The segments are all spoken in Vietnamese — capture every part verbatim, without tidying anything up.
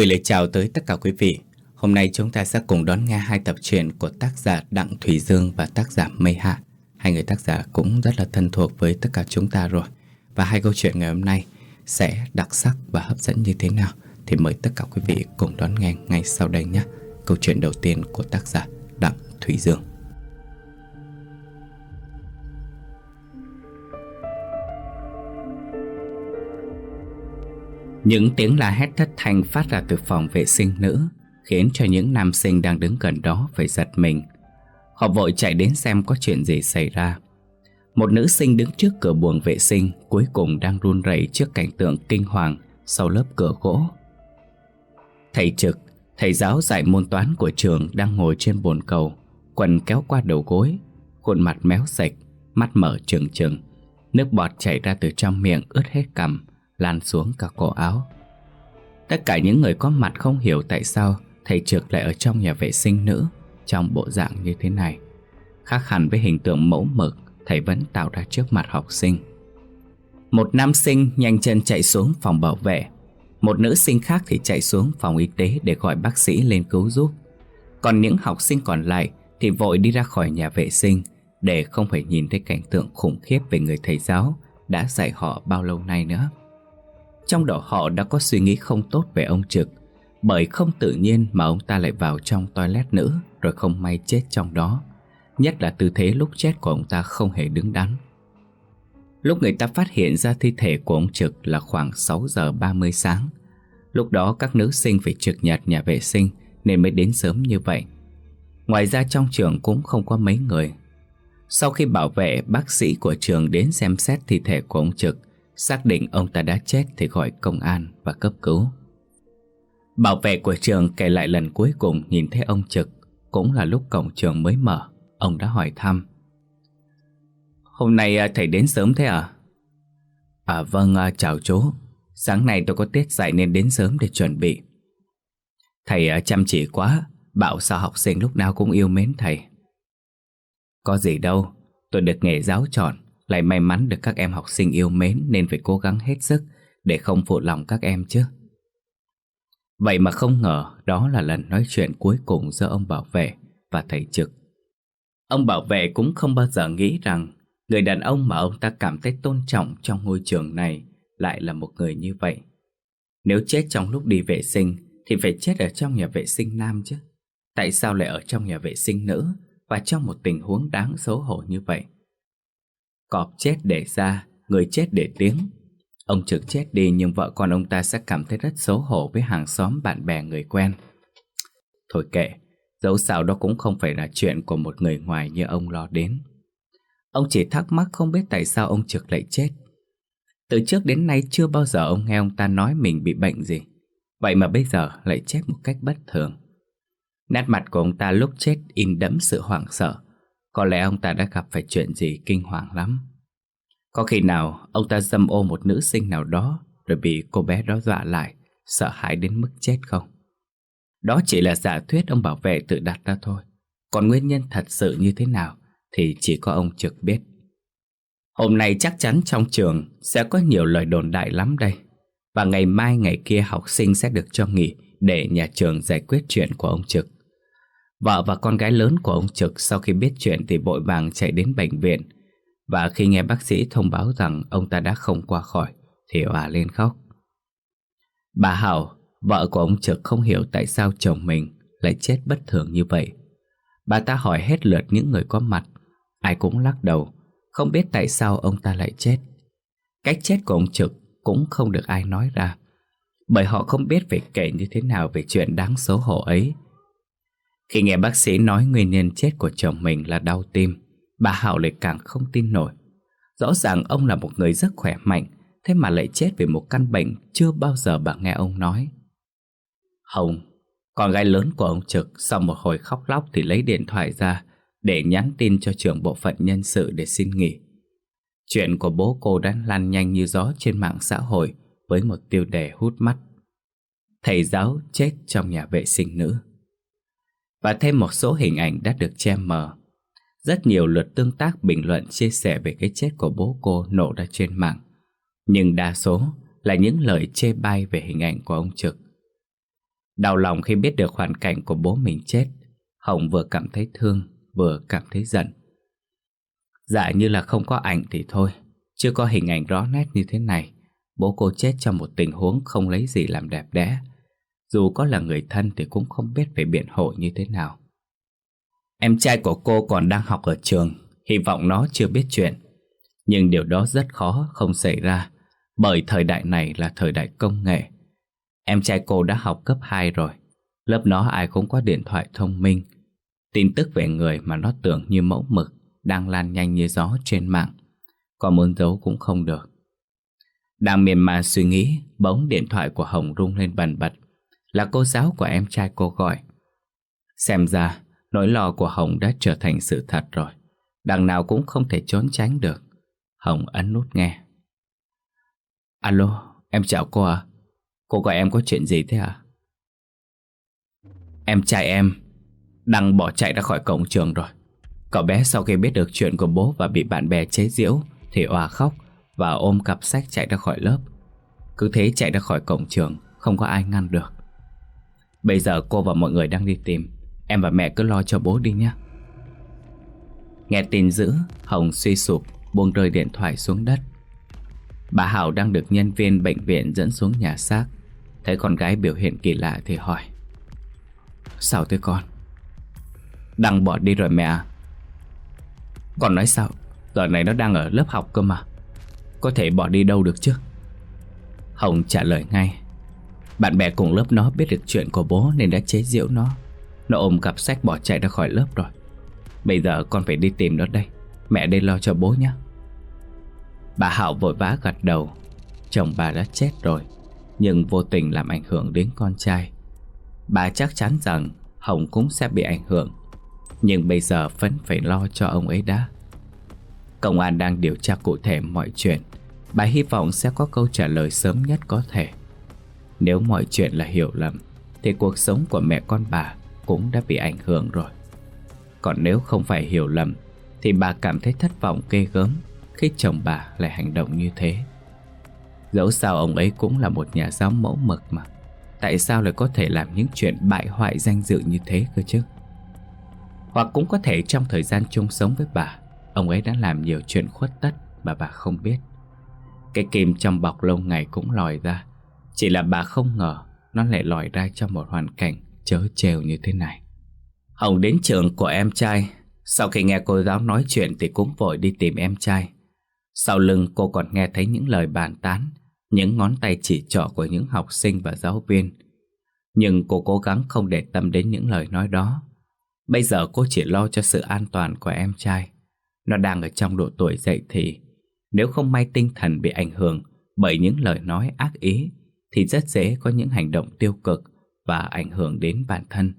Gửi lời chào tới tất cả quý vị. Hôm nay chúng ta sẽ cùng đón nghe hai tập truyện của tác giả Đặng Thùy Dương và tác giả Mây Hạ. Hai người tác giả cũng rất là thân thuộc với tất cả chúng ta rồi. Và hai câu chuyện ngày hôm nay sẽ đặc sắc và hấp dẫn như thế nào thì mời tất cả quý vị cùng đón nghe ngay sau đây nhé. Câu chuyện đầu tiên của tác giả Đặng Thùy Dương. Những tiếng la hét thất thanh phát ra từ phòng vệ sinh nữ khiến cho những nam sinh đang đứng gần đó phải giật mình. Họ vội chạy đến xem có chuyện gì xảy ra. Một nữ sinh đứng trước cửa buồng vệ sinh cuối cùng đang run rẩy trước cảnh tượng kinh hoàng sau lớp cửa gỗ. Thầy Trực, thầy giáo dạy môn toán của trường, đang ngồi trên bồn cầu, quần kéo qua đầu gối, khuôn mặt méo sạch, mắt mở trừng trừng, nước bọt chảy ra từ trong miệng ướt hết cằm, lan xuống cả cổ áo. Tất cả những người có mặt không hiểu tại sao thầy Trực lại ở trong nhà vệ sinh nữ trong bộ dạng như thế này. Khác hẳn với hình tượng mẫu mực thầy vẫn tạo ra trước mặt học sinh. Một nam sinh nhanh chân chạy xuống phòng bảo vệ, một nữ sinh khác thì chạy xuống phòng y tế để gọi bác sĩ lên cứu giúp. Còn những học sinh còn lại thì vội đi ra khỏi nhà vệ sinh để không phải nhìn thấy cảnh tượng khủng khiếp về người thầy giáo đã dạy họ bao lâu nay nữa. Trong đầu họ đã có suy nghĩ không tốt về ông Trực, bởi không tự nhiên mà ông ta lại vào trong toilet nữ rồi không may chết trong đó. Nhất là tư thế lúc chết của ông ta không hề đứng đắn. Lúc người ta phát hiện ra thi thể của ông Trực là khoảng sáu giờ ba mươi sáng. Lúc đó các nữ sinh phải trực nhật nhà vệ sinh nên mới đến sớm như vậy. Ngoài ra trong trường cũng không có mấy người. Sau khi bảo vệ, bác sĩ của trường đến xem xét thi thể của ông Trực, xác định ông ta đã chết thì gọi công an và cấp cứu. Bảo vệ của trường kể lại lần cuối cùng nhìn thấy ông Trực cũng là lúc cổng trường mới mở. Ông đã hỏi thăm: "Hôm nay thầy đến sớm thế à?" "À vâng, chào chú. Sáng nay tôi có tiết dạy nên đến sớm để chuẩn bị." "Thầy chăm chỉ quá, bảo sao học sinh lúc nào cũng yêu mến thầy." "Có gì đâu, tôi được nghề giáo chọn, lại may mắn được các em học sinh yêu mến nên phải cố gắng hết sức để không phụ lòng các em chứ." Vậy mà không ngờ đó là lần nói chuyện cuối cùng giữa ông bảo vệ và thầy Trực. Ông bảo vệ cũng không bao giờ nghĩ rằng người đàn ông mà ông ta cảm thấy tôn trọng trong ngôi trường này lại là một người như vậy. Nếu chết trong lúc đi vệ sinh thì phải chết ở trong nhà vệ sinh nam chứ. Tại sao lại ở trong nhà vệ sinh nữ và trong một tình huống đáng xấu hổ như vậy? Cọp chết để ra, người chết để tiếng. Ông Trực chết đi nhưng vợ con ông ta sẽ cảm thấy rất xấu hổ với hàng xóm, bạn bè, người quen. Thôi kệ, dẫu sao đó cũng không phải là chuyện của một người ngoài như ông lo đến. Ông chỉ thắc mắc không biết tại sao ông Trực lại chết. Từ trước đến nay chưa bao giờ ông nghe ông ta nói mình bị bệnh gì, vậy mà bây giờ lại chết một cách bất thường. Nét mặt của ông ta lúc chết in đẫm sự hoảng sợ. Có lẽ ông ta đã gặp phải chuyện gì kinh hoàng lắm. Có khi nào ông ta dâm ô một nữ sinh nào đó rồi bị cô bé đó dọa lại, sợ hãi đến mức chết không? Đó chỉ là giả thuyết ông bảo vệ tự đặt ra thôi. Còn nguyên nhân thật sự như thế nào thì chỉ có ông Trực biết. Hôm nay chắc chắn trong trường sẽ có nhiều lời đồn đại lắm đây. Và ngày mai ngày kia học sinh sẽ được cho nghỉ để nhà trường giải quyết chuyện của ông Trực. Vợ và con gái lớn của ông Trực sau khi biết chuyện thì vội vàng chạy đến bệnh viện. Và khi nghe bác sĩ thông báo rằng ông ta đã không qua khỏi thì òa lên khóc. Bà Hảo, vợ của ông Trực, không hiểu tại sao chồng mình lại chết bất thường như vậy. Bà ta hỏi hết lượt những người có mặt, ai cũng lắc đầu, không biết tại sao ông ta lại chết. Cách chết của ông Trực cũng không được ai nói ra, bởi họ không biết phải kể như thế nào về chuyện đáng xấu hổ ấy. Khi nghe bác sĩ nói nguyên nhân chết của chồng mình là đau tim, bà Hảo lại càng không tin nổi. Rõ ràng ông là một người rất khỏe mạnh, thế mà lại chết vì một căn bệnh chưa bao giờ bà nghe ông nói. Hồng, con gái lớn của ông Trực, sau một hồi khóc lóc thì lấy điện thoại ra để nhắn tin cho trưởng bộ phận nhân sự để xin nghỉ. Chuyện của bố cô đã lan nhanh như gió trên mạng xã hội với một tiêu đề hút mắt: thầy giáo chết trong nhà vệ sinh nữ. Và thêm một số hình ảnh đã được che mờ. Rất nhiều lượt tương tác, bình luận chia sẻ về cái chết của bố cô nổ ra trên mạng, nhưng đa số là những lời chê bai về hình ảnh của ông Trực. Đau lòng khi biết được hoàn cảnh của bố mình chết, Hồng vừa cảm thấy thương, vừa cảm thấy giận. Dạ như là không có ảnh thì thôi, chưa có hình ảnh rõ nét như thế này. Bố cô chết trong một tình huống không lấy gì làm đẹp đẽ. Dù có là người thân thì cũng không biết phải biện hộ như thế nào. Em trai của cô còn đang học ở trường, hy vọng nó chưa biết chuyện. Nhưng điều đó rất khó không xảy ra, bởi thời đại này là thời đại công nghệ. Em trai cô đã học cấp hai rồi. Lớp nó ai cũng có điện thoại thông minh. Tin tức về người mà nó tưởng như mẫu mực đang lan nhanh như gió trên mạng. Có muốn giấu cũng không được. Đang miên man suy nghĩ, bỗng điện thoại của Hồng rung lên bần bật. Là cô giáo của em trai cô gọi. Xem ra nỗi lo của Hồng đã trở thành sự thật rồi. Đằng nào cũng không thể trốn tránh được. Hồng ấn nút nghe. Alo, em chào cô ạ. À? Cô gọi em có chuyện gì thế ạ? À? Em trai em đang bỏ chạy ra khỏi cổng trường rồi. Cậu bé sau khi biết được chuyện của bố và bị bạn bè chế giễu thì òa khóc và ôm cặp sách chạy ra khỏi lớp. Cứ thế chạy ra khỏi cổng trường, không có ai ngăn được. Bây giờ cô và mọi người đang đi tìm. Em và mẹ cứ lo cho bố đi nhé. Nghe tin dữ, Hồng suy sụp buông rơi điện thoại xuống đất. Bà Hảo đang được nhân viên bệnh viện dẫn xuống nhà xác. Thấy con gái biểu hiện kỳ lạ thì hỏi. Sao thế con? Đăng bỏ đi rồi mẹ à? Con nói sao? Giờ này nó đang ở lớp học cơ mà. Có thể bỏ đi đâu được chứ? Hồng trả lời ngay. Bạn bè cùng lớp nó biết được chuyện của bố nên đã chế giễu nó. Nó ôm cặp sách bỏ chạy ra khỏi lớp rồi. Bây giờ con phải đi tìm nó đây. Mẹ đây lo cho bố nhé. Bà Hảo vội vã gật đầu. Chồng bà đã chết rồi, nhưng vô tình làm ảnh hưởng đến con trai. Bà chắc chắn rằng Hồng cũng sẽ bị ảnh hưởng, nhưng bây giờ vẫn phải lo cho ông ấy đã. Công an đang điều tra cụ thể mọi chuyện. Bà hy vọng sẽ có câu trả lời sớm nhất có thể. Nếu mọi chuyện là hiểu lầm thì cuộc sống của mẹ con bà cũng đã bị ảnh hưởng rồi. Còn nếu không phải hiểu lầm thì bà cảm thấy thất vọng ghê gớm khi chồng bà lại hành động như thế. Dẫu sao ông ấy cũng là một nhà giáo mẫu mực mà. Tại sao lại có thể làm những chuyện bại hoại danh dự như thế cơ chứ? Hoặc cũng có thể trong thời gian chung sống với bà, ông ấy đã làm nhiều chuyện khuất tất mà bà không biết. Cái kim trong bọc lâu ngày cũng lòi ra. Chỉ là bà không ngờ nó lại lòi ra trong một hoàn cảnh trớ trêu như thế này. Hồng đến trường của em trai. Sau khi nghe cô giáo nói chuyện thì cũng vội đi tìm em trai. Sau lưng cô còn nghe thấy những lời bàn tán, những ngón tay chỉ trỏ của những học sinh và giáo viên. Nhưng cô cố gắng không để tâm đến những lời nói đó. Bây giờ cô chỉ lo cho sự an toàn của em trai. Nó đang ở trong độ tuổi dậy thì. Nếu không may tinh thần bị ảnh hưởng bởi những lời nói ác ý thì rất dễ có những hành động tiêu cực và ảnh hưởng đến bản thân.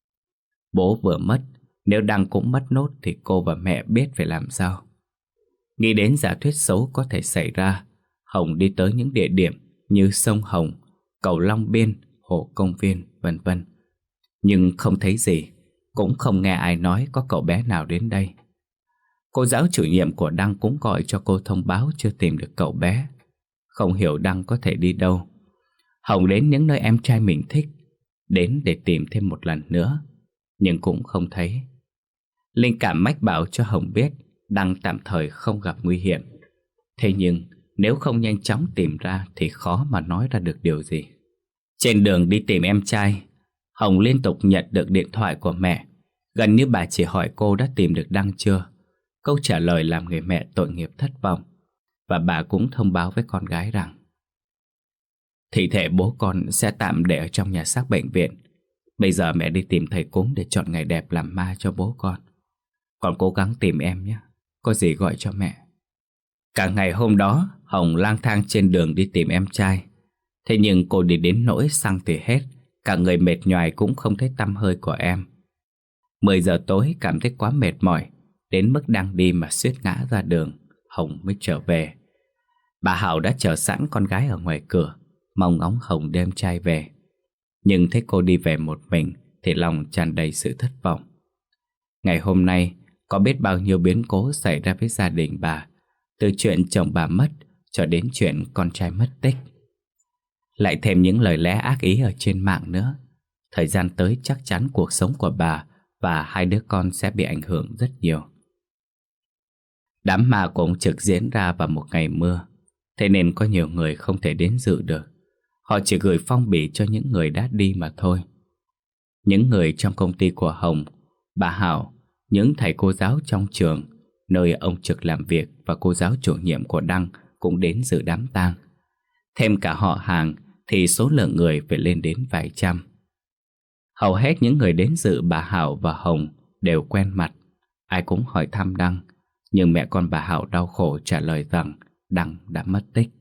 Bố vừa mất, nếu Đăng cũng mất nốt thì cô và mẹ biết phải làm sao. Nghĩ đến giả thuyết xấu có thể xảy ra, Hồng đi tới những địa điểm như sông Hồng, cầu Long Biên, hồ công viên, vân vân. Nhưng không thấy gì, cũng không nghe ai nói có cậu bé nào đến đây. Cô giáo chủ nhiệm của Đăng cũng gọi cho cô thông báo chưa tìm được cậu bé. Không hiểu Đăng có thể đi đâu. Hồng đến những nơi em trai mình thích, đến để tìm thêm một lần nữa, nhưng cũng không thấy. Linh cảm mách bảo cho Hồng biết Đăng tạm thời không gặp nguy hiểm. Thế nhưng nếu không nhanh chóng tìm ra thì khó mà nói ra được điều gì. Trên đường đi tìm em trai, Hồng liên tục nhận được điện thoại của mẹ. Gần như bà chỉ hỏi cô đã tìm được Đăng chưa. Câu trả lời làm người mẹ tội nghiệp thất vọng. Và bà cũng thông báo với con gái rằng thi thể bố con sẽ tạm để ở trong nhà xác bệnh viện. Bây giờ mẹ đi tìm thầy cúng để chọn ngày đẹp làm ma cho bố con. Con cố gắng tìm em nhé. Có gì gọi cho mẹ. Cả ngày hôm đó Hồng lang thang trên đường đi tìm em trai. Thế nhưng cô đi đến nỗi xăng thì hết, cả người mệt nhoài cũng không thấy tăm hơi của em. Mười giờ tối cảm thấy quá mệt mỏi, đến mức đang đi mà suýt ngã ra đường, Hồng mới trở về. Bà Hảo đã chờ sẵn con gái ở ngoài cửa, mong ngóng Hồng đem trai về. Nhưng thấy cô đi về một mình thì lòng tràn đầy sự thất vọng. Ngày hôm nay có biết bao nhiêu biến cố xảy ra với gia đình bà, từ chuyện chồng bà mất cho đến chuyện con trai mất tích. Lại thêm những lời lẽ ác ý ở trên mạng nữa, Thời gian tới chắc chắn cuộc sống của bà và hai đứa con sẽ bị ảnh hưởng rất nhiều. Đám ma của ông Trực diễn ra vào một ngày mưa, thế nên có nhiều người không thể đến dự được. Họ chỉ gửi phong bì cho những người đã đi mà thôi. Những người trong công ty của Hồng, bà Hảo, những thầy cô giáo trong trường nơi ông Trực làm việc và cô giáo chủ nhiệm của Đăng cũng đến dự đám tang. Thêm cả họ hàng thì số lượng người phải lên đến vài trăm. Hầu hết những người đến dự bà Hảo và Hồng đều quen mặt. Ai cũng hỏi thăm Đăng, nhưng mẹ con bà Hảo đau khổ trả lời rằng Đăng đã mất tích.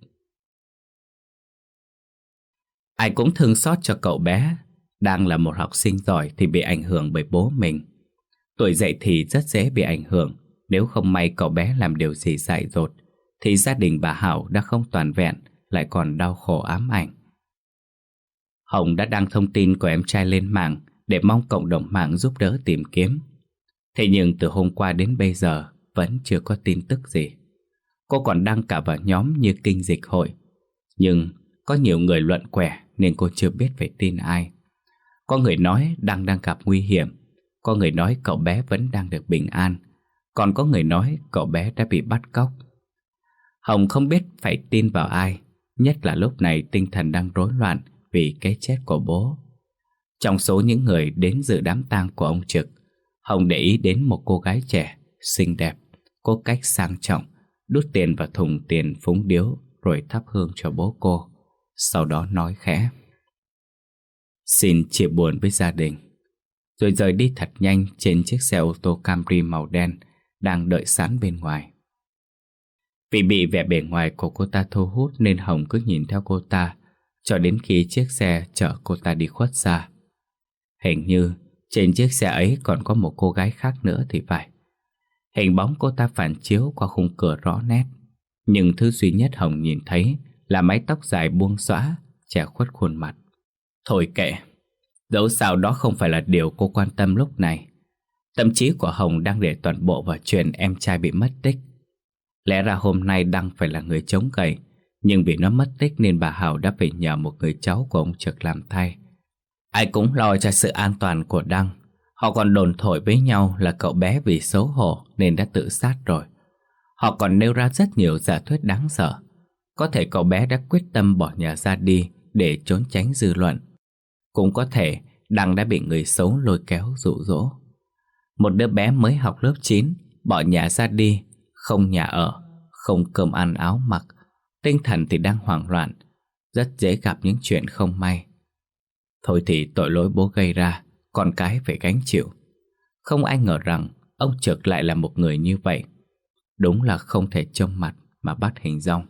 Ai cũng thương xót cho cậu bé. Đăng là một học sinh giỏi thì bị ảnh hưởng bởi bố mình. Tuổi dậy thì rất dễ bị ảnh hưởng. Nếu không may cậu bé làm điều gì dại dột thì gia đình bà Hảo đã không toàn vẹn, lại còn đau khổ ám ảnh. Hồng đã đăng thông tin của em trai lên mạng để mong cộng đồng mạng giúp đỡ tìm kiếm. Thế nhưng từ hôm qua đến bây giờ vẫn chưa có tin tức gì. Cô còn đăng cả vào nhóm như Kinh Dịch Hội, nhưng có nhiều người luận quẻ nên cô chưa biết phải tin ai. Có người nói Đăng đang gặp nguy hiểm, có người nói cậu bé vẫn đang được bình an, còn có người nói cậu bé đã bị bắt cóc. Hồng không biết phải tin vào ai, nhất là lúc này tinh thần đang rối loạn vì cái chết của bố. Trong số những người đến dự đám tang của ông Trực, Hồng để ý đến một cô gái trẻ, xinh đẹp, có cách sang trọng, đút tiền vào thùng tiền phúng điếu rồi thắp hương cho bố cô. Sau đó nói khẽ: "Xin chia buồn với gia đình." Rồi rời đi thật nhanh trên chiếc xe ô tô Camry màu đen đang đợi sẵn bên ngoài. Vì bị vẻ bề ngoài của cô ta thu hút nên Hồng cứ nhìn theo cô ta cho đến khi chiếc xe chở cô ta đi khuất xa. Hình như trên chiếc xe ấy còn có một cô gái khác nữa thì phải. Hình bóng cô ta phản chiếu qua khung cửa rõ nét, nhưng thứ duy nhất Hồng nhìn thấy là mái tóc dài buông xõa che khuất khuôn mặt. Thôi kệ, dẫu sao đó không phải là điều cô quan tâm lúc này. Tâm trí của Hồng đang để toàn bộ vào chuyện em trai bị mất tích. Lẽ ra hôm nay Đăng phải là người chống gậy, nhưng vì nó mất tích nên bà Hảo đã phải nhờ một người cháu của ông Trực làm thay. Ai cũng lo cho sự an toàn của Đăng. Họ còn đồn thổi với nhau là cậu bé vì xấu hổ nên đã tự sát rồi. Họ còn nêu ra rất nhiều giả thuyết đáng sợ. Có thể cậu bé đã quyết tâm bỏ nhà ra đi để trốn tránh dư luận. Cũng có thể Đăng đã bị người xấu lôi kéo dụ dỗ. Một đứa bé mới học lớp chín, bỏ nhà ra đi, không nhà ở, không cơm ăn áo mặc, tinh thần thì đang hoảng loạn, rất dễ gặp những chuyện không may. Thôi thì tội lỗi bố gây ra, con cái phải gánh chịu. Không ai ngờ rằng ông Trực lại là một người như vậy. Đúng là không thể trông mặt mà bắt hình dong.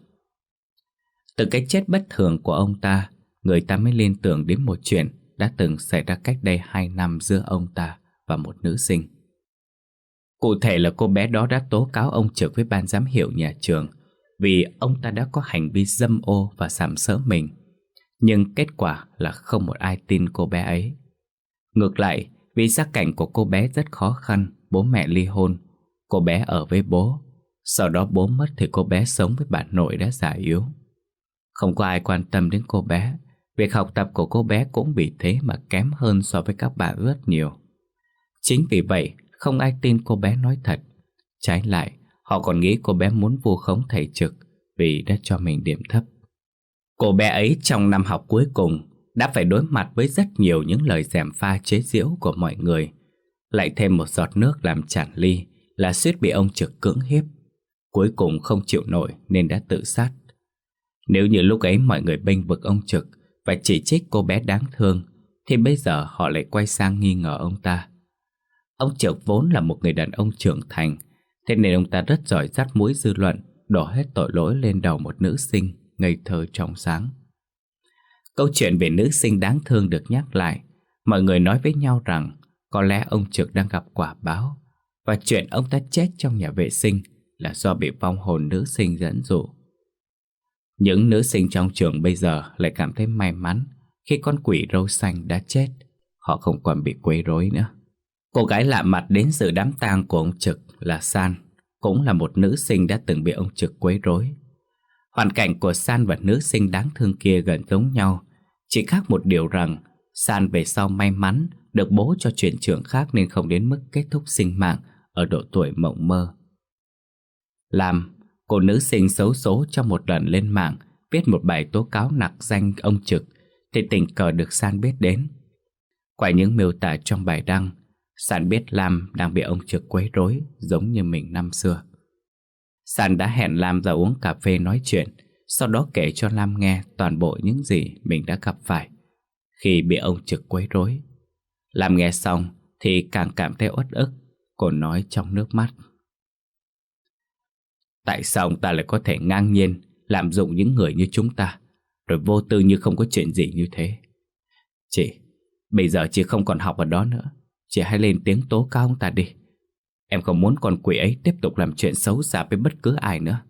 Từ cái chết bất thường của ông ta, người ta mới liên tưởng đến một chuyện đã từng xảy ra cách đây hai năm giữa ông ta và một nữ sinh. Cụ thể là cô bé đó đã tố cáo ông Trực với ban giám hiệu nhà trường vì ông ta đã có hành vi dâm ô và sàm sỡ mình. Nhưng kết quả là không một ai tin cô bé ấy. Ngược lại, vì gia cảnh của cô bé rất khó khăn, bố mẹ ly hôn, cô bé ở với bố. Sau đó bố mất thì cô bé sống với bà nội đã già yếu. Không có ai quan tâm đến cô bé. Việc học tập của cô bé cũng vì thế mà kém hơn so với các bạn rất nhiều. Chính vì vậy, không ai tin cô bé nói thật. Trái lại, họ còn nghĩ cô bé muốn vu khống thầy Trực vì đã cho mình điểm thấp. Cô bé ấy trong năm học cuối cùng đã phải đối mặt với rất nhiều những lời gièm pha chế giễu của mọi người. Lại thêm một giọt nước làm tràn ly là suýt bị ông Trực cưỡng hiếp. Cuối cùng không chịu nổi nên đã tự sát. Nếu như lúc ấy mọi người bênh vực ông Trực và chỉ trích cô bé đáng thương, thì bây giờ họ lại quay sang nghi ngờ ông ta. Ông Trực vốn là một người đàn ông trưởng thành, thế nên ông ta rất giỏi dắt mũi dư luận, đổ hết tội lỗi lên đầu một nữ sinh ngây thơ trong sáng. Câu chuyện về nữ sinh đáng thương được nhắc lại. Mọi người nói với nhau rằng có lẽ ông Trực đang gặp quả báo, và chuyện ông ta chết trong nhà vệ sinh là do bị vong hồn nữ sinh dẫn dụ. Những nữ sinh trong trường bây giờ lại cảm thấy may mắn khi con quỷ râu xanh đã chết. Họ không còn bị quấy rối nữa. Cô gái lạ mặt đến dự đám tang của ông Trực là San, cũng là một nữ sinh đã từng bị ông Trực quấy rối. Hoàn cảnh của San và nữ sinh đáng thương kia gần giống nhau, chỉ khác một điều rằng San về sau may mắn được bố cho chuyển trường khác nên không đến mức kết thúc sinh mạng ở độ tuổi mộng mơ. Lam, cô nữ sinh xấu số, trong một lần lên mạng viết một bài tố cáo nặc danh ông Trực thì tình cờ được San biết đến. Qua những miêu tả trong bài đăng, San biết Lam đang bị ông Trực quấy rối giống như mình năm xưa. San đã hẹn Lam ra uống cà phê nói chuyện, sau đó kể cho Lam nghe toàn bộ những gì mình đã gặp phải khi bị ông Trực quấy rối. Lam nghe xong thì càng cảm thấy uất ức. Cô nói trong nước mắt: tại sao ông ta lại có thể ngang nhiên lạm dụng những người như chúng ta, rồi vô tư như không có chuyện gì như thế? Chị, bây giờ chị không còn học ở đó nữa. Chị hãy lên tiếng tố cáo ông ta đi. Em không muốn con quỷ ấy tiếp tục làm chuyện xấu xa với bất cứ ai nữa.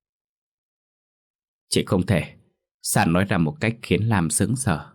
Chị không thể. San nói ra một cách khiến Lam sững sờ.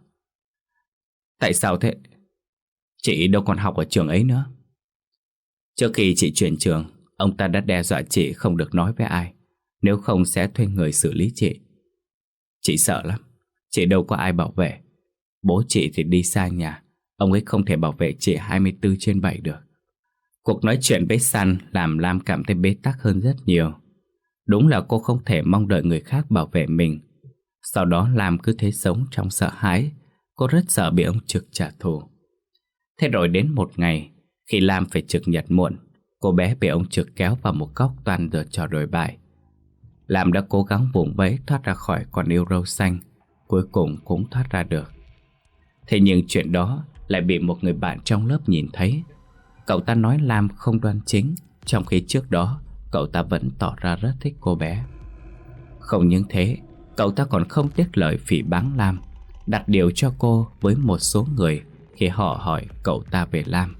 Tại sao thế? Chị đâu còn học ở trường ấy nữa. Trước khi chị chuyển trường, ông ta đã đe dọa chị không được nói với ai, nếu không sẽ thuê người xử lý chị. Chị sợ lắm. Chị đâu có ai bảo vệ. Bố chị thì đi xa nhà, ông ấy không thể bảo vệ chị hai mươi bốn trên bảy được. Cuộc nói chuyện với San làm Lam cảm thấy bế tắc hơn rất nhiều. Đúng là cô không thể mong đợi người khác bảo vệ mình. Sau đó Lam cứ thế sống trong sợ hãi. Cô rất sợ bị ông Trực trả thù. Thế rồi đến một ngày, khi Lam phải trực nhật muộn, cô bé bị ông Trực kéo vào một góc toàn giờ trò đồi bại. Lam đã cố gắng vùng vẫy thoát ra khỏi con yêu râu xanh, cuối cùng cũng thoát ra được. Thế nhưng chuyện đó lại bị một người bạn trong lớp nhìn thấy. Cậu ta nói Lam không đoan chính, trong khi trước đó cậu ta vẫn tỏ ra rất thích cô bé. Không những thế, cậu ta còn không tiếc lời phỉ báng Lam, đặt điều cho cô với một số người khi họ hỏi cậu ta về Lam.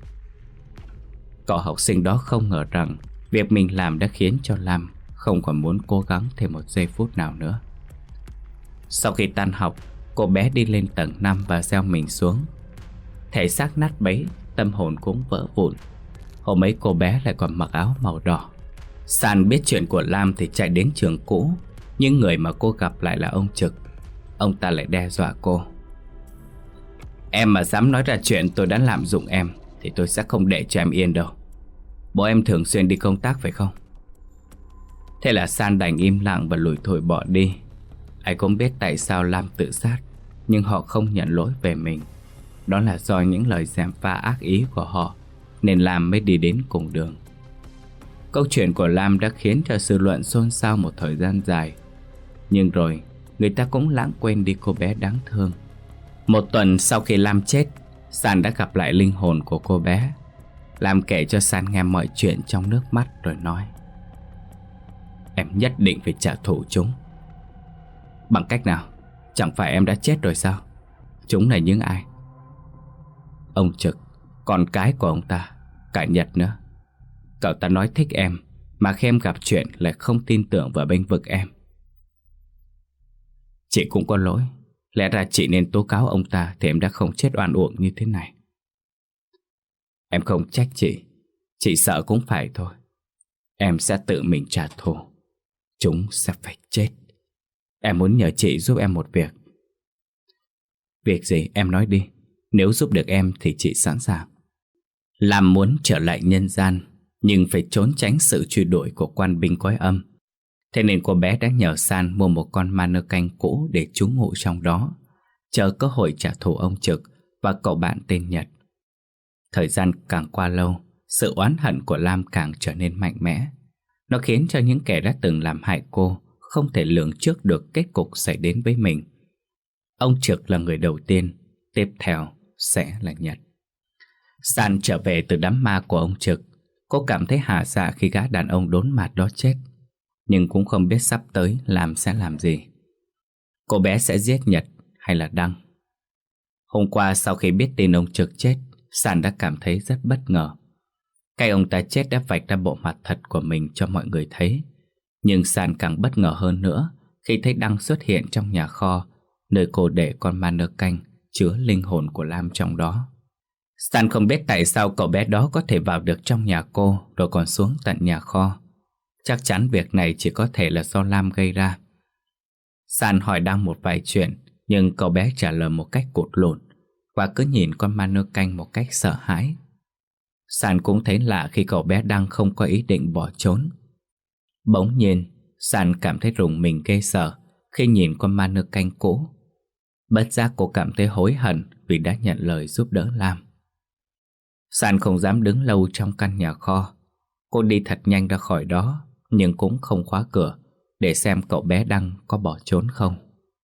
Cậu học sinh đó không ngờ rằng việc mình làm đã khiến cho Lam không còn muốn cố gắng thêm một giây phút nào nữa. Sau khi tan học, cô bé đi lên tầng năm và gieo mình xuống. Thể xác nát bấy, tâm hồn cũng vỡ vụn. Hôm ấy cô bé lại còn mặc áo màu đỏ. San biết chuyện của Lam thì chạy đến trường cũ, nhưng người mà cô gặp lại là ông Trực. Ông ta lại đe dọa cô: em mà dám nói ra chuyện tôi đã lạm dụng em thì tôi sẽ không để cho em yên đâu. Bố em thường xuyên đi công tác phải không? Thế là San đành im lặng và lủi thủi bỏ đi. Ai cũng biết tại sao Lam tự sát, nhưng họ không nhận lỗi về mình. Đó là do những lời gièm pha ác ý của họ, nên Lam mới đi đến cùng đường. Câu chuyện của Lam đã khiến cho dư luận xôn xao một thời gian dài. Nhưng rồi người ta cũng lãng quên đi cô bé đáng thương. Một tuần sau khi Lam chết, San đã gặp lại linh hồn của cô bé. Lam kể cho San nghe mọi chuyện trong nước mắt rồi nói: em nhất định phải trả thù chúng. Bằng cách nào? Chẳng phải em đã chết rồi sao? Chúng là những ai? Ông Trực, con cái của ông ta, cả Nhật nữa. Cậu ta nói thích em, mà khi em gặp chuyện lại không tin tưởng và bênh vực em. Chị cũng có lỗi. Lẽ ra chị nên tố cáo ông ta thì em đã không chết oan uổng như thế này. Em không trách chị. Chị sợ cũng phải thôi. Em sẽ tự mình trả thù. Chúng sẽ phải chết. Em muốn nhờ chị giúp em một việc. Việc gì em nói đi. Nếu giúp được em thì chị sẵn sàng. Lam muốn trở lại nhân gian, nhưng phải trốn tránh sự truy đuổi của quan binh cõi âm. Thế nên cô bé đã nhờ San mua một con ma nơ canh cũ để trú ngụ trong đó, chờ cơ hội trả thù ông Trực và cậu bạn tên Nhật. Thời gian càng qua lâu, sự oán hận của Lam càng trở nên mạnh mẽ. Nó khiến cho những kẻ đã từng làm hại cô không thể lường trước được kết cục xảy đến với mình. Ông Trực là người đầu tiên, tiếp theo sẽ là Nhật. San trở về từ đám ma của ông Trực. Cô cảm thấy hả dạ khi gã đàn ông đốn mặt đó chết, nhưng cũng không biết sắp tới Lam sẽ làm gì. Cô bé sẽ giết Nhật hay là Đăng? Hôm qua sau khi biết tin ông Trực chết, San đã cảm thấy rất bất ngờ. Cái ông ta chết đã vạch ra bộ mặt thật của mình cho mọi người thấy. Nhưng San càng bất ngờ hơn nữa khi thấy Đăng xuất hiện trong nhà kho, nơi cô để con ma nơ canh chứa linh hồn của Lam trong đó. San không biết tại sao cậu bé đó có thể vào được trong nhà cô rồi còn xuống tận nhà kho. Chắc chắn việc này chỉ có thể là do Lam gây ra. San hỏi Đăng một vài chuyện, nhưng cậu bé trả lời một cách cụt lủn. và cứ nhìn con ma nơ canh một cách sợ hãi. San cũng thấy lạ khi cậu bé Đăng không có ý định bỏ trốn. Bỗng nhiên San cảm thấy rùng mình ghê sợ khi nhìn con ma nơ canh cũ. Bất giác cô cảm thấy hối hận vì đã nhận lời giúp đỡ Lam. San không dám đứng lâu trong căn nhà kho. Cô đi thật nhanh ra khỏi đó, nhưng cũng không khóa cửa để xem cậu bé Đăng có bỏ trốn không.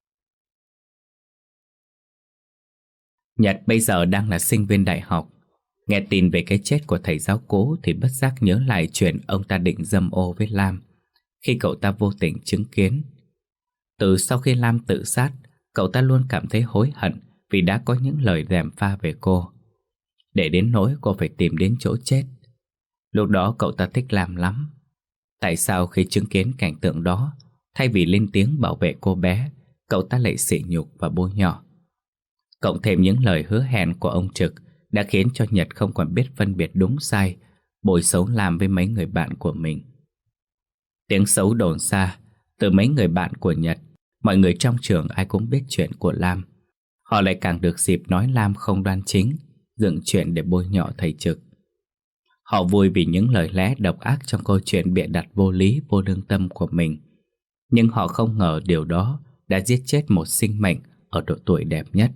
Nhật bây giờ đang là sinh viên đại học. Nghe tin về cái chết của thầy giáo cố thì bất giác nhớ lại chuyện ông ta định dâm ô với Lam khi cậu ta vô tình chứng kiến. Từ sau khi Lam tự sát, cậu ta luôn cảm thấy hối hận vì đã có những lời gièm pha về cô, để đến nỗi cô phải tìm đến chỗ chết. Lúc đó cậu ta thích Lam lắm. Tại sao khi chứng kiến cảnh tượng đó, thay vì lên tiếng bảo vệ cô bé, cậu ta lại sỉ nhục và bôi nhọ? Cộng thêm những lời hứa hẹn của ông Trực đã khiến cho Nhật không còn biết phân biệt đúng sai, bôi xấu Lam với mấy người bạn của mình. Tiếng xấu đồn xa từ mấy người bạn của Nhật. Mọi người trong trường ai cũng biết chuyện của Lam. Họ lại càng được dịp nói Lam không đoan chính, dựng chuyện để bôi nhọ thầy Trực. Họ vui vì những lời lẽ độc ác trong câu chuyện bịa đặt vô lý, vô lương tâm của mình. Nhưng họ không ngờ điều đó đã giết chết một sinh mệnh ở độ tuổi đẹp nhất.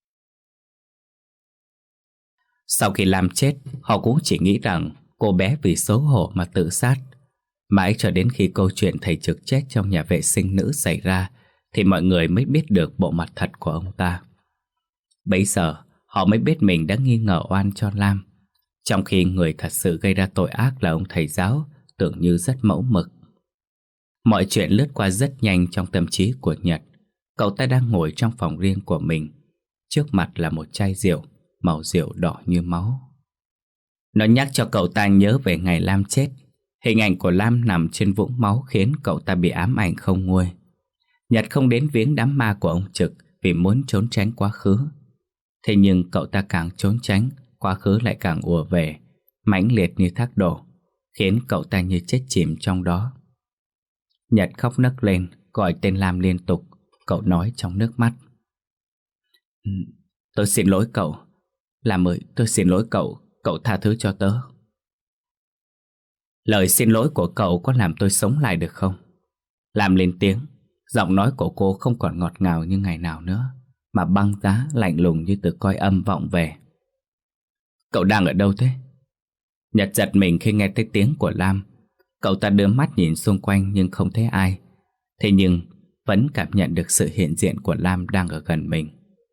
Sau khi Lam chết, họ cũng chỉ nghĩ rằng cô bé vì xấu hổ mà tự sát. Mãi cho đến khi câu chuyện thầy Trực chết trong nhà vệ sinh nữ xảy ra thì mọi người mới biết được bộ mặt thật của ông ta. Bấy giờ họ mới biết mình đã nghi ngờ oan cho Lam, trong khi người thật sự gây ra tội ác là ông thầy giáo tưởng như rất mẫu mực. Mọi chuyện lướt qua rất nhanh trong tâm trí của Nhật. Cậu ta đang ngồi trong phòng riêng của mình. Trước mặt là một chai rượu, màu rượu đỏ như máu. Nó nhắc cho cậu ta nhớ về ngày Lam chết. Hình ảnh của Lam nằm trên vũng máu khiến cậu ta bị ám ảnh không nguôi. Nhật không đến viếng đám ma của ông Trực vì muốn trốn tránh quá khứ. Thế nhưng cậu ta càng trốn tránh, quá khứ lại càng ùa về, mãnh liệt như thác đổ, khiến cậu ta như chết chìm trong đó. Nhật khóc nấc lên, gọi tên Lam liên tục. Cậu nói trong nước mắt: Tôi xin lỗi cậu. Lam ơi, tôi xin lỗi cậu. Cậu tha thứ cho tớ. Lời xin lỗi của cậu có làm tôi sống lại được không? Lam lên tiếng. Giọng nói của cô không còn ngọt ngào như ngày nào nữa, mà băng giá lạnh lùng như từ coi âm vọng về. Cậu đang ở đâu thế? Nhật giật mình khi nghe thấy tiếng của Lam. Cậu ta đưa mắt nhìn xung quanh nhưng không thấy ai. Thế nhưng vẫn cảm nhận được sự hiện diện của Lam đang ở gần mình.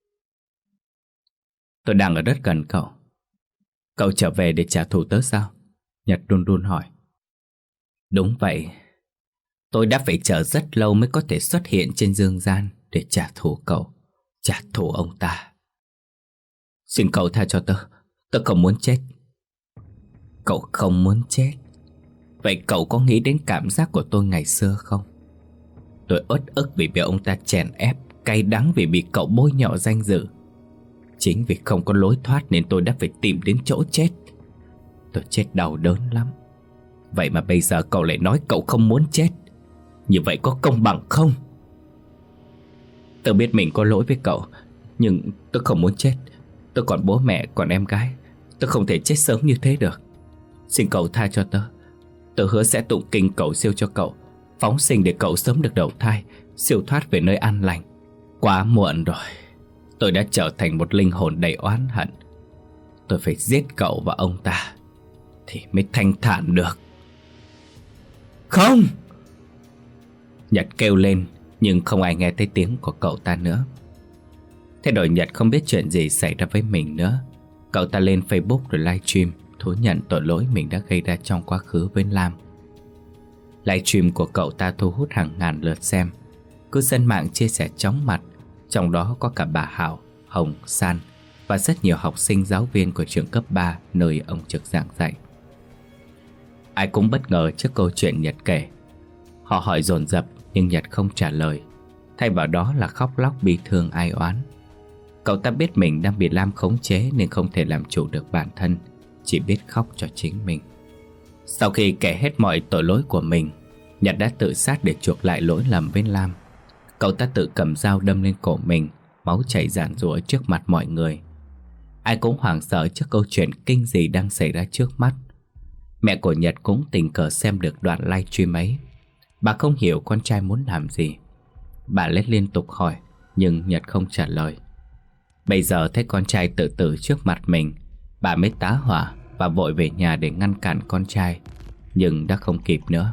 Tôi đang ở rất gần cậu. Cậu trở về để trả thù tớ sao? Nhật run run hỏi. Đúng vậy. Tôi đã phải chờ rất lâu mới có thể xuất hiện trên dương gian để trả thù cậu, trả thù ông ta. Xin cậu tha cho tớ. Tớ không muốn chết. Cậu không muốn chết? Vậy cậu có nghĩ đến cảm giác của tôi ngày xưa không? Tôi uất ức vì bị ông ta chèn ép, cay đắng vì bị cậu bôi nhọ danh dự. Chính vì không có lối thoát nên tôi đã phải tìm đến chỗ chết. Tôi chết đau đớn lắm. Vậy mà bây giờ cậu lại nói cậu không muốn chết. Như vậy có công bằng không? Tôi biết mình có lỗi với cậu, nhưng tôi không muốn chết. Tôi còn bố mẹ, còn em gái. Tôi không thể chết sớm như thế được. Xin cậu tha cho tớ. Tớ hứa sẽ tụng kinh cầu siêu cho cậu, phóng sinh để cậu sớm được đầu thai, siêu thoát về nơi an lành. Quá muộn rồi. Tôi đã trở thành một linh hồn đầy oán hận. Tôi phải giết cậu và ông ta thì mới thanh thản được. Không! Nhật kêu lên, nhưng không ai nghe thấy tiếng của cậu ta nữa. Thế rồi Nhật không biết chuyện gì xảy ra với mình nữa. Cậu ta lên Facebook rồi livestream thú nhận tội lỗi mình đã gây ra trong quá khứ với Lam. Livestream của cậu ta thu hút hàng ngàn lượt xem. Cư dân mạng chia sẻ chóng mặt. Trong đó có cả bà Hảo, Hồng, San và rất nhiều học sinh giáo viên của trường cấp ba nơi ông Trực giảng dạy. Ai cũng bất ngờ trước câu chuyện Nhật kể. Họ hỏi dồn dập nhưng Nhật không trả lời. Thay vào đó là khóc lóc bi thương ai oán. Cậu ta biết mình đang bị Lam khống chế nên không thể làm chủ được bản thân, chỉ biết khóc cho chính mình. Sau khi kể hết mọi tội lỗi của mình, Nhật đã tự sát để chuộc lại lỗi lầm với Lam. Cậu ta tự cầm dao đâm lên cổ mình, máu chảy ràn rụa trước mặt mọi người, Ai cũng hoảng sợ trước câu chuyện kinh dị đang xảy ra trước mắt. Mẹ của Nhật cũng tình cờ xem được đoạn livestream ấy. Bà không hiểu con trai muốn làm gì. Bà lết liên tục hỏi, nhưng Nhật không trả lời. Bây giờ thấy con trai tự tử trước mặt mình, bà mới tá hỏa và vội về nhà để ngăn cản con trai. Nhưng đã không kịp nữa.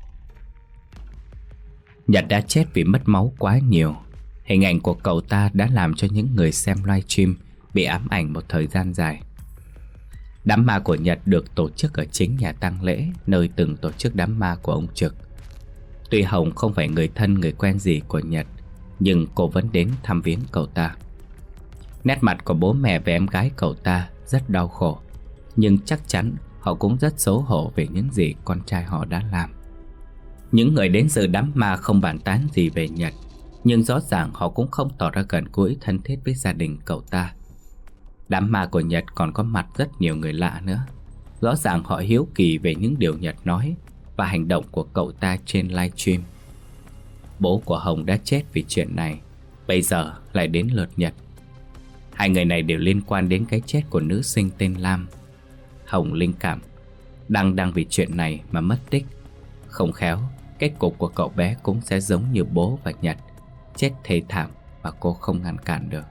Nhật đã chết vì mất máu quá nhiều. Hình ảnh của cậu ta đã làm cho những người xem livestream bị ám ảnh một thời gian dài. Đám ma của Nhật được tổ chức ở chính nhà tang lễ nơi từng tổ chức đám ma của ông Trực. Tuy Hồng không phải người thân người quen gì của Nhật, nhưng cô vẫn đến thăm viếng cậu ta. Nét mặt của bố mẹ và em gái cậu ta rất đau khổ, nhưng chắc chắn họ cũng rất xấu hổ về những gì con trai họ đã làm. Những người đến dự đám ma không bàn tán gì về Nhật, nhưng rõ ràng họ cũng không tỏ ra gần gũi thân thiết với gia đình cậu ta. Đám ma của Nhật còn có mặt rất nhiều người lạ nữa. Rõ ràng họ hiếu kỳ về những điều Nhật nói và hành động của cậu ta trên livestream. Bố của Hồng đã chết vì chuyện này, bây giờ lại đến lượt Nhật. Hai người này đều liên quan đến cái chết của nữ sinh tên Lam. Hồng linh cảm Đăng đang vì chuyện này mà mất tích. Không khéo kết cục của cậu bé cũng sẽ giống như bố và Nhật, chết thê thảm và cô không ngăn cản được.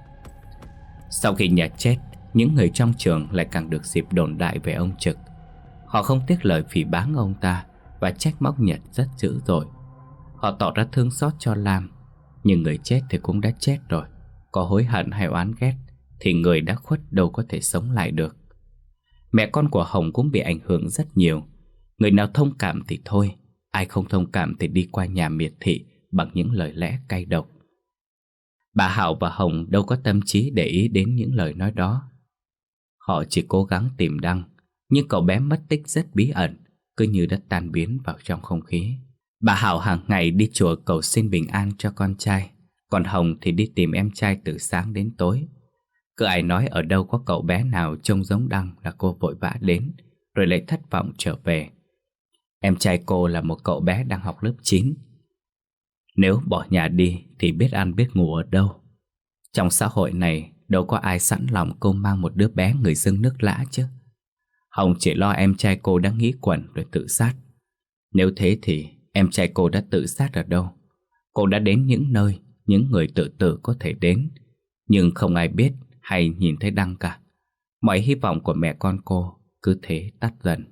Sau khi Nhật chết, những người trong trường lại càng được dịp đồn đại về ông Trực. Họ không tiếc lời phỉ báng ông ta và trách móc Nhật rất dữ dội. Họ tỏ ra thương xót cho Lam, nhưng người chết thì cũng đã chết rồi. Có hối hận hay oán ghét thì người đã khuất đâu có thể sống lại được. Mẹ con của Hồng cũng bị ảnh hưởng rất nhiều. Người nào thông cảm thì thôi, ai không thông cảm thì đi qua nhà miệt thị bằng những lời lẽ cay độc. Bà Hảo và Hồng đâu có tâm trí để ý đến những lời nói đó. Họ chỉ cố gắng tìm Đăng, nhưng cậu bé mất tích rất bí ẩn, cứ như đã tan biến vào trong không khí. Bà Hảo hàng ngày đi chùa cầu xin bình an cho con trai, còn Hồng thì đi tìm em trai từ sáng đến tối. Cứ ai nói ở đâu có cậu bé nào trông giống Đăng là cô vội vã đến, rồi lại thất vọng trở về. Em trai cô là một cậu bé đang học lớp chín. Nếu bỏ nhà đi thì biết ăn biết ngủ ở đâu. Trong xã hội này đâu có ai sẵn lòng cô mang một đứa bé người dưng nước lã chứ. Hồng chỉ lo em trai cô đang nghĩ quẩn rồi tự sát. Nếu thế thì em trai cô đã tự sát ở đâu? Cô đã đến những nơi những người tự tử có thể đến, nhưng không ai biết hay nhìn thấy Đăng cả. Mọi hy vọng của mẹ con cô cứ thế tắt dần.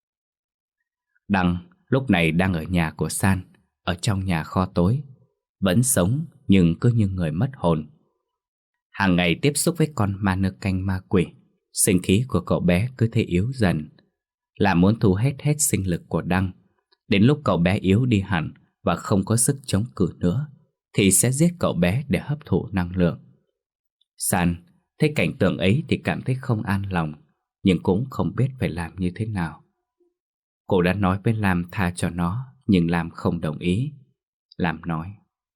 Đăng lúc này đang ở nhà của San, ở trong nhà kho tối. Vẫn sống nhưng cứ như người mất hồn. Hàng ngày tiếp xúc với con ma nơ canh ma quỷ, sinh khí của cậu bé cứ thế yếu dần. Là muốn thu hết hết sinh lực của Đăng. Đến lúc cậu bé yếu đi hẳn và không có sức chống cự nữa thì sẽ giết cậu bé để hấp thụ năng lượng. San thấy cảnh tượng ấy thì cảm thấy không an lòng, nhưng cũng không biết phải làm như thế nào. Cô đã nói với Lam tha cho nó, nhưng Lam không đồng ý. Lam nói: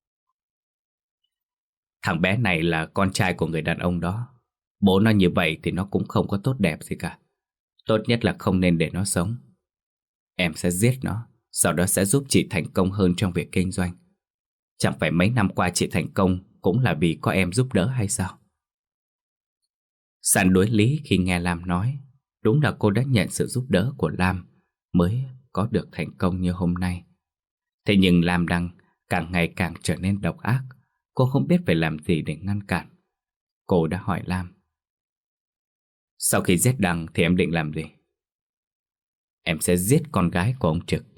Thằng bé này là con trai của người đàn ông đó. Bố nó như vậy thì nó cũng không có tốt đẹp gì cả. Tốt nhất là không nên để nó sống. Em sẽ giết nó, sau đó sẽ giúp chị thành công hơn trong việc kinh doanh. Chẳng phải mấy năm qua chị thành công cũng là vì có em giúp đỡ hay sao? San đối lý khi nghe Lam nói. Đúng là cô đã nhận sự giúp đỡ của Lam mới có được thành công như hôm nay. Thế nhưng Lam đang càng ngày càng trở nên độc ác. Cô không biết phải làm gì để ngăn cản. Cô đã hỏi Lam: Sau khi giết Đăng thì em định làm gì? Em sẽ giết con gái của ông Trực.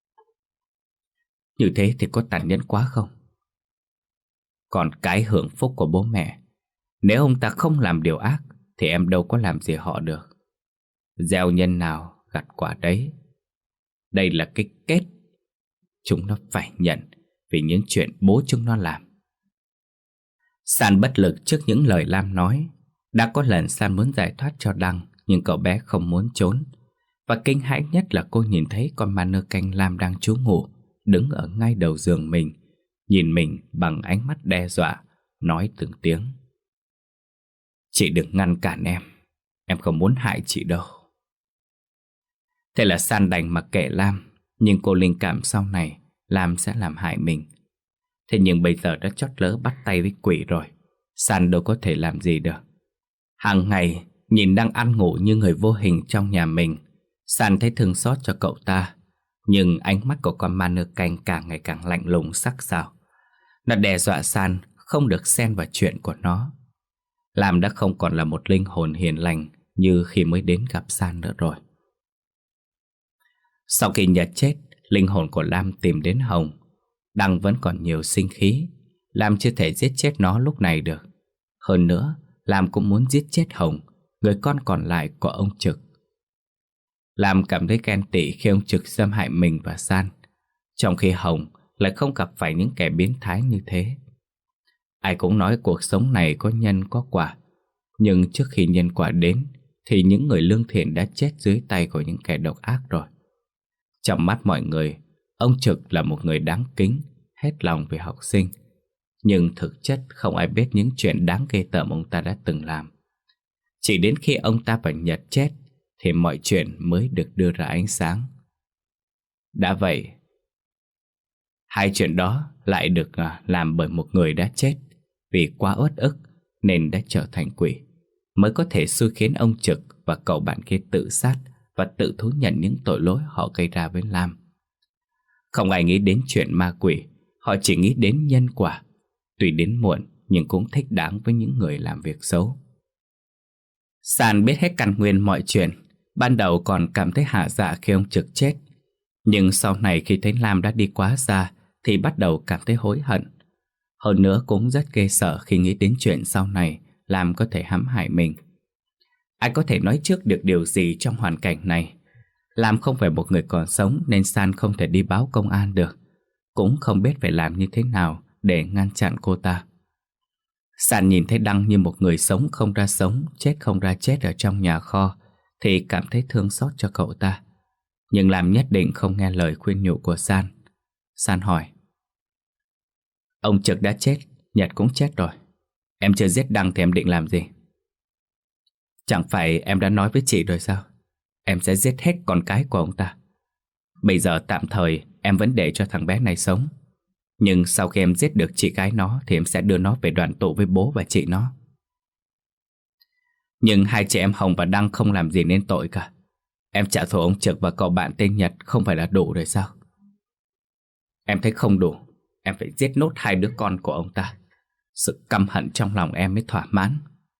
Như thế thì có tàn nhẫn quá không? Còn cái hưởng phúc của bố mẹ, nếu ông ta không làm điều ác thì em đâu có làm gì họ được. Gieo nhân nào gặt quả đấy. Đây là cái kết chúng nó phải nhận vì những chuyện bố chúng nó làm. San bất lực trước những lời Lam nói. Đã có lần San muốn giải thoát cho Đăng, nhưng cậu bé không muốn trốn. Và kinh hãi nhất là cô nhìn thấy con ma nơ canh Lam đang trú ngụ, đứng ở ngay đầu giường mình, nhìn mình bằng ánh mắt đe dọa, nói từng tiếng: Chị đừng ngăn cản em, em không muốn hại chị đâu. Thế là San đành mặc kệ Lam, nhưng cô linh cảm sau này Lam sẽ làm hại mình. Thế nhưng bây giờ đã chót lỡ bắt tay với quỷ rồi, San đâu có thể làm gì được. Hàng ngày nhìn đang ăn ngủ như người vô hình trong nhà mình, San thấy thương xót cho cậu ta. Nhưng ánh mắt của con ma nơ canh càng ngày càng lạnh lùng sắc sảo. Nó đe dọa San không được xen vào chuyện của nó. Lam đã không còn là một linh hồn hiền lành như khi mới đến gặp San nữa rồi. Sau khi Nhật chết, linh hồn của Lam tìm đến Hồng. Đăng vẫn còn nhiều sinh khí. Lam chưa thể giết chết nó lúc này được. Hơn nữa, Lam cũng muốn giết chết Hồng, người con còn lại của ông Trực. Lam cảm thấy ghen tị khi ông Trực xâm hại mình và San, trong khi Hồng lại không gặp phải những kẻ biến thái như thế. Ai cũng nói cuộc sống này có nhân có quả, nhưng trước khi nhân quả đến thì những người lương thiện đã chết dưới tay của những kẻ độc ác rồi. Trong mắt mọi người, ông Trực là một người đáng kính, hết lòng vì học sinh. Nhưng thực chất không ai biết những chuyện đáng ghê tởm ông ta đã từng làm. Chỉ đến khi ông ta và Nhật chết thì mọi chuyện mới được đưa ra ánh sáng. Đã vậy, hai chuyện đó lại được làm bởi một người đã chết vì quá uất ức nên đã trở thành quỷ, mới có thể xui khiến ông Trực và cậu bạn kia tự sát và tự thú nhận những tội lỗi họ gây ra với Lam. Không ai nghĩ đến chuyện ma quỷ, họ chỉ nghĩ đến nhân quả. Tuy đến muộn nhưng cũng thích đáng với những người làm việc xấu. San biết hết căn nguyên mọi chuyện. Ban đầu còn cảm thấy hả dạ khi ông Trực chết, nhưng sau này khi thấy Lam đã đi quá xa thì bắt đầu cảm thấy hối hận. Hơn nữa cũng rất ghê sợ khi nghĩ đến chuyện sau này Lam có thể hãm hại mình. Ai có thể nói trước được điều gì trong hoàn cảnh này? Lam không phải một người còn sống nên San không thể đi báo công an được, cũng không biết phải làm như thế nào để ngăn chặn cô ta. San nhìn thấy Đăng như một người sống không ra sống, chết không ra chết ở trong nhà kho thì cảm thấy thương xót cho cậu ta. Nhưng Lam nhất định không nghe lời khuyên nhủ của San. San hỏi: Ông Trực đã chết, Nhật cũng chết rồi. Em chưa giết Đăng thì em định làm gì? Chẳng phải em đã nói với chị rồi sao? Em sẽ giết hết con cái của ông ta. Bây giờ tạm thời em vẫn để cho thằng bé này sống, nhưng sau khi em giết được chị gái nó thì em sẽ đưa nó về đoàn tụ với bố và chị nó. Nhưng hai chị em Hồng và Đăng không làm gì nên tội cả. Em trả thù ông Trực và cậu bạn tên Nhật không phải là đủ rồi sao? Em thấy không đủ. Em phải giết nốt hai đứa con của ông ta. Sự căm hận trong lòng em mới thỏa mãn.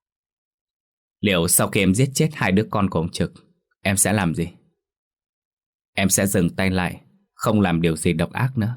Liệu sau khi em giết chết hai đứa con của ông Trực, em sẽ làm gì? Em sẽ dừng tay lại, không làm điều gì độc ác nữa.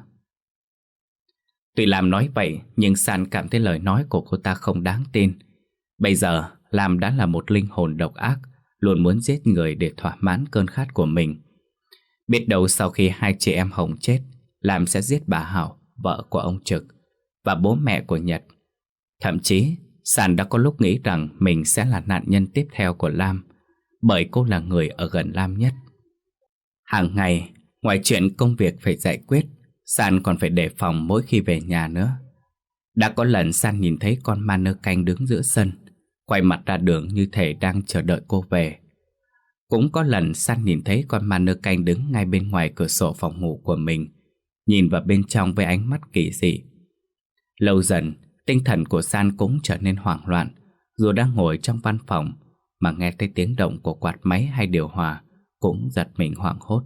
Tuy Lam nói vậy, nhưng San cảm thấy lời nói của cô ta không đáng tin. Bây giờ Lam đã là một linh hồn độc ác, luôn muốn giết người để thỏa mãn cơn khát của mình. Biết đâu sau khi hai chị em Hồng chết, Lam sẽ giết bà Hảo, vợ của ông Trực, và bố mẹ của Nhật. Thậm chí San đã có lúc nghĩ rằng mình sẽ là nạn nhân tiếp theo của Lam, bởi cô là người ở gần Lam nhất. Hàng ngày, ngoài chuyện công việc phải giải quyết, San còn phải đề phòng mỗi khi về nhà nữa. Đã có lần San nhìn thấy con ma nơ canh đứng giữa sân, quay mặt ra đường như thể đang chờ đợi cô về. Cũng có lần San nhìn thấy con ma nơ canh đứng ngay bên ngoài cửa sổ phòng ngủ của mình, nhìn vào bên trong với ánh mắt kỳ dị. Lâu dần, tinh thần của San cũng trở nên hoảng loạn. Dù đang ngồi trong văn phòng mà nghe thấy tiếng động của quạt máy hay điều hòa, cũng giật mình hoảng hốt.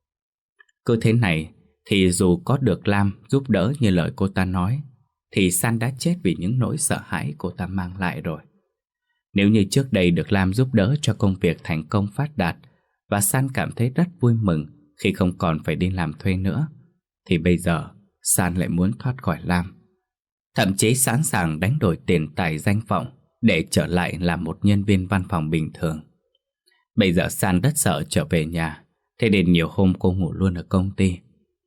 Cứ thế này thì dù có được Lam giúp đỡ như lời cô ta nói, thì San đã chết vì những nỗi sợ hãi cô ta mang lại rồi. Nếu như trước đây được Lam giúp đỡ cho công việc thành công phát đạt, và San cảm thấy rất vui mừng khi không còn phải đi làm thuê nữa, thì bây giờ San lại muốn thoát khỏi Lam, thậm chí sẵn sàng đánh đổi tiền tài danh vọng để trở lại làm một nhân viên văn phòng bình thường. Bây giờ San rất sợ trở về nhà, thế nên nhiều hôm cô ngủ luôn ở công ty.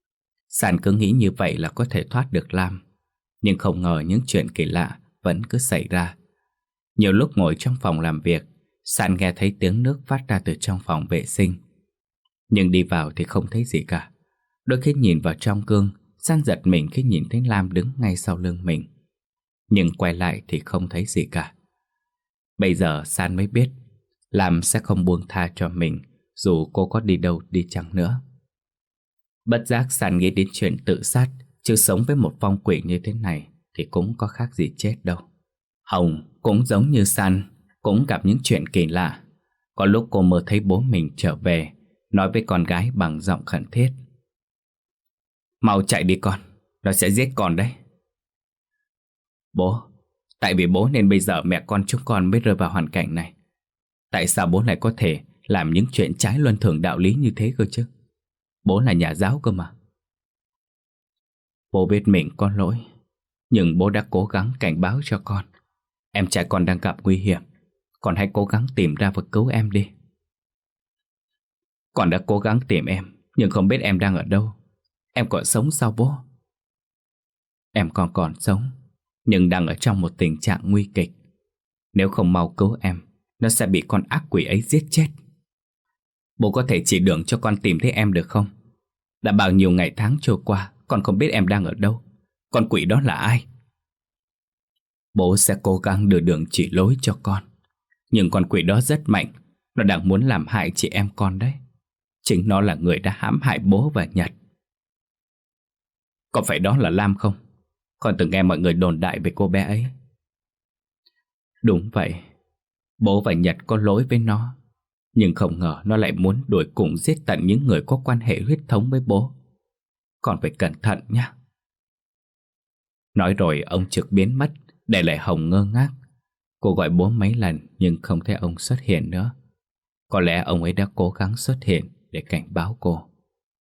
San cứ nghĩ như vậy là có thể thoát được Lam, nhưng không ngờ những chuyện kỳ lạ vẫn cứ xảy ra. Nhiều lúc ngồi trong phòng làm việc, San nghe thấy tiếng nước phát ra từ trong phòng vệ sinh, nhưng đi vào thì không thấy gì cả. Đôi khi nhìn vào trong gương, San giật mình khi nhìn thấy Lam đứng ngay sau lưng mình, nhưng quay lại thì không thấy gì cả. Bây giờ San mới biết Lam sẽ không buông tha cho mình dù cô có đi đâu đi chăng nữa. Bất giác San nghĩ đến chuyện tự sát, chứ sống với một vong quỷ như thế này thì cũng có khác gì chết đâu. Hồng cũng giống như San, cũng gặp những chuyện kỳ lạ. Có lúc cô mơ thấy bố mình trở về, nói với con gái bằng giọng khẩn thiết: "Mau chạy đi con, nó sẽ giết con đấy." "Bố, tại vì bố nên bây giờ mẹ con chúng con mới rơi vào hoàn cảnh này. Tại sao bố lại có thể làm những chuyện trái luân thường đạo lý như thế cơ chứ? Bố là nhà giáo cơ mà." "Bố biết mình có lỗi, nhưng bố đã cố gắng cảnh báo cho con. Em trai con đang gặp nguy hiểm, con hãy cố gắng tìm ra và cứu em đi." "Con đã cố gắng tìm em, nhưng không biết em đang ở đâu. Em còn sống sao bố?" "Em còn còn sống, nhưng đang ở trong một tình trạng nguy kịch. Nếu không mau cứu em, nó sẽ bị con ác quỷ ấy giết chết. Bố có thể chỉ đường cho con tìm thấy em được không? Đã bao nhiêu ngày tháng trôi qua, con không biết em đang ở đâu. Con quỷ đó là ai?" "Bố sẽ cố gắng đưa đường chỉ lối cho con. Nhưng con quỷ đó rất mạnh, nó đang muốn làm hại chị em con đấy. Chính nó là người đã hãm hại bố và Nhật." "Có phải đó là Lam không? Con từng nghe mọi người đồn đại về cô bé ấy." "Đúng vậy, bố và Nhật có lỗi với nó, nhưng không ngờ nó lại muốn đuổi cùng giết tận những người có quan hệ huyết thống với bố. Con phải cẩn thận nhé." Nói rồi ông trực biến mất, để lại Hồng ngơ ngác. Cô gọi bố mấy lần nhưng không thấy ông xuất hiện nữa. Có lẽ ông ấy đã cố gắng xuất hiện để cảnh báo cô.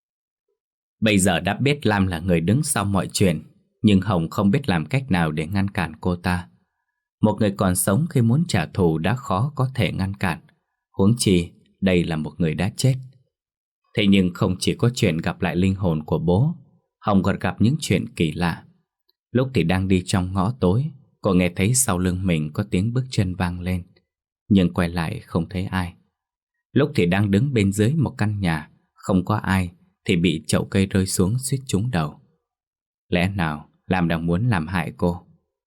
Bây giờ đã biết Lam là người đứng sau mọi chuyện, nhưng Hồng không biết làm cách nào để ngăn cản cô ta. Một người còn sống khi muốn trả thù đã khó có thể ngăn cản, huống chi đây là một người đã chết. Thế nhưng không chỉ có chuyện gặp lại linh hồn của bố, Hồng còn gặp những chuyện kỳ lạ. Lúc thì đang đi trong ngõ tối, cô nghe thấy sau lưng mình có tiếng bước chân vang lên, nhưng quay lại không thấy ai. Lúc thì đang đứng bên dưới một căn nhà, không có ai, thì bị chậu cây rơi xuống suýt trúng đầu. Lẽ nào Lam đang muốn làm hại cô?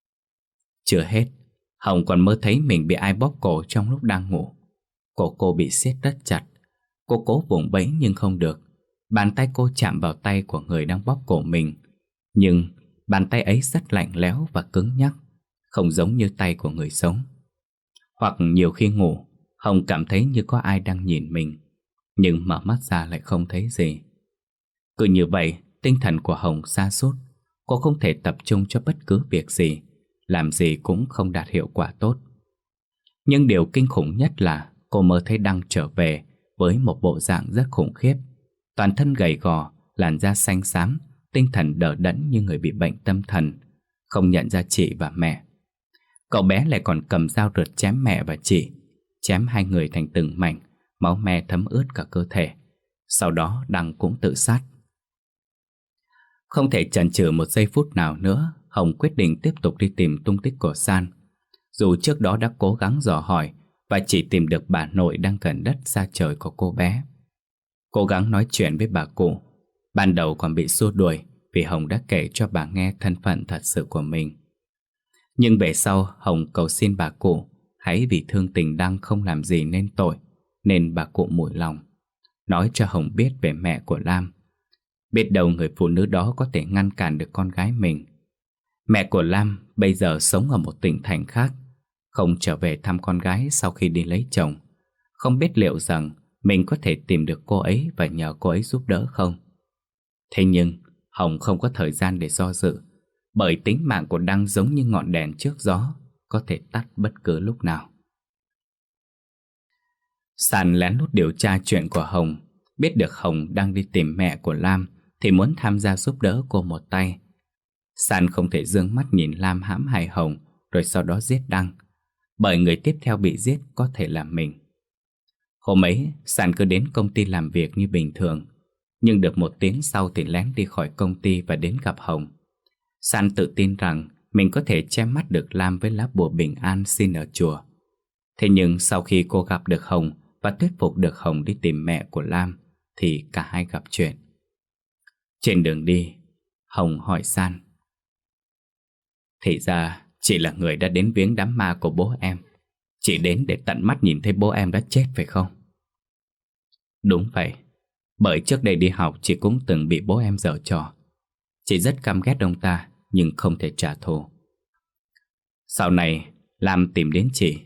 Chưa hết, Hồng còn mơ thấy mình bị ai bóp cổ trong lúc đang ngủ. Cổ cô bị siết rất chặt. Cô cố vùng vẫy nhưng không được. Bàn tay cô chạm vào tay của người đang bóp cổ mình, nhưng bàn tay ấy rất lạnh lẽo và cứng nhắc, không giống như tay của người sống. Hoặc nhiều khi ngủ, Hồng cảm thấy như có ai đang nhìn mình, nhưng mở mắt ra lại không thấy gì. Cứ như vậy, tinh thần của Hồng sa sút. Cô không thể tập trung cho bất cứ việc gì, làm gì cũng không đạt hiệu quả tốt. Nhưng điều kinh khủng nhất là cô mơ thấy Đăng trở về với một bộ dạng rất khủng khiếp. Toàn thân gầy gò, làn da xanh xám, tinh thần đờ đẫn như người bị bệnh tâm thần, không nhận ra chị và mẹ. Cậu bé lại còn cầm dao rượt chém mẹ và chị, chém hai người thành từng mảnh, máu me thấm ướt cả cơ thể. Sau đó Đăng cũng tự sát. Không thể chần chừ một giây phút nào nữa, Hồng quyết định tiếp tục đi tìm tung tích của San. Dù trước đó đã cố gắng dò hỏi và chỉ tìm được bà nội đang gần đất xa trời của cô bé. Cố gắng nói chuyện với bà cụ. Ban đầu còn bị xua đuổi vì Hồng đã kể cho bà nghe thân phận thật sự của mình. Nhưng về sau Hồng cầu xin bà cụ hãy vì thương tình Đăng không làm gì nên tội, nên bà cụ mủi lòng, nói cho Hồng biết về mẹ của Lam. Biết đâu người phụ nữ đó có thể ngăn cản được con gái mình. Mẹ của Lam bây giờ sống ở một tỉnh thành khác, không trở về thăm con gái sau khi đi lấy chồng. Không biết liệu rằng mình có thể tìm được cô ấy và nhờ cô ấy giúp đỡ không. Thế nhưng Hồng không có thời gian để do dự, bởi tính mạng của Đăng giống như ngọn đèn trước gió, có thể tắt bất cứ lúc nào. San lén lút điều tra chuyện của Hồng. Biết được Hồng đang đi tìm mẹ của Lam thì muốn tham gia giúp đỡ cô một tay. San không thể dương mắt nhìn Lam hãm hại Hồng rồi sau đó giết Đăng, bởi người tiếp theo bị giết có thể là mình. Hôm ấy San cứ đến công ty làm việc như bình thường, nhưng được một tiếng sau thì lén đi khỏi công ty và đến gặp Hồng. San tự tin rằng mình có thể che mắt được Lam với lá bùa bình an xin ở chùa. Thế nhưng sau khi cô gặp được Hồng và thuyết phục được Hồng đi tìm mẹ của Lam thì cả hai gặp chuyện. Trên đường đi, Hồng hỏi San: "Thì ra chị là người đã đến viếng đám ma của bố em. Chị đến để tận mắt nhìn thấy bố em đã chết phải không?" "Đúng vậy. Bởi trước đây đi học chị cũng từng bị bố em giở trò. Chị rất căm ghét ông ta nhưng không thể trả thù. Sau này Lam tìm đến chị,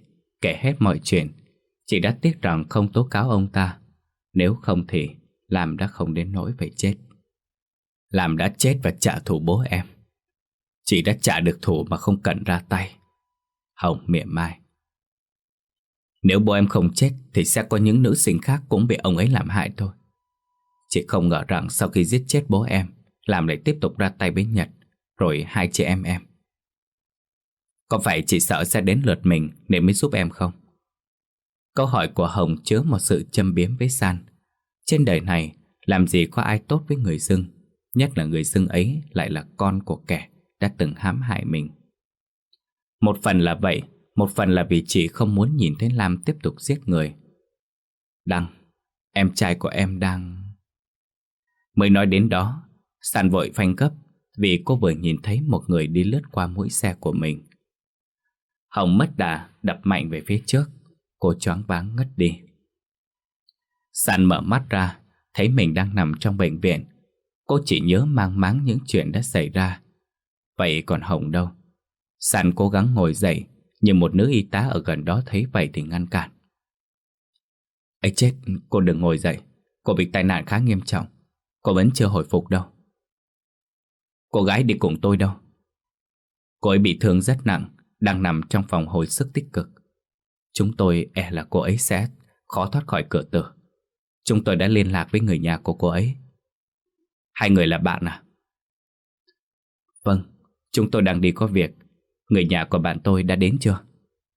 kể hết mọi chuyện. Chị đã tiếc rằng không tố cáo ông ta. Nếu không thì Lam đã không đến nỗi phải chết. Lam đã chết và trả thù bố em. Chị đã trả được thù mà không cần ra tay. Hồng mỉa mai. Nếu bố em không chết thì sẽ có những nữ sinh khác cũng bị ông ấy làm hại thôi. Chị không ngờ rằng sau khi giết chết bố em, Lam lại tiếp tục ra tay với Nhật, rồi hai chị em em. Có phải chị sợ sẽ đến lượt mình nên mới giúp em không? Câu hỏi của Hồng chứa một sự châm biếm với San. Trên đời này làm gì có ai tốt với người dưng, nhất là người dưng ấy lại là con của kẻ đã từng hãm hại mình. Một phần là vậy, một phần là vì chị không muốn nhìn thấy Lam tiếp tục giết người. Đăng, em trai của em đang... Mới nói đến đó, San vội phanh gấp vì cô vừa nhìn thấy một người đi lướt qua mũi xe của mình. Hồng mất đà đập mạnh về phía trước. Cô choáng váng ngất đi. San mở mắt ra, thấy mình đang nằm trong bệnh viện. Cô chỉ nhớ mang máng những chuyện đã xảy ra. Vậy còn Hồng đâu? San cố gắng ngồi dậy, nhưng một nữ y tá ở gần đó thấy vậy thì ngăn cản. Ấy chết, cô đừng ngồi dậy. Cô bị tai nạn khá nghiêm trọng. Cô vẫn chưa hồi phục đâu. Cô gái đi cùng tôi đâu? Cô ấy bị thương rất nặng, đang nằm trong phòng hồi sức tích cực. Chúng tôi e là cô ấy sẽ khó thoát khỏi cửa tử. Chúng tôi đã liên lạc với người nhà của cô ấy. Hai người là bạn à? Vâng, chúng tôi đang đi có việc. Người nhà của bạn tôi đã đến chưa?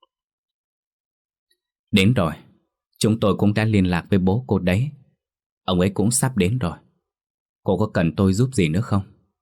Đến rồi. Chúng tôi cũng đã liên lạc với bố cô đấy. Ông ấy cũng sắp đến rồi. Cô có cần tôi giúp gì nữa không?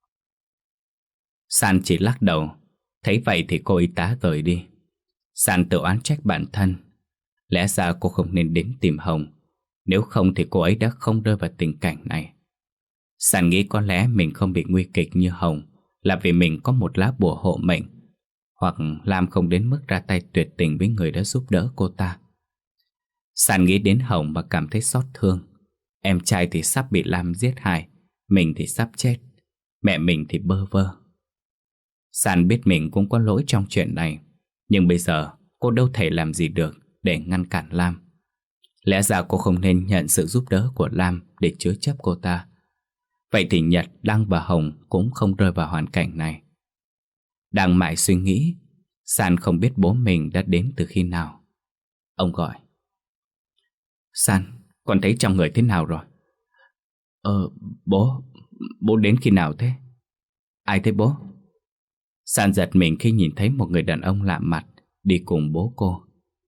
San chỉ lắc đầu. Thấy vậy thì cô y tá rời đi. San tự oán trách bản thân. Lẽ ra cô không nên đến tìm Hồng. Nếu không thì cô ấy đã không rơi vào tình cảnh này. San nghĩ có lẽ mình không bị nguy kịch như Hồng là vì mình có một lá bùa hộ mệnh, hoặc Lam không đến mức ra tay tuyệt tình với người đã giúp đỡ cô ta. San nghĩ đến Hồng và cảm thấy xót thương. Em trai thì sắp bị Lam giết hại, mình thì sắp chết, mẹ mình thì bơ vơ. San biết mình cũng có lỗi trong chuyện này, nhưng bây giờ cô đâu thể làm gì được để ngăn cản Lam. Lẽ ra cô không nên nhận sự giúp đỡ của Lam để chứa chấp cô ta. Vậy thì Nhật, Đăng và Hồng cũng không rơi vào hoàn cảnh này. Đang mãi suy nghĩ, San không biết bố mình đã đến từ khi nào. Ông gọi. San, con thấy trong người thế nào rồi? Ờ, bố, bố đến khi nào thế? Ai thế bố? San giật mình khi nhìn thấy một người đàn ông lạ mặt đi cùng bố cô.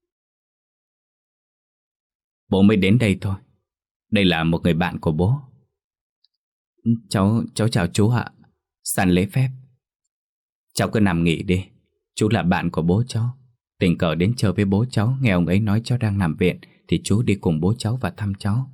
Bố mới đến đây thôi. Đây là một người bạn của bố. Cháu, cháu chào chú ạ. San lễ phép. Cháu cứ nằm nghỉ đi. Chú là bạn của bố cháu. Tình cờ đến chơi với bố cháu, nghe ông ấy nói cháu đang nằm viện thì chú đi cùng bố cháu và thăm cháu.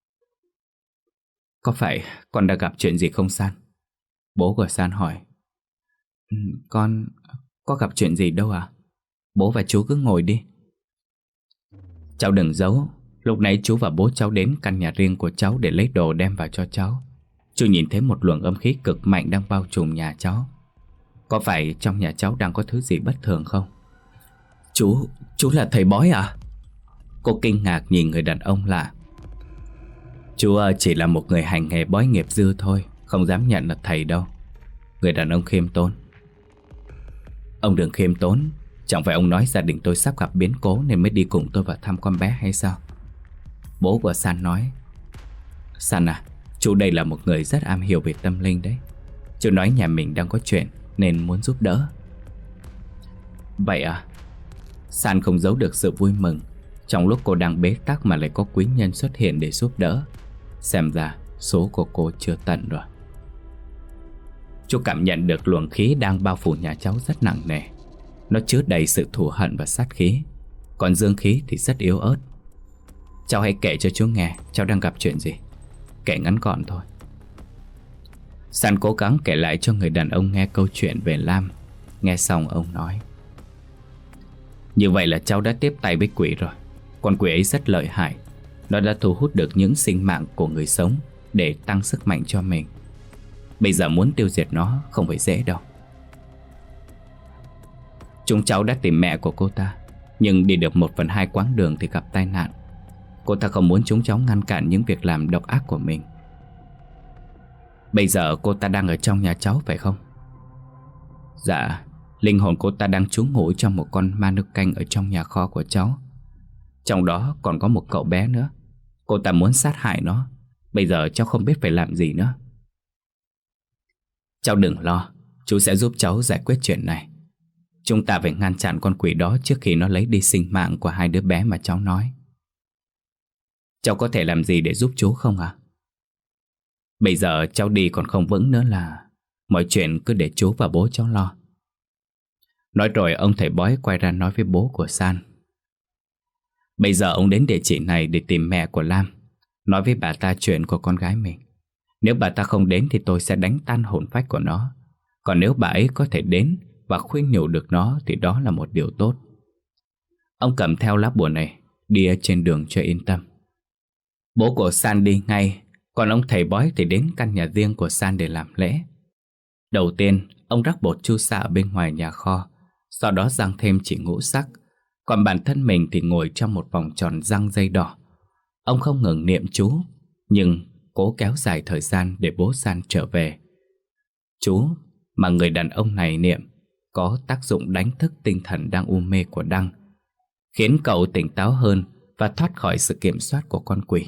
Có phải con đã gặp chuyện gì không San? Bố của San hỏi. Ừ, con có gặp chuyện gì đâu à? Bố và chú cứ ngồi đi. Cháu đừng giấu. Lúc nãy chú và bố cháu đến căn nhà riêng của cháu để lấy đồ đem vào cho cháu. Chú nhìn thấy một luồng âm khí cực mạnh đang bao trùm nhà cháu. Có phải trong nhà cháu đang có thứ gì bất thường không? Chú, chú là thầy bói à? Cô kinh ngạc nhìn người đàn ông lạ. Chú chỉ là một người hành nghề bói nghiệp dư thôi, không dám nhận là thầy đâu. Người đàn ông khiêm tốn. Ông đừng khiêm tốn. Chẳng phải ông nói gia đình tôi sắp gặp biến cố nên mới đi cùng tôi vào thăm con bé hay sao? Bố của San nói. San à, chú đây là một người rất am hiểu về tâm linh đấy. Chú nói nhà mình đang có chuyện nên muốn giúp đỡ. Vậy à? San không giấu được sự vui mừng. Trong lúc cô đang bế tắc mà lại có quý nhân xuất hiện để giúp đỡ. Xem ra số của cô chưa tận rồi. Chú cảm nhận được luồng khí đang bao phủ nhà cháu rất nặng nề. Nó chứa đầy sự thù hận và sát khí. Còn dương khí thì rất yếu ớt. Cháu hãy kể cho chú nghe cháu đang gặp chuyện gì. Kể ngắn gọn thôi. San cố gắng kể lại cho người đàn ông nghe câu chuyện về Lam. Nghe xong ông nói. Như vậy là cháu đã tiếp tay với quỷ rồi. Con quỷ ấy rất lợi hại. Nó đã thu hút được những sinh mạng của người sống để tăng sức mạnh cho mình. Bây giờ muốn tiêu diệt nó không phải dễ đâu. Chúng cháu đã tìm mẹ của cô ta, Nhưng đi được một phần hai quãng đường thì gặp tai nạn. Cô ta không muốn chúng cháu ngăn cản những việc làm độc ác của mình. Bây giờ cô ta đang ở trong nhà cháu phải không? Dạ, linh hồn cô ta đang trú ngụ trong một con ma nước canh ở trong nhà kho của cháu. Trong đó còn có một cậu bé nữa. Cô ta muốn sát hại nó. Bây giờ cháu không biết phải làm gì nữa. Cháu đừng lo, chú sẽ giúp cháu giải quyết chuyện này. Chúng ta phải ngăn chặn con quỷ đó trước khi nó lấy đi sinh mạng của hai đứa bé mà cháu nói. Cháu có thể làm gì để giúp chú không ạ? À? Bây giờ cháu đi còn không vững nữa là mọi chuyện cứ để chú và bố cháu lo. Nói rồi ông thầy bói quay ra nói với bố của San. Bây giờ ông đến địa chỉ này để tìm mẹ của Lam, nói với bà ta chuyện của con gái mình. Nếu bà ta không đến thì tôi sẽ đánh tan hồn phách của nó. Còn nếu bà ấy có thể đến và khuyên nhủ được nó thì đó là một điều tốt. Ông cầm theo lá bùa này, đi trên đường cho yên tâm. Bố của San đi ngay, còn ông thầy bói thì đến căn nhà riêng của San để làm lễ. Đầu tiên, ông rắc bột chu sa ở bên ngoài nhà kho, sau đó rang thêm chỉ ngũ sắc. Còn bản thân mình thì ngồi trong một vòng tròn răng dây đỏ. Ông không ngừng niệm chú, nhưng cố kéo dài thời gian để bố San trở về. Chú mà người đàn ông này niệm có tác dụng đánh thức tinh thần đang u mê của Đăng, khiến cậu tỉnh táo hơn và thoát khỏi sự kiểm soát của con quỷ.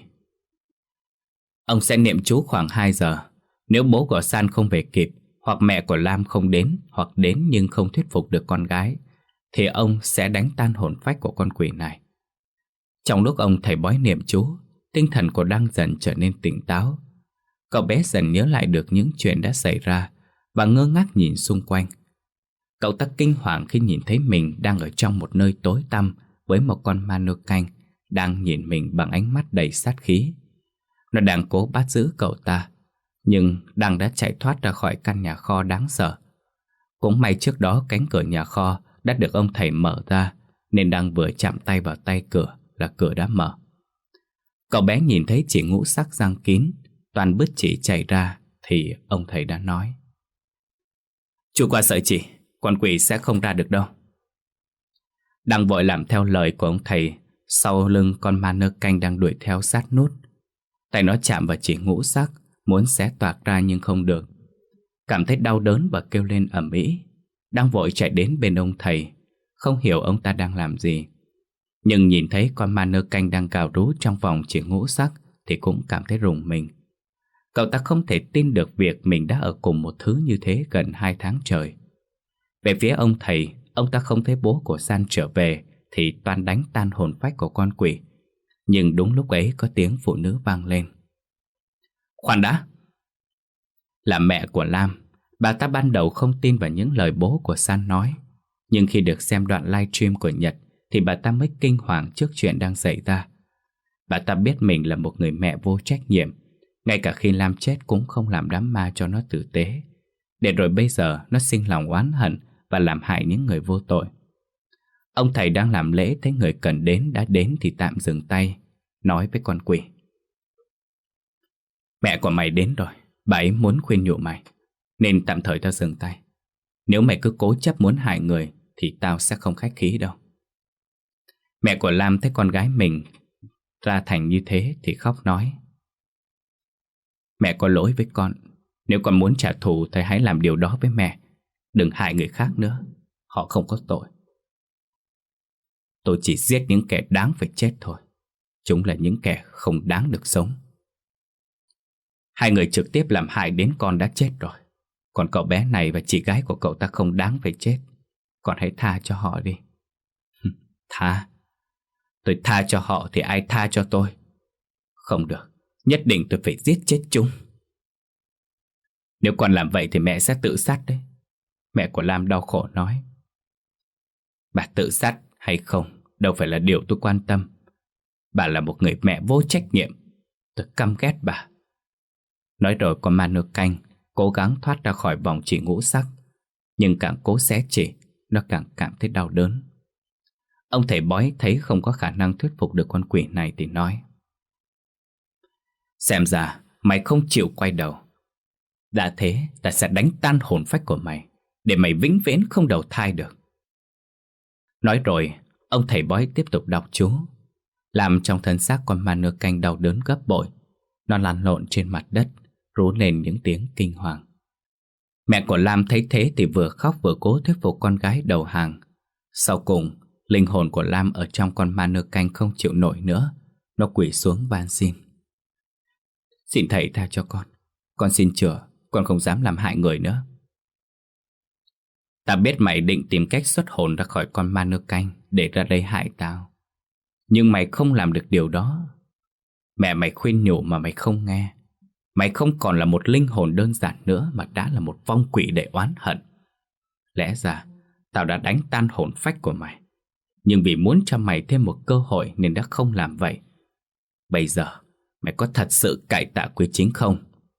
Ông sẽ niệm chú khoảng hai giờ. Nếu bố của San không về kịp, hoặc mẹ của Lam không đến, hoặc đến nhưng không thuyết phục được con gái, thì ông sẽ đánh tan hồn phách của con quỷ này. Trong lúc ông thầy bói niệm chú, tinh thần của Đăng dần trở nên tỉnh táo. Cậu bé dần nhớ lại được những chuyện đã xảy ra và ngơ ngác nhìn xung quanh. Cậu ta kinh hoàng khi nhìn thấy mình đang ở trong một nơi tối tăm với một con ma nơ canh đang nhìn mình bằng ánh mắt đầy sát khí. Nó đang cố bắt giữ cậu ta, nhưng Đăng đã chạy thoát ra khỏi căn nhà kho đáng sợ. Cũng may trước đó cánh cửa nhà kho đã được ông thầy mở ra, nên Đăng vừa chạm tay vào tay cửa là cửa đã mở. Cậu bé nhìn thấy chỉ ngũ sắc răng kín, toàn bứt chỉ chảy ra, thì ông thầy đã nói: Chú qua sợi chỉ, con quỷ sẽ không ra được đâu. Đăng vội làm theo lời của ông thầy. Sau lưng con ma nơ canh đang đuổi theo sát nút. Tay nó chạm vào chỉ ngũ sắc, muốn xé toạc ra nhưng không được. Cảm thấy đau đớn và kêu lên ầm ĩ. Đăng vội chạy đến bên ông thầy, không hiểu ông ta đang làm gì. Nhưng nhìn thấy con ma nơ canh đang cào rú trong vòng chỉ ngũ sắc thì cũng cảm thấy rùng mình. Cậu ta không thể tin được việc mình đã ở cùng một thứ như thế gần hai tháng trời. Về phía ông thầy, ông ta không thấy bố của San trở về thì toan đánh tan hồn phách của con quỷ. Nhưng đúng lúc ấy có tiếng phụ nữ vang lên: Khoan đã! Là mẹ của Lam. Bà ta ban đầu không tin vào những lời bố của San nói, nhưng khi được xem đoạn livestream của Nhật thì bà ta mới kinh hoàng trước chuyện đang xảy ra. Bà ta biết mình là một người mẹ vô trách nhiệm, ngay cả khi Lam chết cũng không làm đám ma cho nó tử tế, để rồi bây giờ nó sinh lòng oán hận và làm hại những người vô tội. Ông thầy đang làm lễ thấy người cần đến đã đến thì tạm dừng tay, nói với con quỷ: Mẹ của mày đến rồi, bà ấy muốn khuyên nhủ mày, nên tạm thời tao dừng tay. Nếu mày cứ cố chấp muốn hại người thì tao sẽ không khách khí đâu. Mẹ của Lam thấy con gái mình ra thành như thế thì khóc nói: Mẹ có lỗi với con. Nếu con muốn trả thù thì hãy làm điều đó với mẹ. Đừng hại người khác nữa, họ không có tội. Tôi chỉ giết những kẻ đáng phải chết thôi. Chúng là những kẻ không đáng được sống. Hai người trực tiếp làm hại đến con đã chết rồi. Còn cậu bé này và chị gái của cậu ta không đáng phải chết. Con hãy tha cho họ đi. Tha? Tôi tha cho họ thì ai tha cho tôi? Không được, nhất định tôi phải giết chết chúng. Nếu con làm vậy thì mẹ sẽ tự sát đấy. Mẹ của Lam đau khổ nói. Bà tự sát hay không đâu phải là điều tôi quan tâm. Bà là một người mẹ vô trách nhiệm. Tôi căm ghét bà. Nói rồi con ma nơ canh cố gắng thoát ra khỏi vòng chỉ ngũ sắc, nhưng càng cố xé chỉ, nó càng cảm thấy đau đớn. Ông thầy bói thấy không có khả năng thuyết phục được con quỷ này thì nói: Xem ra mày không chịu quay đầu. Đã thế, ta sẽ đánh tan hồn phách của mày, để mày vĩnh viễn không đầu thai được. Nói rồi, Ông thầy bói tiếp tục đọc chú, làm trong thân xác con ma nơ canh đau đớn gấp bội. Nó lăn lộn trên mặt đất, rú lên những tiếng kinh hoàng. Mẹ của Lam thấy thế thì vừa khóc vừa cố thuyết phục con gái đầu hàng. Sau cùng, linh hồn của Lam ở trong con ma nơ canh không chịu nổi nữa. Nó quỳ xuống van xin: "Xin thầy tha cho con. Con xin chừa, con không dám làm hại người nữa." "Ta biết mày định tìm cách xuất hồn ra khỏi con ma nơ canh để ra đây hại tao. Nhưng mày không làm được điều đó. Mẹ mày khuyên nhủ mà mày không nghe. Mày không còn là một linh hồn đơn giản nữa, mà đã là một vong quỷ để oán hận. Lẽ ra tao đã đánh tan hồn phách của mày, nhưng vì muốn cho mày thêm một cơ hội nên đã không làm vậy. Bây giờ mày có thật sự cải tạ quy chính không?"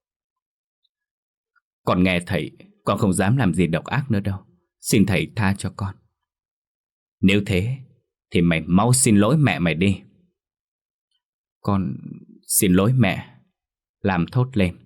"Con nghe thầy, con không dám làm gì độc ác nữa đâu. Xin thầy tha cho con." "Nếu thế thì mày mau xin lỗi mẹ mày đi." "Con xin lỗi mẹ." Lam thốt lên.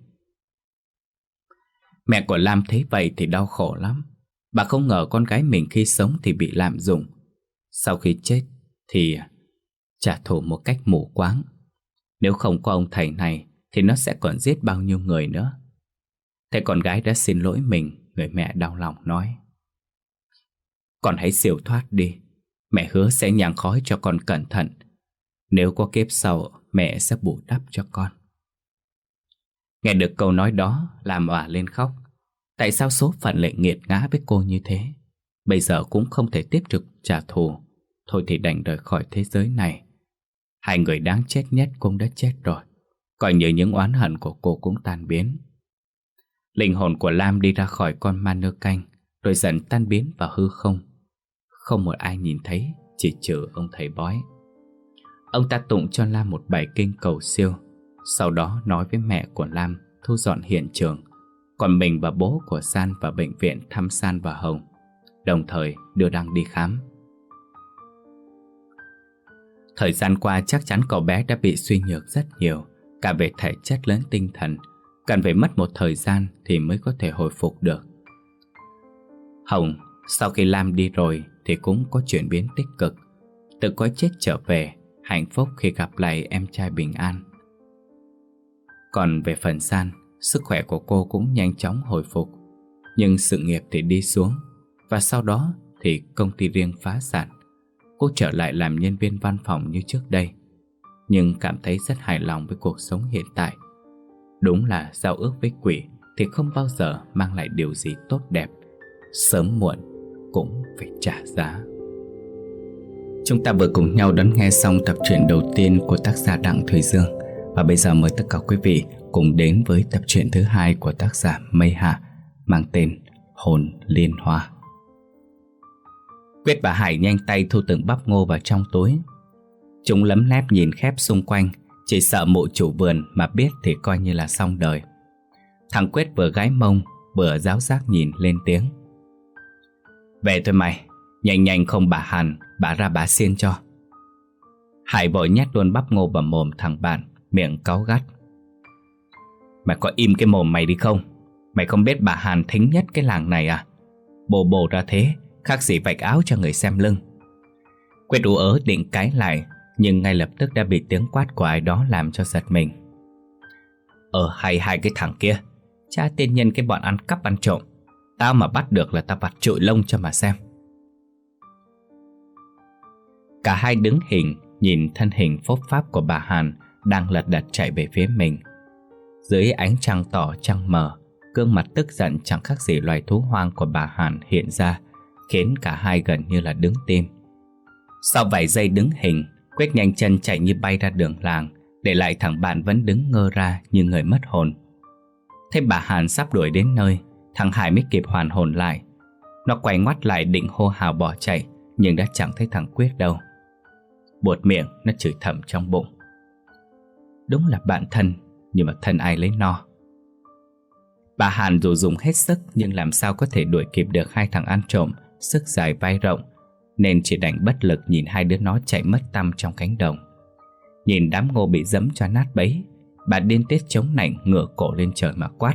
Mẹ của Lam thấy vậy thì đau khổ lắm. Bà không ngờ con gái mình khi sống thì bị lạm dụng, sau khi chết thì trả thù một cách mù quáng. Nếu không có ông thầy này thì nó sẽ còn giết bao nhiêu người nữa. Thế con gái đã xin lỗi mình, người mẹ đau lòng nói: "Con hãy siêu thoát đi. Mẹ hứa sẽ nhang khói cho con cẩn thận. Nếu có kiếp sau, mẹ sẽ bù đắp cho con." Nghe được câu nói đó, Lam òa lên khóc. Tại sao số phận lại nghiệt ngã với cô như thế? Bây giờ cũng không thể tiếp tục trả thù, thôi thì đành rời khỏi thế giới này. Hai người đáng chết nhất cũng đã chết rồi, coi như những oán hận của cô cũng tan biến. Linh hồn của Lam đi ra khỏi con ma nơ canh, rồi dần tan biến vào hư không. Không một ai nhìn thấy, chỉ trừ ông thầy bói. Ông ta tụng cho Lam một bài kinh cầu siêu, sau đó nói với mẹ của Lam thu dọn hiện trường, còn mình và bố của San vào bệnh viện thăm San và Hồng, đồng thời đưa Đăng đi khám. Thời gian qua chắc chắn cậu bé đã bị suy nhược rất nhiều, cả về thể chất lẫn tinh thần, cần phải mất một thời gian thì mới có thể hồi phục được. Hồng sau khi Lam đi rồi thì cũng có chuyển biến tích cực, từ cõi chết trở về, hạnh phúc khi gặp lại em trai bình an. Còn về phần San, sức khỏe của cô cũng nhanh chóng hồi phục, nhưng sự nghiệp thì đi xuống, và sau đó thì công ty riêng phá sản. Cô trở lại làm nhân viên văn phòng như trước đây, nhưng cảm thấy rất hài lòng với cuộc sống hiện tại. Đúng là giao ước với quỷ thì không bao giờ mang lại điều gì tốt đẹp, sớm muộn cũng phải trả giá. Chúng ta vừa cùng nhau đón nghe xong tập truyện đầu tiên của tác giả Đặng Thùy Dương. Và bây giờ mời tất cả quý vị cùng đến với tập truyện thứ hai của tác giả Mây Hạ, mang tên Hồn Liên Hoa. Quyết và Hải nhanh tay thu từng bắp ngô vào trong túi. Chúng lấm lép nhìn khép xung quanh, chỉ sợ mụ chủ vườn mà biết thì coi như là xong đời. Thằng Quyết vừa gái mông vừa giáo giác nhìn lên tiếng: "Về thôi mày, nhanh nhanh không bà Hàn, bà ra bà xiên cho." Hải vội nhét luôn bắp ngô vào mồm thằng bạn, miệng cáu gắt: "Mày có im cái mồm mày đi không? Mày không biết bà Hàn thính nhất cái làng này à? Bồ bồ ra thế, khác gì vạch áo cho người xem lưng." Quyết ú ớ định cãi lại, nhưng ngay lập tức đã bị tiếng quát của ai đó làm cho giật mình. "Ờ hay hai cái thằng kia, cha tiên nhân cái bọn ăn cắp ăn trộm, tao mà bắt được là tao vặt trụi lông cho mà xem." Cả hai đứng hình nhìn thân hình phốp pháp của bà Hàn đang lật đật chạy về phía mình. Dưới ánh trăng tỏ trăng mờ, gương mặt tức giận chẳng khác gì loài thú hoang của bà Hàn hiện ra, khiến cả hai gần như là đứng tim. Sau vài giây đứng hình, Quyết nhanh chân chạy như bay ra đường làng, để lại thằng bạn vẫn đứng ngơ ra như người mất hồn. Thấy bà Hàn sắp đuổi đến nơi, thằng Hải mới kịp hoàn hồn lại. Nó quay ngoắt lại định hô hào bỏ chạy, nhưng đã chẳng thấy thằng Quyết đâu. Buột miệng nó chửi thầm trong bụng: "Đúng là bạn thân, nhưng mà thân ai lấy no." Bà Hàn dù dùng hết sức nhưng làm sao có thể đuổi kịp được hai thằng ăn trộm sức dài vai rộng, nên chỉ đành bất lực nhìn hai đứa nó chạy mất tăm trong cánh đồng. Nhìn đám ngô bị dẫm cho nát bấy, bà điên tiết chống nạnh ngửa cổ lên trời mà quát: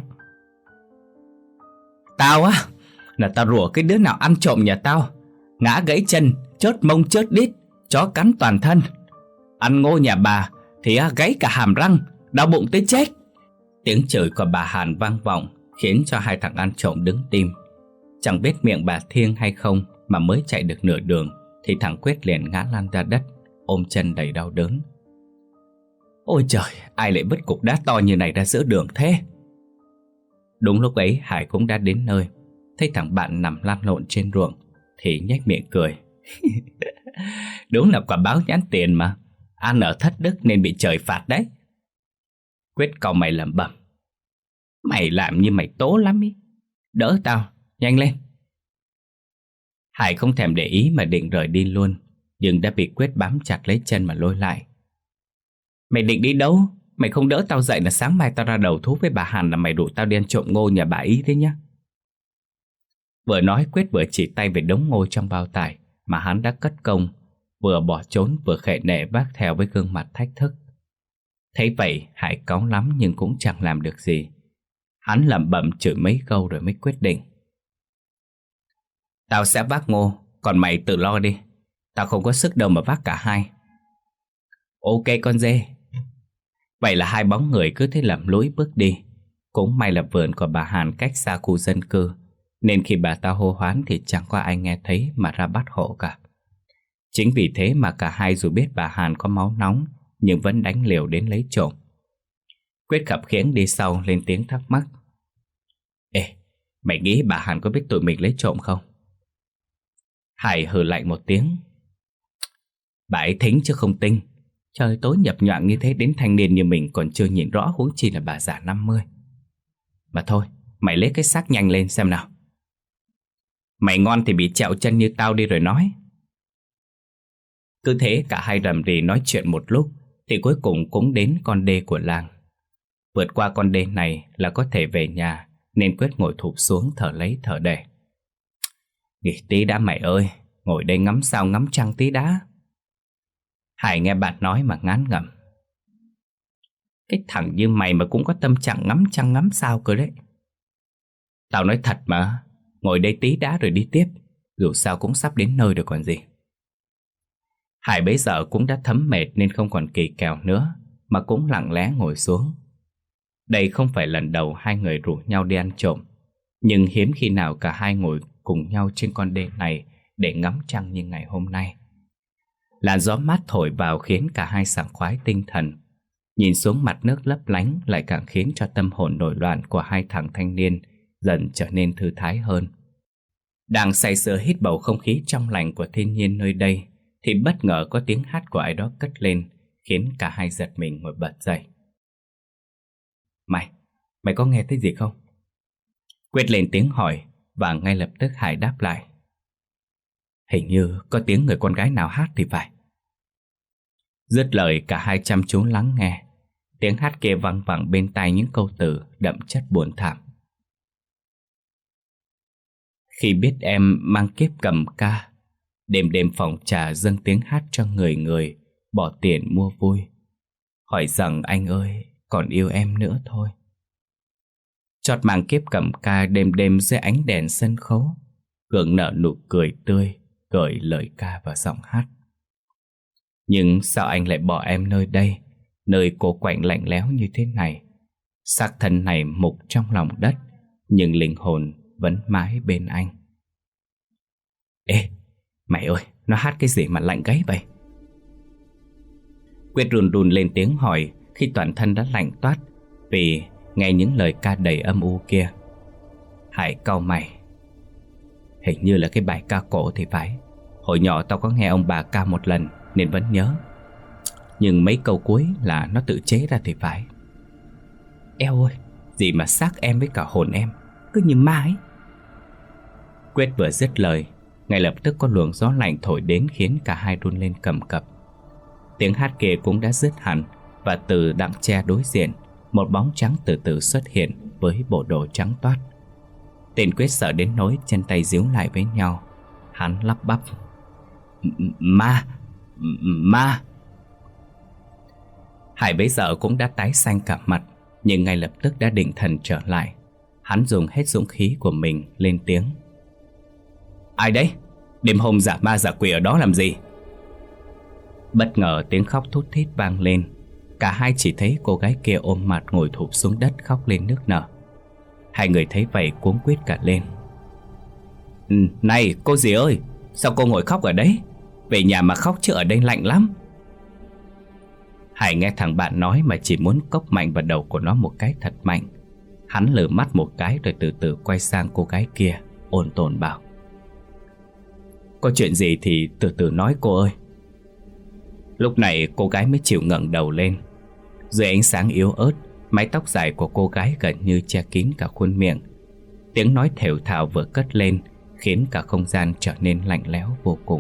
"Tao á, là tao rủa cái đứa nào ăn trộm nhà tao, ngã gãy chân, chớt mông chớt đít, chó cắn toàn thân. Ăn ngô nhà bà thì gãy cả hàm răng, đau bụng tới chết. Tiếng chửi của bà Hàn vang vọng, khiến cho hai thằng ăn trộm đứng tim. Chẳng biết miệng bà thiêng hay không, mà mới chạy được nửa đường thì thằng Quyết liền ngã lăn ra đất, ôm chân đầy đau đớn. Ôi trời, ai lại vứt cục đá to như này ra giữa đường thế? Đúng lúc ấy Hải cũng đã đến nơi. Thấy thằng bạn nằm lăn lộn trên ruộng thì nhếch miệng cười. Đúng là quả báo nhãn tiền mà. Ăn ở thất đức nên bị trời phạt đấy. Quyết cau mày lẩm bẩm. Mày làm như mày tố lắm ý. Đỡ tao, nhanh lên. Hải không thèm để ý mà định rời đi luôn, nhưng đã bị Quyết bám chặt lấy chân mà lôi lại. Mày định đi đâu? Mày không đỡ tao dậy là sáng mai tao ra đầu thú với bà Hàn là mày đủ tao đi ăn trộm ngô nhà bà ý thế nhá. Vừa nói Quyết vừa chỉ tay về đống ngô trong bao tải mà hắn đã cất công, vừa bỏ trốn vừa khệ nệ vác theo với gương mặt thách thức. Thấy vậy Hải cáu lắm nhưng cũng chẳng làm được gì. Hắn lẩm bẩm chửi mấy câu rồi mới quyết định. Tao sẽ vác ngô, còn mày tự lo đi. Tao không có sức đâu mà vác cả hai. Ok con dê. Vậy là hai bóng người cứ thế lầm lũi bước đi. Cũng may là vườn của bà Hàn cách xa khu dân cư, nên khi bà ta hô hoán thì chẳng có ai nghe thấy mà ra bắt hộ cả. Chính vì thế mà cả hai dù biết bà Hàn có máu nóng nhưng vẫn đánh liều đến lấy trộm. Quyết khập khiễng đi sau lên tiếng thắc mắc. Ê, mày nghĩ bà Hàn có biết tụi mình lấy trộm không? Hải hừ lạnh một tiếng. Bà ấy thính chứ không tinh. Trời tối nhập nhoạng như thế đến thanh niên như mình còn chưa nhìn rõ, huống chi là bà già năm mươi. Mà thôi, mày lấy cái xác nhanh lên xem nào. Mày ngon thì bị trẹo chân như tao đi rồi nói. Cứ thế cả hai rầm rì nói chuyện một lúc thì cuối cùng cũng đến con đê của làng. Vượt qua con đê này là có thể về nhà, nên Quyết ngồi thụp xuống thở lấy thở để. Nghỉ tí đã mày ơi, ngồi đây ngắm sao ngắm trăng tí đã. Hải nghe bạn nói mà ngán ngẩm. Cái thằng như mày mà cũng có tâm trạng ngắm trăng ngắm sao cơ đấy. Tao nói thật mà, ngồi đây tí đã rồi đi tiếp, dù sao cũng sắp đến nơi rồi còn gì. Hải bấy giờ cũng đã thấm mệt nên không còn kỳ kèo nữa, mà cũng lặng lẽ ngồi xuống. Đây không phải lần đầu hai người rủ nhau đi ăn trộm, nhưng hiếm khi nào cả hai ngồi cùng nhau trên con đê này để ngắm trăng như ngày hôm nay. Làn gió mát thổi vào khiến cả hai sảng khoái tinh thần. Nhìn xuống mặt nước lấp lánh lại càng khiến cho tâm hồn nổi loạn của hai thằng thanh niên dần trở nên thư thái hơn. Đang say sưa hít bầu không khí trong lành của thiên nhiên nơi đây thì bất ngờ có tiếng hát của ai đó cất lên, khiến cả hai giật mình ngồi bật dậy. Mày, mày có nghe thấy gì không? Quyết lên tiếng hỏi và ngay lập tức Hải đáp lại. Hình như có tiếng người con gái nào hát thì phải. Dứt lời cả hai chăm chú lắng nghe. Tiếng hát kia văng vẳng bên tai những câu từ đậm chất buồn thảm. Khi biết em mang kiếp cầm ca, đêm đêm phòng trà dâng tiếng hát cho người người, bỏ tiền mua vui. Hỏi rằng anh ơi, còn yêu em nữa thôi. Chót mang kiếp cầm ca đêm đêm dưới ánh đèn sân khấu, gượng nở nụ cười tươi, gửi lời ca vào giọng hát. Nhưng sao anh lại bỏ em nơi đây, nơi cô quạnh lạnh lẽo như thế này? Xác thân này mục trong lòng đất, nhưng linh hồn vẫn mãi bên anh. Ê, mày ơi, nó hát cái gì mà lạnh gáy vậy? Quyết run run lên tiếng hỏi khi toàn thân đã lạnh toát vì nghe những lời ca đầy âm u kia. Hải cau mày. Hình như là cái bài ca cổ thì phải. Hồi nhỏ tao có nghe ông bà ca một lần nên vẫn nhớ, nhưng mấy câu cuối là nó tự chế ra thì phải. Eo ơi, gì mà xác em với cả hồn em cứ như ma ấy. Quyết vừa dứt lời, ngay lập tức có luồng gió lạnh thổi đến khiến cả hai run lên cầm cập. Tiếng hát kia cũng đã dứt hẳn, và từ đặng tre đối diện, một bóng trắng từ từ xuất hiện với bộ đồ trắng toát. Tên Quyết sợ đến nỗi chân tay díu lại với nhau. Hắn lắp bắp. Ma! Ma! Hải bấy giờ cũng đã tái xanh cả mặt, nhưng ngay lập tức đã định thần trở lại. Hắn dùng hết dũng khí của mình lên tiếng. Ai đấy? Đêm hôm giả ma giả quỷ ở đó làm gì? Bất ngờ tiếng khóc thút thít vang lên. Cả hai chỉ thấy cô gái kia ôm mặt ngồi thụp xuống đất khóc lên nức nở. Hai người thấy vậy cuống quýt cả lên. Ừ, này cô dì ơi, sao cô ngồi khóc ở đấy? Về nhà mà khóc chứ ở đây lạnh lắm. Hải nghe thằng bạn nói mà chỉ muốn cốc mạnh vào đầu của nó một cái thật mạnh. Hắn lử mắt một cái rồi từ từ quay sang cô gái kia, ôn tồn bảo: có chuyện gì thì từ từ nói cô ơi. Lúc này cô gái mới chịu ngẩng đầu lên. Dưới ánh sáng yếu ớt, mái tóc dài của cô gái gần như che kín cả khuôn miệng. Tiếng nói thều thào vừa cất lên khiến cả không gian trở nên lạnh lẽo vô cùng.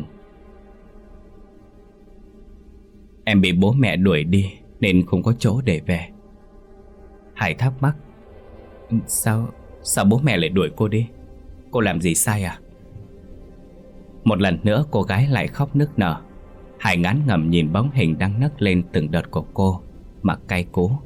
Em bị bố mẹ đuổi đi nên không có chỗ để về. Hải thắc mắc: Sao, sao bố mẹ lại đuổi cô đi? Cô làm gì sai à? Một lần nữa cô gái lại khóc nức nở. Hải ngán ngẩm nhìn bóng hình đang nấc lên từng đợt của cô mà cay cú.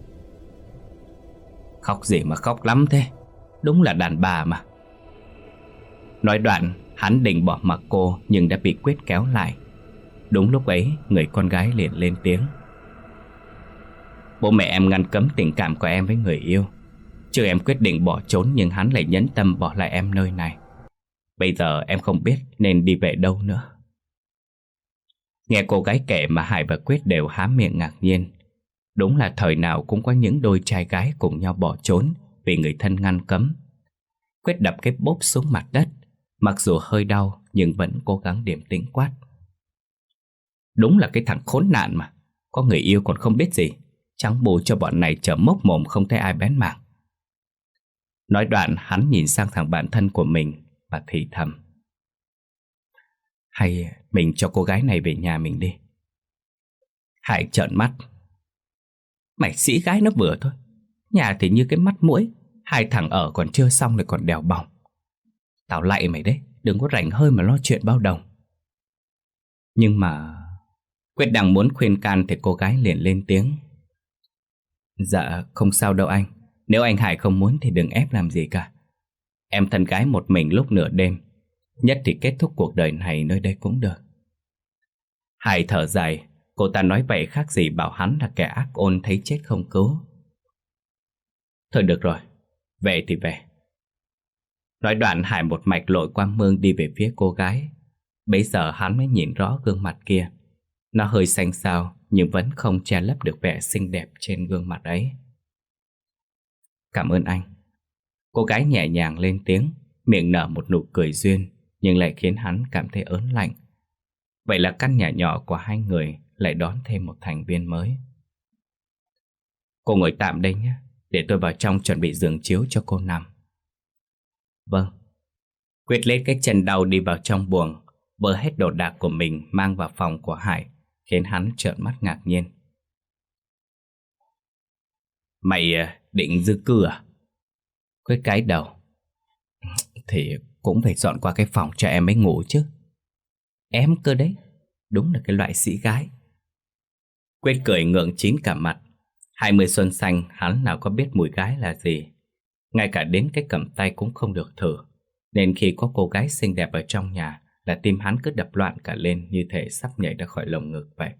Khóc gì mà khóc lắm thế, đúng là đàn bà mà. Nói đoạn hắn định bỏ mặc cô nhưng đã bị Quyết kéo lại. Đúng lúc ấy người con gái liền lên tiếng: bố mẹ em ngăn cấm tình cảm của em với người yêu, chứ em quyết định bỏ trốn nhưng hắn lại nhẫn tâm bỏ lại em nơi này. Bây giờ em không biết nên đi về đâu nữa. Nghe cô gái kể mà Hải và Quyết đều há miệng ngạc nhiên. Đúng là thời nào cũng có những đôi trai gái cùng nhau bỏ trốn vì người thân ngăn cấm. Quyết đập cái bốp xuống mặt đất, mặc dù hơi đau nhưng vẫn cố gắng điềm tĩnh quát: đúng là cái thằng khốn nạn mà, có người yêu còn không biết gì, chẳng bù cho bọn này trở mốc mồm không thấy ai bén mảng. Nói đoạn hắn nhìn sang thằng bạn thân của mình và thì thầm: hay mình cho cô gái này về nhà mình đi. Hải trợn mắt: mày sĩ gái nó vừa thôi, nhà thì như cái mắt muỗi, hai thằng ở còn chưa xong lại còn đèo bòng. Tao lạy mày đấy, đừng có rảnh hơi mà lo chuyện bao đồng. Nhưng mà Quyết đang muốn khuyên can thì cô gái liền lên tiếng: dạ không sao đâu anh, nếu anh Hải không muốn thì đừng ép làm gì cả. Em thân gái một mình lúc nửa đêm, nhất thì kết thúc cuộc đời này nơi đây cũng được. Hải thở dài, cô ta nói vậy khác gì bảo hắn là kẻ ác ôn thấy chết không cứu. Thôi được rồi, về thì về. Nói đoạn Hải một mạch lội qua mương đi về phía cô gái. Bấy giờ hắn mới nhìn rõ gương mặt kia. Nó hơi xanh xao nhưng vẫn không che lấp được vẻ xinh đẹp trên gương mặt ấy. Cảm ơn anh. Cô gái nhẹ nhàng lên tiếng, miệng nở một nụ cười duyên nhưng lại khiến hắn cảm thấy ớn lạnh. Vậy là căn nhà nhỏ của hai người lại đón thêm một thành viên mới. Cô ngồi tạm đây nhé, để tôi vào trong chuẩn bị giường chiếu cho cô nằm. Vâng. Quyết lấy cái chân đau đi vào trong buồng, bơ hết đồ đạc của mình mang vào phòng của Hải, khiến hắn trợn mắt ngạc nhiên. Mày định di cư à? Quyết cái đầu. Thì cũng phải dọn qua cái phòng cho em ấy ngủ chứ. Em cơ đấy, đúng là cái loại sĩ gái. Quyết cười ngượng chín cả mặt. Hai mươi xuân xanh hắn nào có biết mùi gái là gì. Ngay cả đến cái cầm tay cũng không được thử. Nên khi có cô gái xinh đẹp ở trong nhà là tim hắn cứ đập loạn cả lên, như thể sắp nhảy ra khỏi lồng ngực vậy.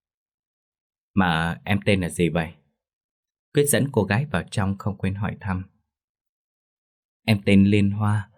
Mà em tên là gì vậy? Quyết dẫn cô gái vào trong không quên hỏi thăm. Em tên Liên Hoa.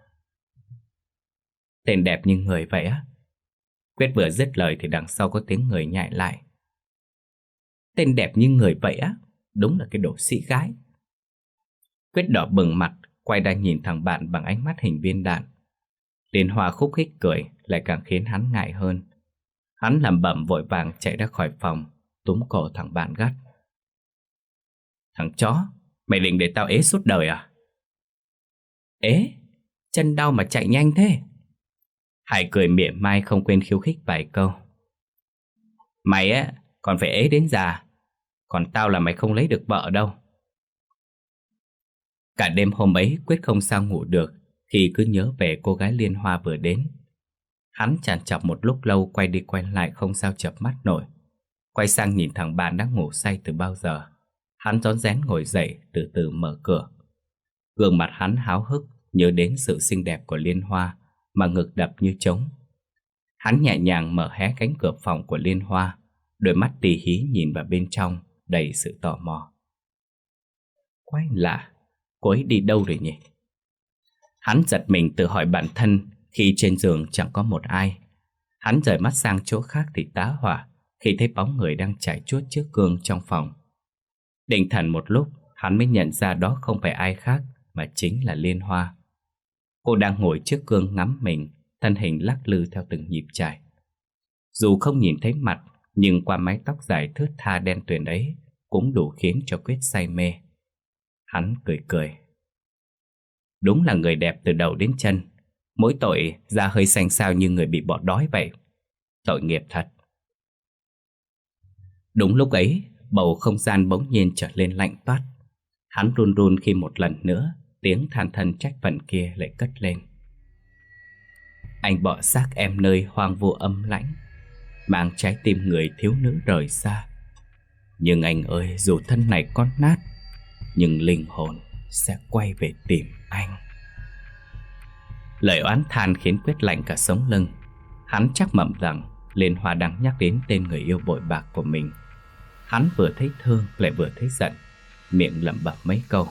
Tên đẹp như người vậy á? Quyết vừa dứt lời thì đằng sau có tiếng người nhại lại. Tên đẹp như người vậy á? Đúng là cái đồ sĩ gái. Quyết đỏ bừng mặt, quay ra nhìn thằng bạn bằng ánh mắt hình viên đạn. Liên Hoa khúc khích cười lại càng khiến hắn ngại hơn. Hắn lẩm bẩm vội vàng chạy ra khỏi phòng, túm cổ thằng bạn gắt. Thằng chó, mày định để tao ế suốt đời à? Ế? Chân đau mà chạy nhanh thế? Hải cười mỉa mai không quên khiêu khích vài câu. Mày á, còn phải ế đến già. Còn tao là mày không lấy được vợ đâu. Cả đêm hôm ấy Quyết không sao ngủ được khi cứ nhớ về cô gái Liên Hoa vừa đến. Hắn trằn trọc một lúc lâu, quay đi quay lại không sao chợp mắt nổi. Quay sang nhìn thằng bạn đang ngủ say từ bao giờ. Hắn rón rén ngồi dậy, từ từ mở cửa. Gương mặt hắn háo hức nhớ đến sự xinh đẹp của Liên Hoa mà ngực đập như trống. Hắn nhẹ nhàng mở hé cánh cửa phòng của Liên Hoa, đôi mắt tì hí nhìn vào bên trong đầy sự tò mò. Quái lạ, cô ấy đi đâu rồi nhỉ? Hắn giật mình tự hỏi bản thân khi trên giường chẳng có một ai. Hắn rời mắt sang chỗ khác thì tá hỏa khi thấy bóng người đang chải chuốt trước gương trong phòng. Định thần một lúc, hắn mới nhận ra đó không phải ai khác mà chính là Liên Hoa. Cô đang ngồi trước gương ngắm mình, thân hình lắc lư theo từng nhịp chải. Dù không nhìn thấy mặt, nhưng qua mái tóc dài thướt tha đen tuyền ấy cũng đủ khiến cho Quyết say mê. Hắn cười cười. Đúng là người đẹp từ đầu đến chân, mỗi tội da hơi xanh xao như người bị bỏ đói vậy. Tội nghiệp thật. Đúng lúc ấy, bầu không gian bỗng nhiên trở lên lạnh toát. Hắn run run khi một lần nữa tiếng than thân trách phận kia lại cất lên. Anh bỏ xác em nơi hoang vu âm lãnh, mang trái tim người thiếu nữ rời xa. Nhưng anh ơi, dù thân này có nát, nhưng linh hồn sẽ quay về tìm anh. Lời oán than khiến Quyết lạnh cả sống lưng. Hắn chắc mẩm rằng Liên Hoa đang nhắc đến tên người yêu bội bạc của mình. Hắn vừa thấy thương lại vừa thấy giận, miệng lẩm bẩm mấy câu.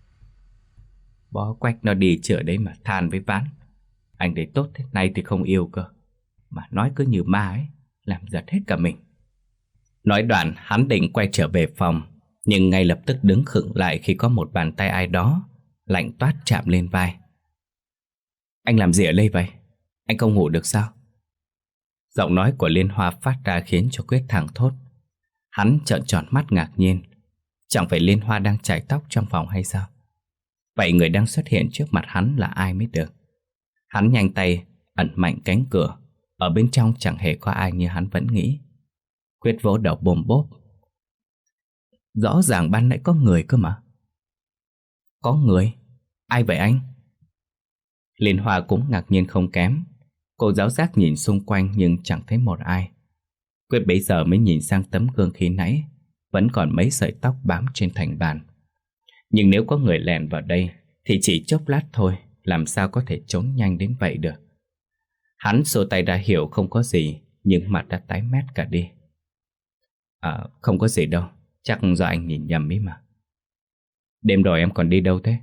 Bó quách nó đi chữa đấy mà than với Ván. Anh đấy tốt thế này thì không yêu cơ, mà nói cứ như ma ấy, làm giật hết cả mình. Nói đoạn hắn định quay trở về phòng, nhưng ngay lập tức đứng khựng lại khi có một bàn tay ai đó lạnh toát chạm lên vai. Anh làm gì ở đây vậy? Anh không ngủ được sao? Giọng nói của Liên Hoa phát ra khiến cho Quyết thẳng thốt. Hắn trợn tròn mắt ngạc nhiên. Chẳng phải Liên Hoa đang chải tóc trong phòng hay sao? Vậy người đang xuất hiện trước mặt hắn là ai mới được? Hắn nhanh tay ẩn mạnh cánh cửa. Ở bên trong chẳng hề có ai như hắn vẫn nghĩ. Quyết vỗ đầu bồm bốp. Rõ ràng ban nãy có người cơ mà. Có người? Ai vậy anh? Liên Hoa cũng ngạc nhiên không kém. Cô giáo giác nhìn xung quanh nhưng chẳng thấy một ai. Quyết bấy giờ mới nhìn sang tấm gương khi nãy, vẫn còn mấy sợi tóc bám trên thành bàn. Nhưng nếu có người lèn vào đây thì chỉ chốc lát thôi, làm sao có thể trốn nhanh đến vậy được. Hắn xua tay ra hiểu không có gì, nhưng mặt đã tái mét cả đi. À, không có gì đâu, chắc do anh nhìn nhầm ý mà. Đêm rồi em còn đi đâu thế?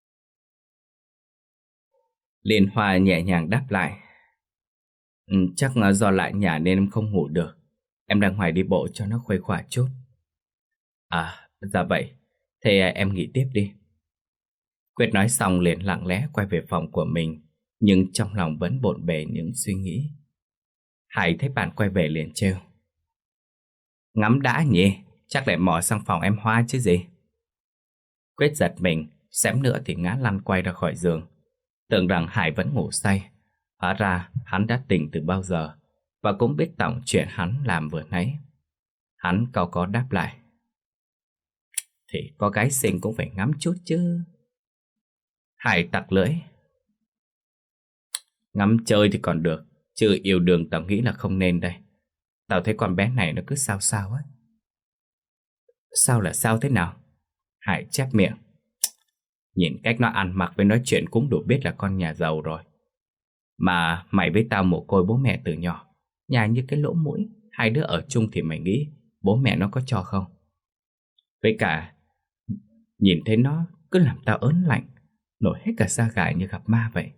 Liên Hoa nhẹ nhàng đáp lại. Ừ, chắc do lại nhà nên em không ngủ được. Em đang ngoài đi bộ cho nó khuây khỏa chút. À, dạ vậy. Thế em nghỉ tiếp đi. Quyết nói xong liền lặng lẽ quay về phòng của mình, nhưng trong lòng vẫn bộn bề những suy nghĩ. Hải thấy bạn quay về liền trêu. Ngắm đã nhỉ, chắc lại mò sang phòng em Hoa chứ gì. Quyết giật mình, xém nữa thì ngã lăn quay ra khỏi giường. Tưởng rằng Hải vẫn ngủ say. Hóa ra hắn đã tỉnh từ bao giờ, và cũng biết tổng chuyện hắn làm vừa nãy. Hắn cau có đáp lại. Thì có gái xinh cũng phải ngắm chút chứ. Hải tặc lưỡi. Ngắm chơi thì còn được, chứ yêu đương tao nghĩ là không nên đây. Tao thấy con bé này nó cứ sao sao á. Sao là sao thế nào? Hải chép miệng. Nhìn cách nó ăn mặc với nói chuyện cũng đủ biết là con nhà giàu rồi. Mà mày với tao mồ côi bố mẹ từ nhỏ, nhà như cái lỗ mũi, hai đứa ở chung thì mày nghĩ bố mẹ nó có cho không? Với cả nhìn thấy nó cứ làm tao ớn lạnh, nổi hết cả da gà như gặp ma vậy.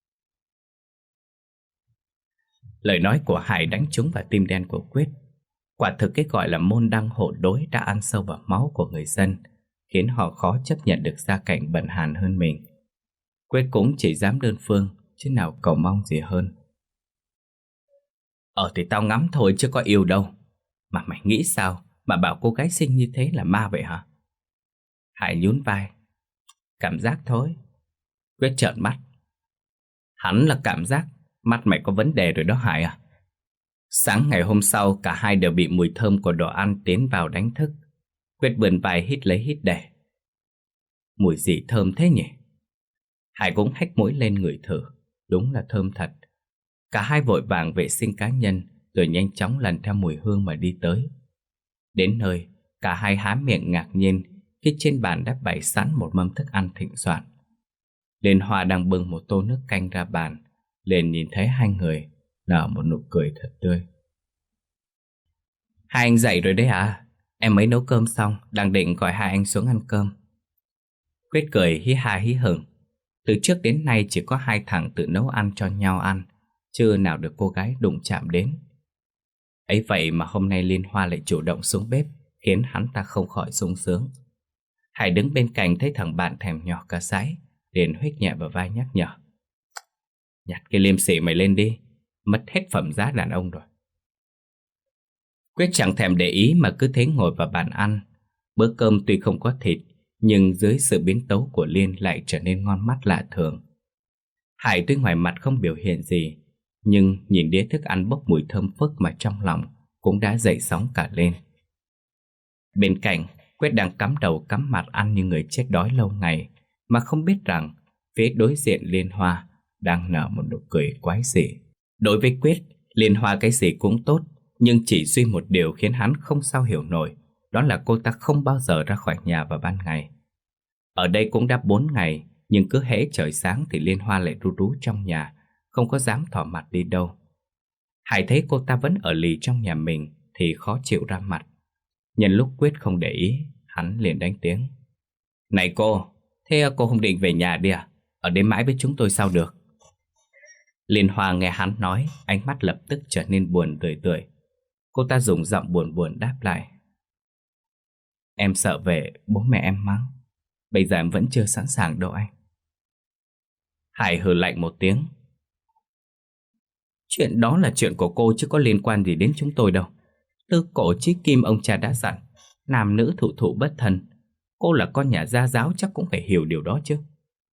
Lời nói của Hải đánh trúng vào tim đen của Quyết. Quả thực cái gọi là môn đăng hộ đối đã ăn sâu vào máu của người dân, khiến họ khó chấp nhận được gia cảnh bần hàn hơn mình. Quyết cũng chỉ dám đơn phương, chứ nào cầu mong gì hơn. Ờ thì tao ngắm thôi chứ có yêu đâu. Mà mày nghĩ sao mà bảo cô gái xinh như thế là ma vậy hả? Hải nhún vai. Cảm giác thôi. Quyết trợn mắt. Hắn là cảm giác. Mắt mày có vấn đề rồi đó Hải à. Sáng ngày hôm sau cả hai đều bị mùi thơm của đồ ăn tiến vào đánh thức. Quyết vươn vai hít lấy hít để. Mùi gì thơm thế nhỉ? Hải cũng hách mũi lên ngửi thử. Đúng là thơm thật. Cả hai vội vàng vệ sinh cá nhân, rồi nhanh chóng lần theo mùi hương mà đi tới. Đến nơi, cả hai há miệng ngạc nhiên khi trên bàn đã bày sẵn một mâm thức ăn thịnh soạn. Liên Hoa đang bưng một tô nước canh ra bàn, liền nhìn thấy hai người nở một nụ cười thật tươi. Hai anh dậy rồi đấy à? Em mới nấu cơm xong, đang định gọi hai anh xuống ăn cơm. Quyết cười hí ha hí hửng. Từ trước đến nay chỉ có hai thằng tự nấu ăn cho nhau ăn, chưa nào được cô gái đụng chạm đến. Ấy vậy mà hôm nay Liên Hoa lại chủ động xuống bếp, khiến hắn ta không khỏi sung sướng. Hải đứng bên cạnh thấy thằng bạn thèm nhỏ cả sái, liền huých nhẹ vào vai nhắc nhở. Nhặt cái liêm sỉ mày lên đi, mất hết phẩm giá đàn ông rồi. Quyết chẳng thèm để ý mà cứ thế ngồi vào bàn ăn. Bữa cơm tuy không có thịt, nhưng dưới sự biến tấu của Liên lại trở nên ngon mắt lạ thường. Hải tuy ngoài mặt không biểu hiện gì, nhưng nhìn đĩa thức ăn bốc mùi thơm phức mà trong lòng cũng đã dậy sóng cả lên. Bên cạnh, Quyết đang cắm đầu cắm mặt ăn như người chết đói lâu ngày, mà không biết rằng phía đối diện Liên Hoa đang nở một nụ cười quái dị. Đối với Quyết, Liên Hoa cái gì cũng tốt, nhưng chỉ duy một điều khiến hắn không sao hiểu nổi, đó là cô ta không bao giờ ra khỏi nhà vào ban ngày. Ở đây cũng đã bốn ngày, nhưng cứ hễ trời sáng thì Liên Hoa lại ru rú trong nhà, không có dám thò mặt đi đâu. Hải thấy cô ta vẫn ở lì trong nhà mình thì khó chịu ra mặt. Nhân lúc Quyết không để ý, hắn liền đánh tiếng. Này cô, thế cô không định về nhà đi à? Ở đây mãi với chúng tôi sao được? Liên Hoa nghe hắn nói, ánh mắt lập tức trở nên buồn tươi tươi. Cô ta dùng giọng buồn buồn đáp lại. Em sợ về bố mẹ em mắng. Bây giờ em vẫn chưa sẵn sàng đâu anh. Hải hừ lạnh một tiếng. Chuyện đó là chuyện của cô chứ có liên quan gì đến chúng tôi đâu. Từ cổ chí kim ông cha đã dặn, nam nữ thụ thụ bất thân. Cô là con nhà gia giáo chắc cũng phải hiểu điều đó chứ.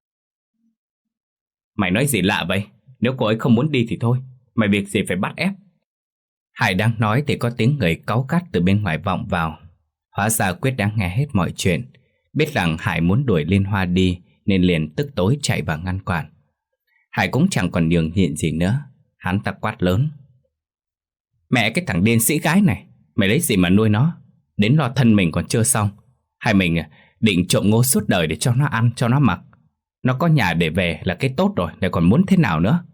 Mày nói gì lạ vậy? Nếu cô ấy không muốn đi thì thôi, mày việc gì phải bắt ép? Hải đang nói thì có tiếng người cáu gắt từ bên ngoài vọng vào. Hóa ra Quyết đang nghe hết mọi chuyện, biết rằng Hải muốn đuổi Liên Hoa đi nên liền tức tối chạy vào ngăn cản. Hải cũng chẳng còn nhường nhịn gì nữa, hắn ta quát lớn. Mẹ cái thằng điên sĩ gái này, mày lấy gì mà nuôi nó? Đến lo thân mình còn chưa xong, hay mình định trộm ngô suốt đời để cho nó ăn, cho nó mặc? Nó có nhà để về là cái tốt rồi, lại còn muốn thế nào nữa?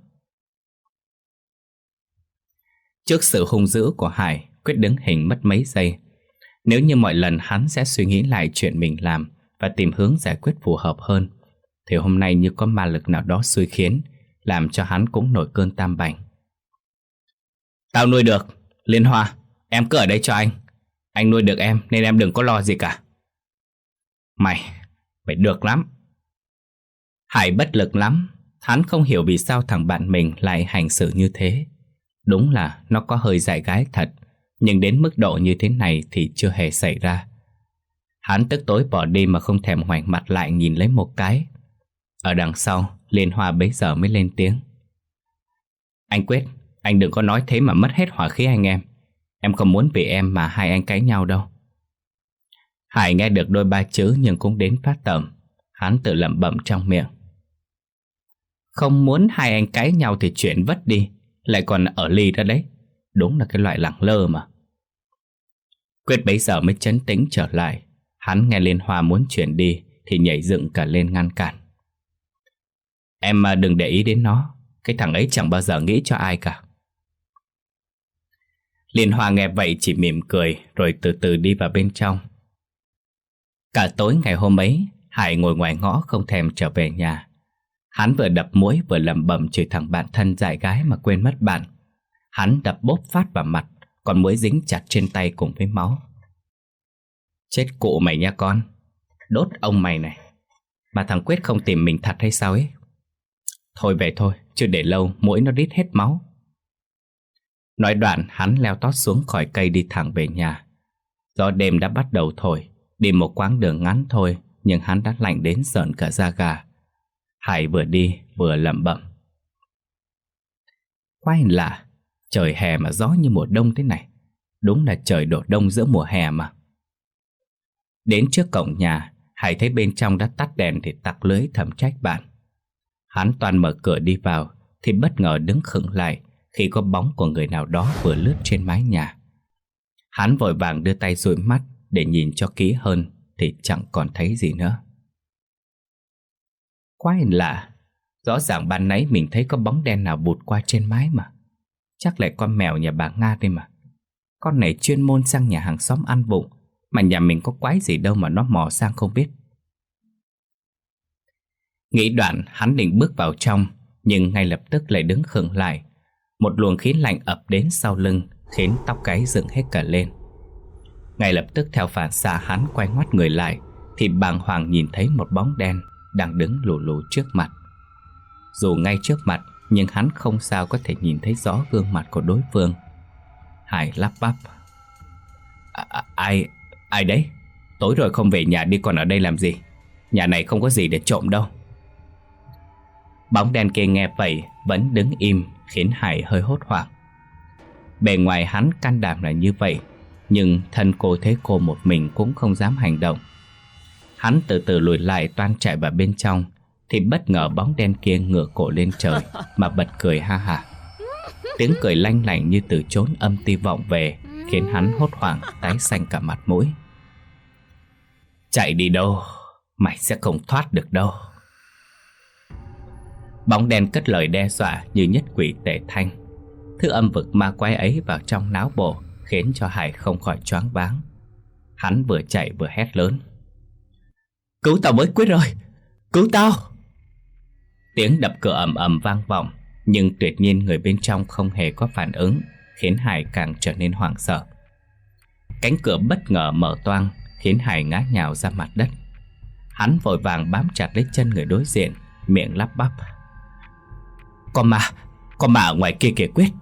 Trước sự hung dữ của Hải, Quyết đứng hình mất mấy giây. Nếu như mọi lần hắn sẽ suy nghĩ lại chuyện mình làm và tìm hướng giải quyết phù hợp hơn, thì hôm nay như có ma lực nào đó xui khiến, làm cho hắn cũng nổi cơn tam bành. Tao nuôi được, Liên Hoa, em cứ ở đây cho anh. Anh nuôi được em nên em đừng có lo gì cả. Mày, mày được lắm. Hải bất lực lắm, hắn không hiểu vì sao thằng bạn mình lại hành xử như thế. Đúng là nó có hơi dại gái thật, nhưng đến mức độ như thế này thì chưa hề xảy ra. Hắn tức tối bỏ đi mà không thèm ngoảnh mặt lại nhìn lấy một cái. Ở đằng sau, Liên Hoa bấy giờ mới lên tiếng. Anh Quyết, anh đừng có nói thế mà mất hết hỏa khí anh em. Em không muốn vì em mà hai anh cãi nhau đâu. Hải nghe được đôi ba chữ nhưng cũng đến phát tởm. Hắn tự lẩm bẩm trong miệng. Không muốn hai anh cãi nhau thì chuyện vất đi, lại còn ở ly ra đấy. Đúng là cái loại lẳng lơ mà. Quyết bấy giờ mới trấn tĩnh trở lại. Hắn nghe Liên Hoa muốn chuyển đi thì nhảy dựng cả lên ngăn cản. Em mà đừng để ý đến nó, cái thằng ấy chẳng bao giờ nghĩ cho ai cả. Liên Hoa nghe vậy chỉ mỉm cười rồi từ từ đi vào bên trong. Cả tối ngày hôm ấy, Hải ngồi ngoài ngõ không thèm trở về nhà. Hắn vừa đập mũi vừa lẩm bẩm chửi thằng bạn thân dại gái mà quên mất bạn. Hắn đập bốp phát vào mặt, còn mũi dính chặt trên tay cùng với máu. Chết cụ mày nha con, đốt ông mày này. Mà thằng Quyết không tìm mình thật hay sao ấy? Thôi về thôi, chứ để lâu mũi nó rít hết máu. Nói đoạn hắn leo tót xuống khỏi cây đi thẳng về nhà. Gió đêm đã bắt đầu thổi. Đi một quãng đường ngắn thôi, nhưng hắn đã lạnh đến rợn cả da gà. Hải vừa đi vừa lẩm bẩm. Quái lạ, trời hè mà gió như mùa đông thế này. Đúng là trời đổ đông giữa mùa hè mà. Đến trước cổng nhà, Hải thấy bên trong đã tắt đèn thì tặc lưới thầm trách bạn. Hắn toàn mở cửa đi vào thì bất ngờ đứng khựng lại khi có bóng của người nào đó vừa lướt trên mái nhà. Hắn vội vàng đưa tay dụi mắt để nhìn cho kỹ hơn thì chẳng còn thấy gì nữa. Quái lạ, rõ ràng ban nãy mình thấy có bóng đen nào bụt qua trên mái mà. Chắc lại con mèo nhà bà Nga đây mà. Con này chuyên môn sang nhà hàng xóm ăn vụng, mà nhà mình có quái gì đâu mà nó mò sang không biết. Nghĩ đoạn hắn định bước vào trong, nhưng ngay lập tức lại đứng khựng lại. Một luồng khí lạnh ập đến sau lưng, khiến tóc gáy dựng hết cả lên. Ngay lập tức theo phản xạ hắn quay ngoắt người lại, thì bàng hoàng nhìn thấy một bóng đen đang đứng lù lù trước mặt. Dù ngay trước mặt, nhưng hắn không sao có thể nhìn thấy rõ gương mặt của đối phương. Hải lắp bắp: à, à, Ai, ai đấy? Tối rồi không về nhà đi còn ở đây làm gì? Nhà này không có gì để trộm đâu. Bóng đen kia nghe vậy vẫn đứng im, khiến Hải hơi hốt hoảng. Bề ngoài hắn can đảm là như vậy, nhưng thân cô thấy cô một mình cũng không dám hành động. Hắn từ từ lùi lại toan chạy vào bên trong, thì bất ngờ bóng đen kia ngửa cổ lên trời mà bật cười ha hả. Tiếng cười lanh lảnh như từ chốn âm ti vọng về, khiến hắn hốt hoảng tái xanh cả mặt mũi. Chạy đi đâu, mày sẽ không thoát được đâu. Bóng đen cất lời đe dọa như nhất quỷ tề thanh. Thứ âm vực ma quái ấy vào trong não bộ, khiến cho Hải không khỏi choáng váng. Hắn vừa chạy vừa hét lớn: Cứu tao với, Quyết rồi! Cứu tao! Tiếng đập cửa ầm ầm vang vọng, nhưng tuyệt nhiên người bên trong không hề có phản ứng, khiến Hải càng trở nên hoảng sợ. Cánh cửa bất ngờ mở toang, khiến Hải ngã nhào ra mặt đất. Hắn vội vàng bám chặt lấy chân người đối diện, miệng lắp bắp: Con ma, con ma ở ngoài kia kìa Quyết!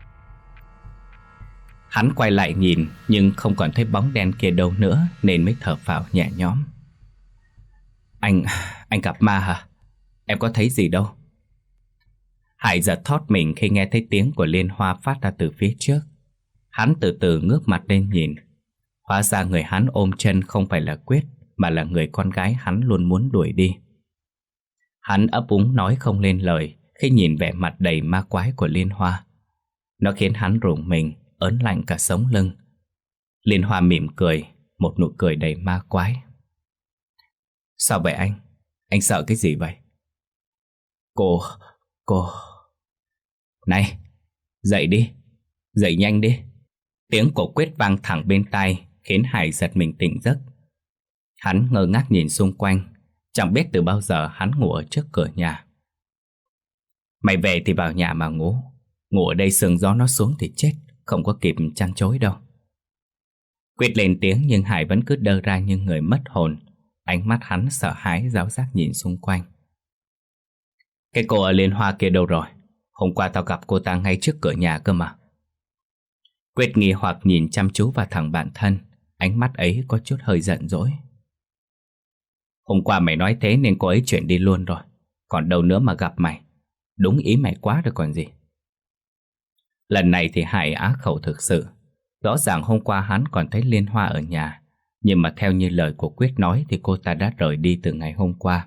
Hắn quay lại nhìn, nhưng không còn thấy bóng đen kia đâu nữa, nên mới thở phào nhẹ nhõm. Anh, anh gặp ma hả? Em có thấy gì đâu. Hải giật thót mình khi nghe thấy tiếng của Liên Hoa phát ra từ phía trước. Hắn từ từ ngước mặt lên nhìn. Hóa ra người hắn ôm chân không phải là Quyết, mà là người con gái hắn luôn muốn đuổi đi. Hắn ấp úng nói không lên lời khi nhìn vẻ mặt đầy ma quái của Liên Hoa. Nó khiến hắn rùng mình, ớn lạnh cả sống lưng. Liên Hoa mỉm cười, một nụ cười đầy ma quái. Sao vậy anh? Anh sợ cái gì vậy? Cô, cô... Này, dậy đi, dậy nhanh đi. Tiếng của Quyết vang thẳng bên tai, khiến Hải giật mình tỉnh giấc. Hắn ngơ ngác nhìn xung quanh, chẳng biết từ bao giờ hắn ngủ ở trước cửa nhà. Mày về thì vào nhà mà ngủ. Ngủ ở đây sương gió nó xuống thì chết, không có kịp chăn chối đâu. Quyết lên tiếng nhưng Hải vẫn cứ đơ ra như người mất hồn. Ánh mắt hắn sợ hãi ráo rác nhìn xung quanh. Cái cô ở Liên Hoa kia đâu rồi? Hôm qua tao gặp cô ta ngay trước cửa nhà cơ mà. Quyết nghi hoặc nhìn chăm chú vào thằng bạn thân. Ánh mắt ấy có chút hơi giận dỗi. Hôm qua mày nói thế nên cô ấy chuyển đi luôn rồi. Còn đâu nữa mà gặp mày. Đúng ý mày quá rồi còn gì. Lần này thì Hải á khẩu thực sự. Rõ ràng hôm qua hắn còn thấy Liên Hoa ở nhà, nhưng mà theo như lời của Quyết nói thì cô ta đã rời đi từ ngày hôm qua.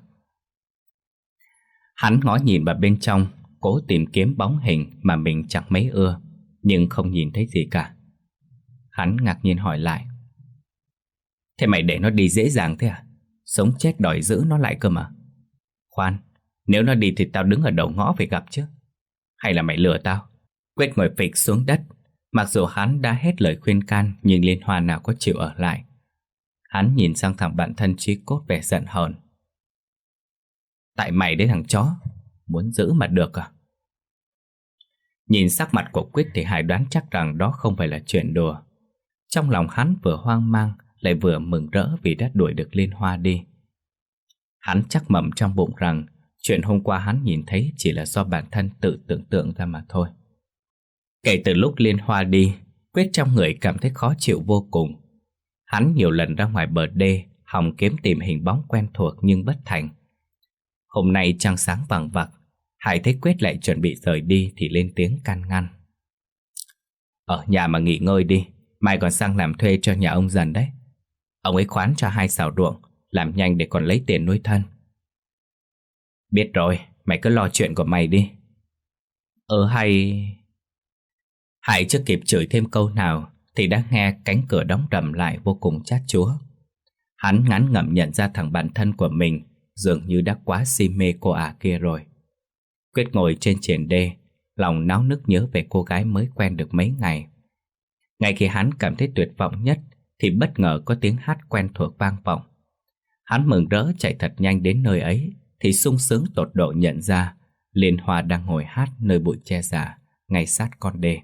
Hắn ngó nhìn vào bên trong, cố tìm kiếm bóng hình mà mình chẳng mấy ưa, nhưng không nhìn thấy gì cả. Hắn ngạc nhiên hỏi lại: Thế mày để nó đi dễ dàng thế à? Sống chết đòi giữ nó lại cơ mà. Khoan, nếu nó đi thì tao đứng ở đầu ngõ phải gặp chứ. Hay là mày lừa tao? Quyết ngồi phịch xuống đất. Mặc dù hắn đã hết lời khuyên can, nhưng Liên Hoa nào có chịu ở lại. Hắn nhìn sang thằng bạn thân chí cốt vẻ giận hờn. Tại mày đấy thằng chó, muốn giữ mà được à? Nhìn sắc mặt của Quyết thì Hải đoán chắc rằng đó không phải là chuyện đùa. Trong lòng hắn vừa hoang mang, lại vừa mừng rỡ vì đã đuổi được Liên Hoa đi. Hắn chắc mẩm trong bụng rằng chuyện hôm qua hắn nhìn thấy chỉ là do bản thân tự tưởng tượng ra mà thôi. Kể từ lúc Liên Hoa đi, Quyết trong người cảm thấy khó chịu vô cùng. Hắn nhiều lần ra ngoài bờ đê hòng kiếm tìm hình bóng quen thuộc nhưng bất thành. Hôm nay trăng sáng vằng vặc, Hải thấy Quyết lại chuẩn bị rời đi thì lên tiếng can ngăn. Ở nhà mà nghỉ ngơi đi, mai còn sang làm thuê cho nhà ông Dần đấy. Ông ấy khoán cho hai sào ruộng, làm nhanh để còn lấy tiền nuôi thân. Biết rồi, mày cứ lo chuyện của mày đi. Ờ hay... Hải chưa kịp chửi thêm câu nào thì đã nghe cánh cửa đóng rầm lại vô cùng chát chúa. Hắn ngán ngẩm nhận ra thằng bạn thân của mình dường như đã quá si mê cô ả kia rồi. Quyết ngồi trên triển đê, lòng náo nức nhớ về cô gái mới quen được mấy ngày. Ngay khi hắn cảm thấy tuyệt vọng nhất thì bất ngờ có tiếng hát quen thuộc vang vọng. Hắn mừng rỡ chạy thật nhanh đến nơi ấy thì sung sướng tột độ nhận ra Liên Hoa đang ngồi hát nơi bụi tre già ngay sát con đê.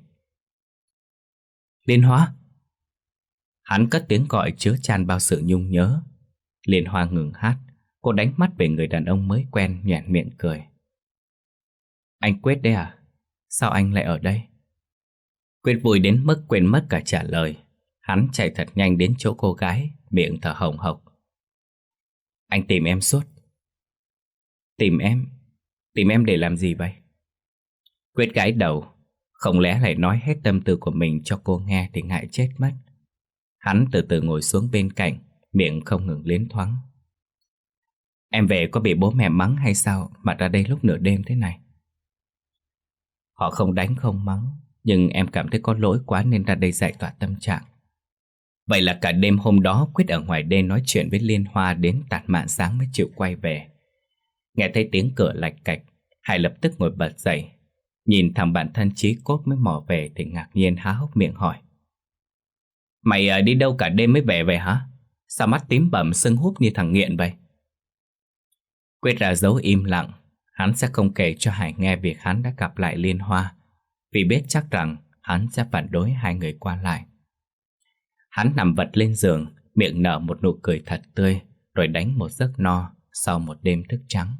Liên Hoa! Hắn cất tiếng gọi chứa chan bao sự nhung nhớ. Liên Hoa ngừng hát, cô đánh mắt về người đàn ông mới quen, nhoẻn miệng cười. Anh Quyết đấy à? Sao anh lại ở đây? Quyết vui đến mức quên mất cả trả lời. Hắn chạy thật nhanh đến chỗ cô gái, miệng thở hồng hộc. Anh tìm em suốt. Tìm em? Tìm em để làm gì vậy? Quyết gãi đầu. Không lẽ lại nói hết tâm tư của mình cho cô nghe thì ngại chết mất. Hắn từ từ ngồi xuống bên cạnh, miệng không ngừng liến thoáng. Em về có bị bố mẹ mắng hay sao mà ra đây lúc nửa đêm thế này? Họ không đánh không mắng, nhưng em cảm thấy có lỗi quá nên ra đây giải tỏa tâm trạng. Vậy là cả đêm hôm đó Quyết ở ngoài đê nói chuyện với Liên Hoa đến tạt mạn sáng mới chịu quay về. Nghe thấy tiếng cửa lạch cạch, Hải lập tức ngồi bật dậy. Nhìn thằng bạn thân chí cốt mới mò về thì ngạc nhiên há hốc miệng hỏi. Mày à, đi đâu cả đêm mới về vậy hả? Sao mắt tím bầm sưng húp như thằng nghiện vậy? Quyết ra dấu im lặng. Hắn sẽ không kể cho Hải nghe việc hắn đã gặp lại Liên Hoa, vì biết chắc rằng hắn sẽ phản đối hai người qua lại. Hắn nằm vật lên giường, miệng nở một nụ cười thật tươi, rồi đánh một giấc no sau một đêm thức trắng.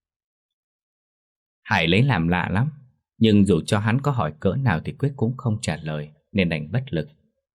Hải lấy làm lạ lắm, nhưng dù cho hắn có hỏi cỡ nào thì Quyết cũng không trả lời, nên đành bất lực.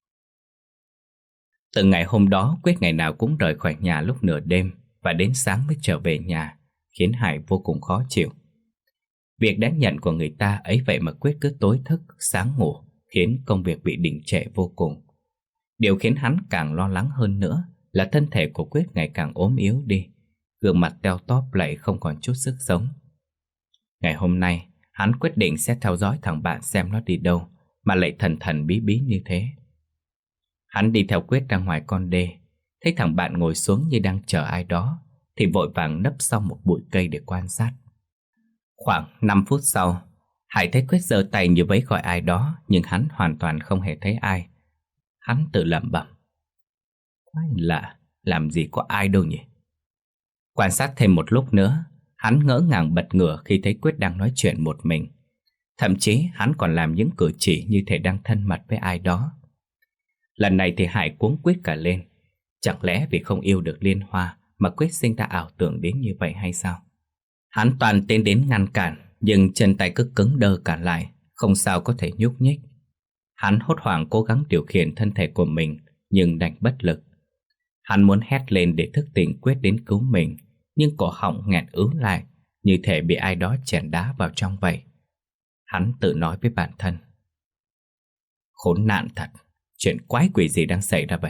Từ ngày hôm đó, Quyết ngày nào cũng rời khỏi nhà lúc nửa đêm và đến sáng mới trở về nhà, khiến Hải vô cùng khó chịu. Việc đáng nhận của người ta ấy vậy mà Quyết cứ tối thức, sáng ngủ, khiến công việc bị đình trệ vô cùng. Điều khiến hắn càng lo lắng hơn nữa là thân thể của Quyết ngày càng ốm yếu đi, gương mặt teo tóp lại không còn chút sức sống. Ngày hôm nay, hắn quyết định sẽ theo dõi thằng bạn xem nó đi đâu mà lại thần thần bí bí như thế. Hắn đi theo Quyết ra ngoài con đê, thấy thằng bạn ngồi xuống như đang chờ ai đó, thì vội vàng nấp sau một bụi cây để quan sát. Khoảng năm phút sau, Hải thấy Quyết giơ tay như vẫy gọi ai đó, nhưng hắn hoàn toàn không hề thấy ai. Hắn tự lẩm bẩm. Quái lạ, làm gì có ai đâu nhỉ? Quan sát thêm một lúc nữa, hắn ngỡ ngàng bật ngửa khi thấy Quyết đang nói chuyện một mình. Thậm chí hắn còn làm những cử chỉ như thể đang thân mật với ai đó. Lần này thì Hải cuống quýt cả lên. Chẳng lẽ vì không yêu được Liên Hoa mà Quyết sinh ra ảo tưởng đến như vậy hay sao? Hắn toàn tiến đến ngăn cản, nhưng chân tay cứ cứng đơ cả lại, không sao có thể nhúc nhích. Hắn hốt hoảng cố gắng điều khiển thân thể của mình, nhưng đành bất lực. Hắn muốn hét lên để thức tỉnh Quyết đến cứu mình, nhưng cổ họng nghẹn ứ lại, như thể bị ai đó chèn đá vào trong vậy. Hắn tự nói với bản thân. Khốn nạn thật, chuyện quái quỷ gì đang xảy ra vậy?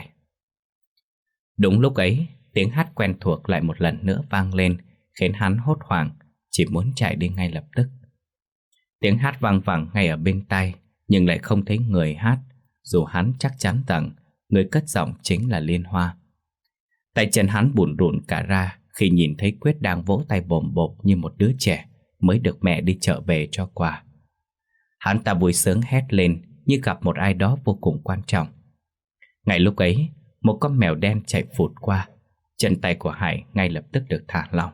Đúng lúc ấy, tiếng hát quen thuộc lại một lần nữa vang lên, khiến hắn hốt hoảng, chỉ muốn chạy đi ngay lập tức. Tiếng hát vang vẳng ngay ở bên tai, nhưng lại không thấy người hát, dù hắn chắc chắn rằng người cất giọng chính là Liên Hoa. Tay chân hắn bủn rủn cả ra khi nhìn thấy Quyết đang vỗ tay bồm bộp như một đứa trẻ mới được mẹ đi chợ về cho quà. Hắn ta vui sướng hét lên như gặp một ai đó vô cùng quan trọng. Ngay lúc ấy, một con mèo đen chạy phụt qua, chân tay của Hải ngay lập tức được thả lỏng.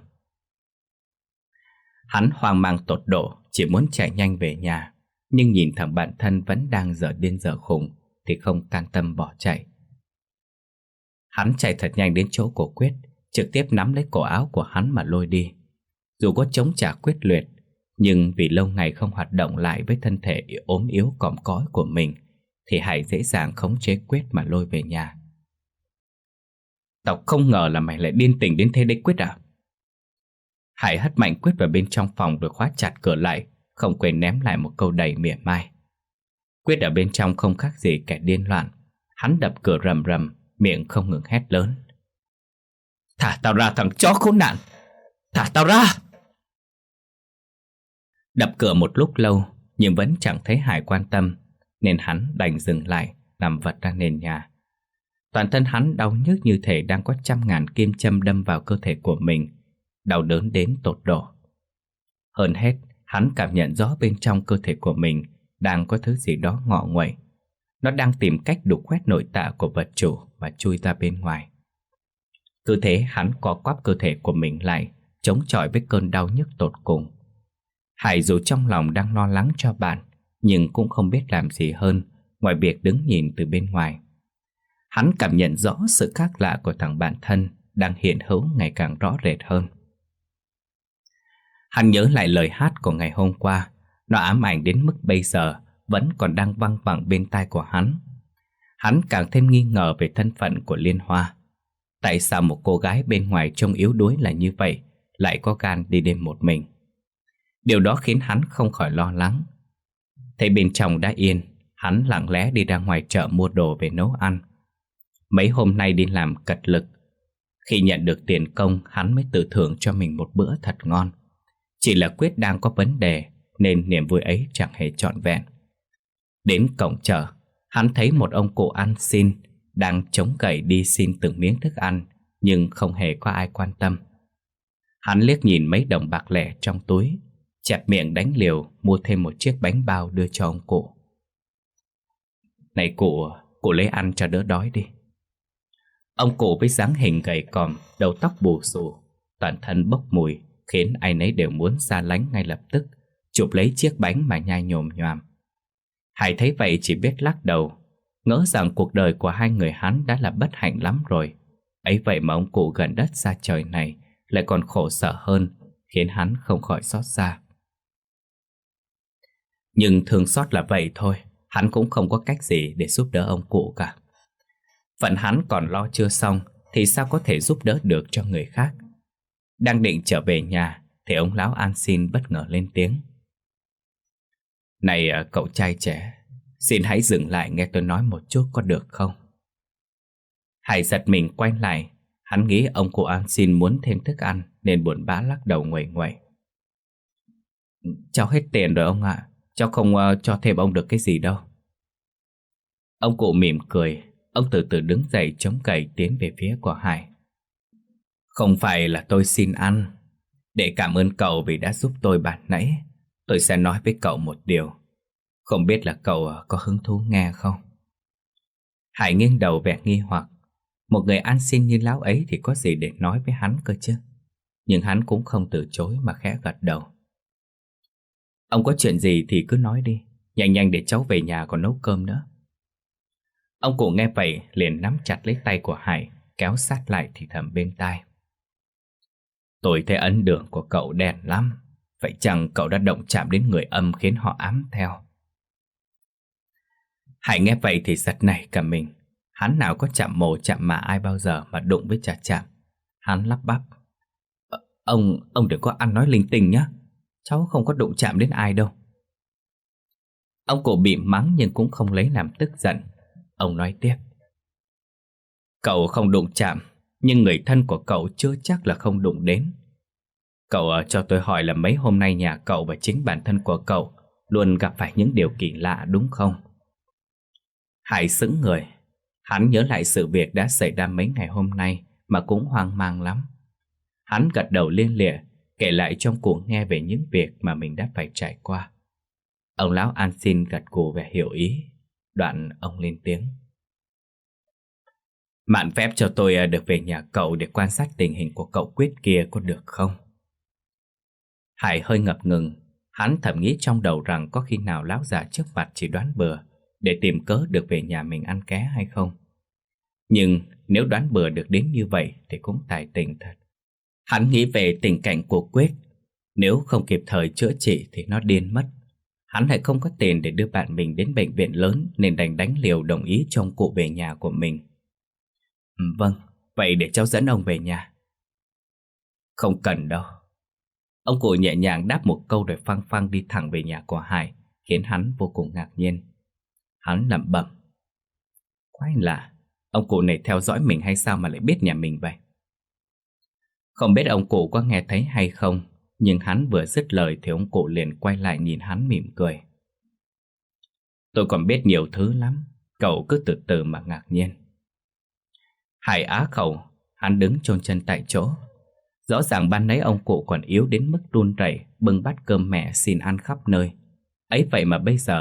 Hắn hoang mang tột độ, chỉ muốn chạy nhanh về nhà, nhưng nhìn thằng bạn thân vẫn đang dở điên dở khùng thì không can tâm bỏ chạy. Hắn chạy thật nhanh đến chỗ của Quyết, trực tiếp nắm lấy cổ áo của hắn mà lôi đi. Dù có chống trả quyết liệt, nhưng vì lâu ngày không hoạt động lại với thân thể ốm yếu còm cõi của mình, thì Hải dễ dàng khống chế Quyết mà lôi về nhà. Tao không ngờ là mày lại điên tình đến thế đấy Quyết à? Hải hất mạnh Quyết vào bên trong phòng rồi khóa chặt cửa lại, không quên ném lại một câu đầy mỉa mai. Quyết ở bên trong không khác gì kẻ điên loạn. Hắn đập cửa rầm rầm, miệng không ngừng hét lớn. Thả tao ra thằng chó khốn nạn! Thả tao ra! Đập cửa một lúc lâu, nhưng vẫn chẳng thấy Hải quan tâm, nên hắn đành dừng lại, nằm vật ra nền nhà. Toàn thân hắn đau nhức như thể đang có trăm ngàn kim châm đâm vào cơ thể của mình, đau đớn đến tột độ. Hơn hết, hắn cảm nhận rõ bên trong cơ thể của mình đang có thứ gì đó ngọ nguậy. Nó đang tìm cách đục khoét nội tạng của vật chủ và chui ra bên ngoài. Cứ thế hắn co quắp cơ thể của mình lại, chống chọi với cơn đau nhức tột cùng. Hải dù trong lòng đang lo lắng cho bạn, nhưng cũng không biết làm gì hơn ngoài việc đứng nhìn từ bên ngoài. Hắn cảm nhận rõ sự khác lạ của thằng bạn thân đang hiện hữu ngày càng rõ rệt hơn. Hắn nhớ lại lời hát của ngày hôm qua. Nó ám ảnh đến mức bây giờ vẫn còn đang văng vẳng bên tai của hắn. Hắn càng thêm nghi ngờ về thân phận của Liên Hoa. Tại sao một cô gái bên ngoài trông yếu đuối là như vậy lại có gan đi đêm một mình? Điều đó khiến hắn không khỏi lo lắng. Thấy bên trong đã yên, hắn lặng lẽ đi ra ngoài chợ mua đồ về nấu ăn. Mấy hôm nay đi làm cật lực. Khi nhận được tiền công, hắn mới tự thưởng cho mình một bữa thật ngon. Chỉ là Quyết đang có vấn đề nên niềm vui ấy chẳng hề trọn vẹn. Đến cổng chợ, hắn thấy một ông cụ ăn xin đang chống gậy đi xin từng miếng thức ăn, nhưng không hề có ai quan tâm. Hắn liếc nhìn mấy đồng bạc lẻ trong túi, chẹp miệng đánh liều mua thêm một chiếc bánh bao đưa cho ông cụ. Này cụ, cụ lấy ăn cho đỡ đói đi. Ông cụ với dáng hình gầy còm, đầu tóc bù xù, toàn thân bốc mùi, khiến ai nấy đều muốn xa lánh ngay lập tức, chụp lấy chiếc bánh mà nhai nhồm nhoàm. Hải thấy vậy chỉ biết lắc đầu, ngỡ rằng cuộc đời của hai người hắn đã là bất hạnh lắm rồi. Ấy vậy mà ông cụ gần đất xa trời này lại còn khổ sở hơn, khiến hắn không khỏi xót xa. Nhưng thương xót là vậy thôi, hắn cũng không có cách gì để giúp đỡ ông cụ cả. Phận hắn còn lo chưa xong thì sao có thể giúp đỡ được cho người khác. Đang định trở về nhà thì ông lão An Xin bất ngờ lên tiếng. Này cậu trai trẻ, xin hãy dừng lại nghe tôi nói một chút có được không? Hải giật mình quay lại. Hắn nghĩ ông cụ An Xin muốn thêm thức ăn nên buồn bã lắc đầu nguậy nguậy. Cháu hết tiền rồi ông ạ, cháu không uh, cho thêm ông được cái gì đâu. Ông cụ mỉm cười. Ông từ từ đứng dậy chống cậy tiến về phía của Hải. Không phải là tôi xin ăn. Để cảm ơn cậu vì đã giúp tôi ban nãy, tôi sẽ nói với cậu một điều. Không biết là cậu có hứng thú nghe không? Hải nghiêng đầu vẻ nghi hoặc. Một người ăn xin như lão ấy thì có gì để nói với hắn cơ chứ? Nhưng hắn cũng không từ chối mà khẽ gật đầu. Ông có chuyện gì thì cứ nói đi, nhanh nhanh để cháu về nhà còn nấu cơm nữa. Ông cụ nghe vậy liền nắm chặt lấy tay của Hải, kéo sát lại thì thầm bên tai. Tôi thấy ấn đường của cậu đen lắm. Vậy chẳng cậu đã động chạm đến người âm khiến họ ám theo? Hải nghe vậy thì giật nảy cả mình. Hắn nào có chạm mồ chạm mạ ai bao giờ mà đụng với chả chạm. Hắn lắp bắp. Ờ, Ông, ông đừng có ăn nói linh tinh nhé. Cháu không có đụng chạm đến ai đâu. Ông cụ bị mắng nhưng cũng không lấy làm tức giận. Ông nói tiếp. Cậu không đụng chạm, nhưng người thân của cậu chưa chắc là không đụng đến. Cậu cho tôi hỏi là mấy hôm nay nhà cậu và chính bản thân của cậu luôn gặp phải những điều kỳ lạ đúng không? Hải sững người. Hắn nhớ lại sự việc đã xảy ra mấy ngày hôm nay mà cũng hoang mang lắm. Hắn gật đầu liên lịa, kể lại trong cụ nghe về những việc mà mình đã phải trải qua. Ông lão An Xin gật gù vẻ hiểu ý. Đoạn ông lên tiếng. Mạn phép cho tôi được về nhà cậu để quan sát tình hình của cậu Quyết kia có được không? Hải hơi ngập ngừng. Hắn thầm nghĩ trong đầu rằng có khi nào lão già trước mặt chỉ đoán bừa để tìm cớ được về nhà mình ăn ké hay không. Nhưng nếu đoán bừa được đến như vậy thì cũng tài tình thật. Hắn nghĩ về tình cảnh của Quyết. Nếu không kịp thời chữa trị thì nó điên mất. Hắn lại không có tiền để đưa bạn mình đến bệnh viện lớn nên đành đánh liều đồng ý cho ông cụ về nhà của mình. Ừ, vâng, vậy để cháu dẫn ông về nhà. Không cần đâu. Ông cụ nhẹ nhàng đáp một câu rồi phăng phăng đi thẳng về nhà của Hải, khiến hắn vô cùng ngạc nhiên. Hắn lẩm bẩm. Quái lạ, ông cụ này theo dõi mình hay sao mà lại biết nhà mình vậy? Không biết ông cụ có nghe thấy hay không, nhưng hắn vừa dứt lời thì ông cụ liền quay lại nhìn hắn mỉm cười. Tôi còn biết nhiều thứ lắm, cậu cứ từ từ mà ngạc nhiên. Hải á khẩu, hắn đứng chôn chân tại chỗ. Rõ ràng ban nãy ông cụ còn yếu đến mức run rẩy bưng bát cơm mẹ xin ăn khắp nơi. Ấy vậy mà bây giờ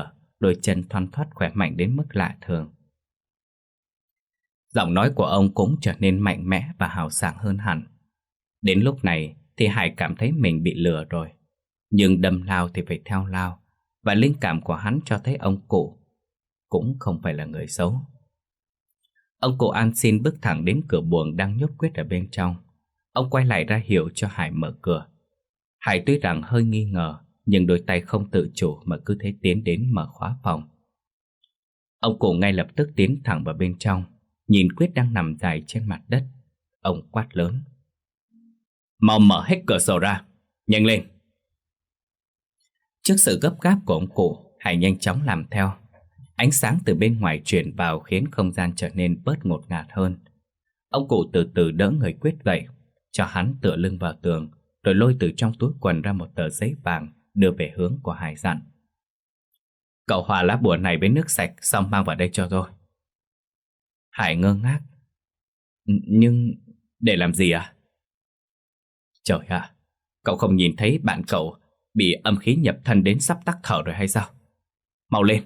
đôi chân thoăn thoắt khỏe mạnh đến mức lạ thường. Giọng nói của ông cũng trở nên mạnh mẽ và hào sảng hơn hẳn. Đến lúc này thì Hải cảm thấy mình bị lừa rồi. Nhưng đâm lao thì phải theo lao, và linh cảm của hắn cho thấy ông cụ cũng không phải là người xấu. Ông cụ ăn xin bước thẳng đến cửa buồng đang nhốt Quyết ở bên trong. Ông quay lại ra hiệu cho Hải mở cửa. Hải tuy rằng hơi nghi ngờ, nhưng đôi tay không tự chủ mà cứ thế tiến đến mở khóa phòng. Ông cụ ngay lập tức tiến thẳng vào bên trong, nhìn Quyết đang nằm dài trên mặt đất. Ông quát lớn: "Mau mở hết cửa sổ ra, nhanh lên!" Trước sự gấp gáp của ông cụ, Hải nhanh chóng làm theo. Ánh sáng từ bên ngoài truyền vào khiến không gian trở nên bớt ngột ngạt hơn. Ông cụ từ từ đỡ người Quyết dậy, cho hắn tựa lưng vào tường, rồi lôi từ trong túi quần ra một tờ giấy vàng đưa về hướng của Hải, dặn: "Cậu hòa lá bùa này với nước sạch xong mang vào đây cho tôi." Hải ngơ ngác: "Nhưng để làm gì à?" "Trời ạ, cậu không nhìn thấy bạn cậu bị âm khí nhập thân đến sắp tắc thở rồi hay sao? Mau lên!"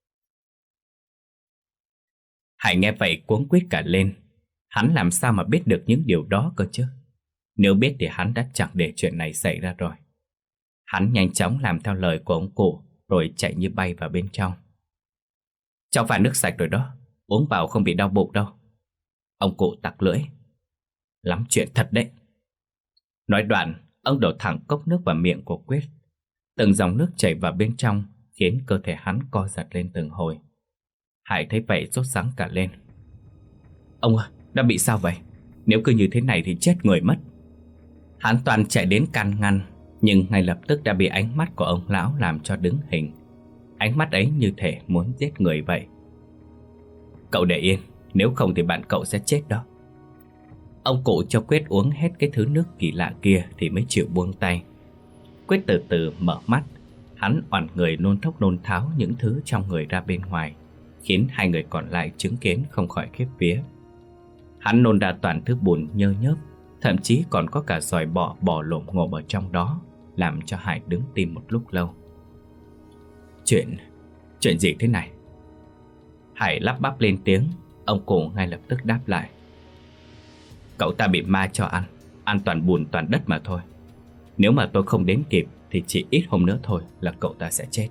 Hải nghe vậy cuống quýt cả lên. Hắn làm sao mà biết được những điều đó cơ chứ? Nếu biết thì hắn đã chẳng để chuyện này xảy ra rồi. Hắn nhanh chóng làm theo lời của ông cụ, rồi chạy như bay vào bên trong. "Cháu pha nước sạch rồi đó, uống vào không bị đau bụng đâu." Ông cụ tặc lưỡi: "Lắm chuyện thật đấy." Nói đoạn, ông đổ thẳng cốc nước vào miệng của Quyết. Từng dòng nước chảy vào bên trong khiến cơ thể hắn co giật lên từng hồi. Hải thấy vậy sốt sắng cả lên: "Ông ơi, đã bị sao vậy? Nếu cứ như thế này thì chết người mất." Hắn toàn chạy đến can ngăn, nhưng ngay lập tức đã bị ánh mắt của ông lão làm cho đứng hình. Ánh mắt ấy như thể muốn giết người vậy. "Cậu để yên, nếu không thì bạn cậu sẽ chết đó." Ông cụ cho Quyết uống hết cái thứ nước kỳ lạ kia thì mới chịu buông tay. Quyết từ từ mở mắt. Hắn oằn người nôn thốc nôn tháo những thứ trong người ra bên ngoài, khiến hai người còn lại chứng kiến không khỏi khiếp vía. Hắn nôn ra toàn thứ bùn nhơ nhớp, thậm chí còn có cả giòi bọ bò lổm ngổm ở trong đó, làm cho Hải đứng tim một lúc lâu. Chuyện... chuyện gì thế này?" Hải lắp bắp lên tiếng. Ông cụ ngay lập tức đáp lại: "Cậu ta bị ma cho ăn, ăn toàn bùn toàn đất mà thôi. Nếu mà tôi không đến kịp thì chỉ ít hôm nữa thôi là cậu ta sẽ chết."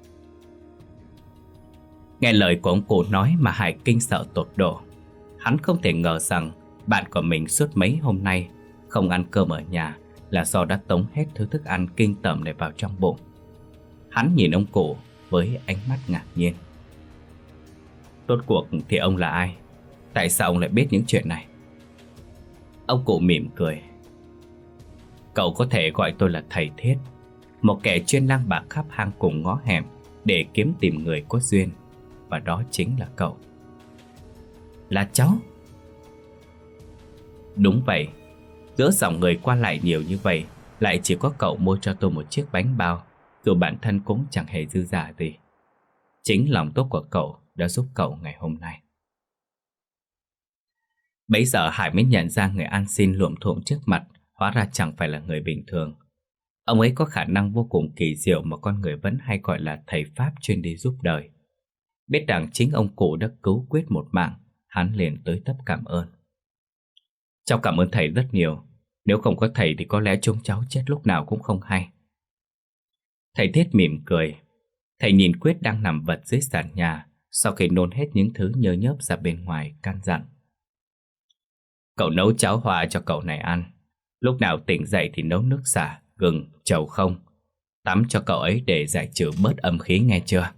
Nghe lời của ông cụ nói mà Hải kinh sợ tột độ. Hắn không thể ngờ rằng bạn của mình suốt mấy hôm nay không ăn cơm ở nhà là do đã tống hết thứ thức ăn kinh tởm này vào trong bụng. Hắn nhìn ông cụ với ánh mắt ngạc nhiên. Rốt cuộc thì ông là ai? Tại sao ông lại biết những chuyện này? Ông cụ mỉm cười: "Cậu có thể gọi tôi là thầy Thiết, một kẻ chuyên lang bạc khắp hang cùng ngõ hẻm để kiếm tìm người có duyên. Và đó chính là cậu." "Là cháu?" "Đúng vậy. Giữa dòng người qua lại nhiều như vậy, lại chỉ có cậu mua cho tôi một chiếc bánh bao, dù bản thân cũng chẳng hề dư dả gì. Chính lòng tốt của cậu đã giúp cậu ngày hôm nay." Bấy giờ Hải mới nhận ra người ăn xin luộm thuộm trước mặt hóa ra chẳng phải là người bình thường. Ông ấy có khả năng vô cùng kỳ diệu mà con người vẫn hay gọi là thầy Pháp chuyên đi giúp đời. Biết rằng chính ông cụ đã cứu Quyết một mạng, hắn liền tới tấp cảm ơn. "Cháu cảm ơn thầy rất nhiều. Nếu không có thầy thì có lẽ chúng cháu chết lúc nào cũng không hay." Thầy Thiết mỉm cười. Thầy nhìn Quyết đang nằm vật dưới sàn nhà, sau khi nôn hết những thứ nhơ nhớp ra bên ngoài, căn dặn: "Cậu nấu cháo hòa cho cậu này ăn. Lúc nào tỉnh dậy thì nấu nước xả, gừng, trầu không. Tắm cho cậu ấy để giải trừ bớt âm khí, nghe chưa?"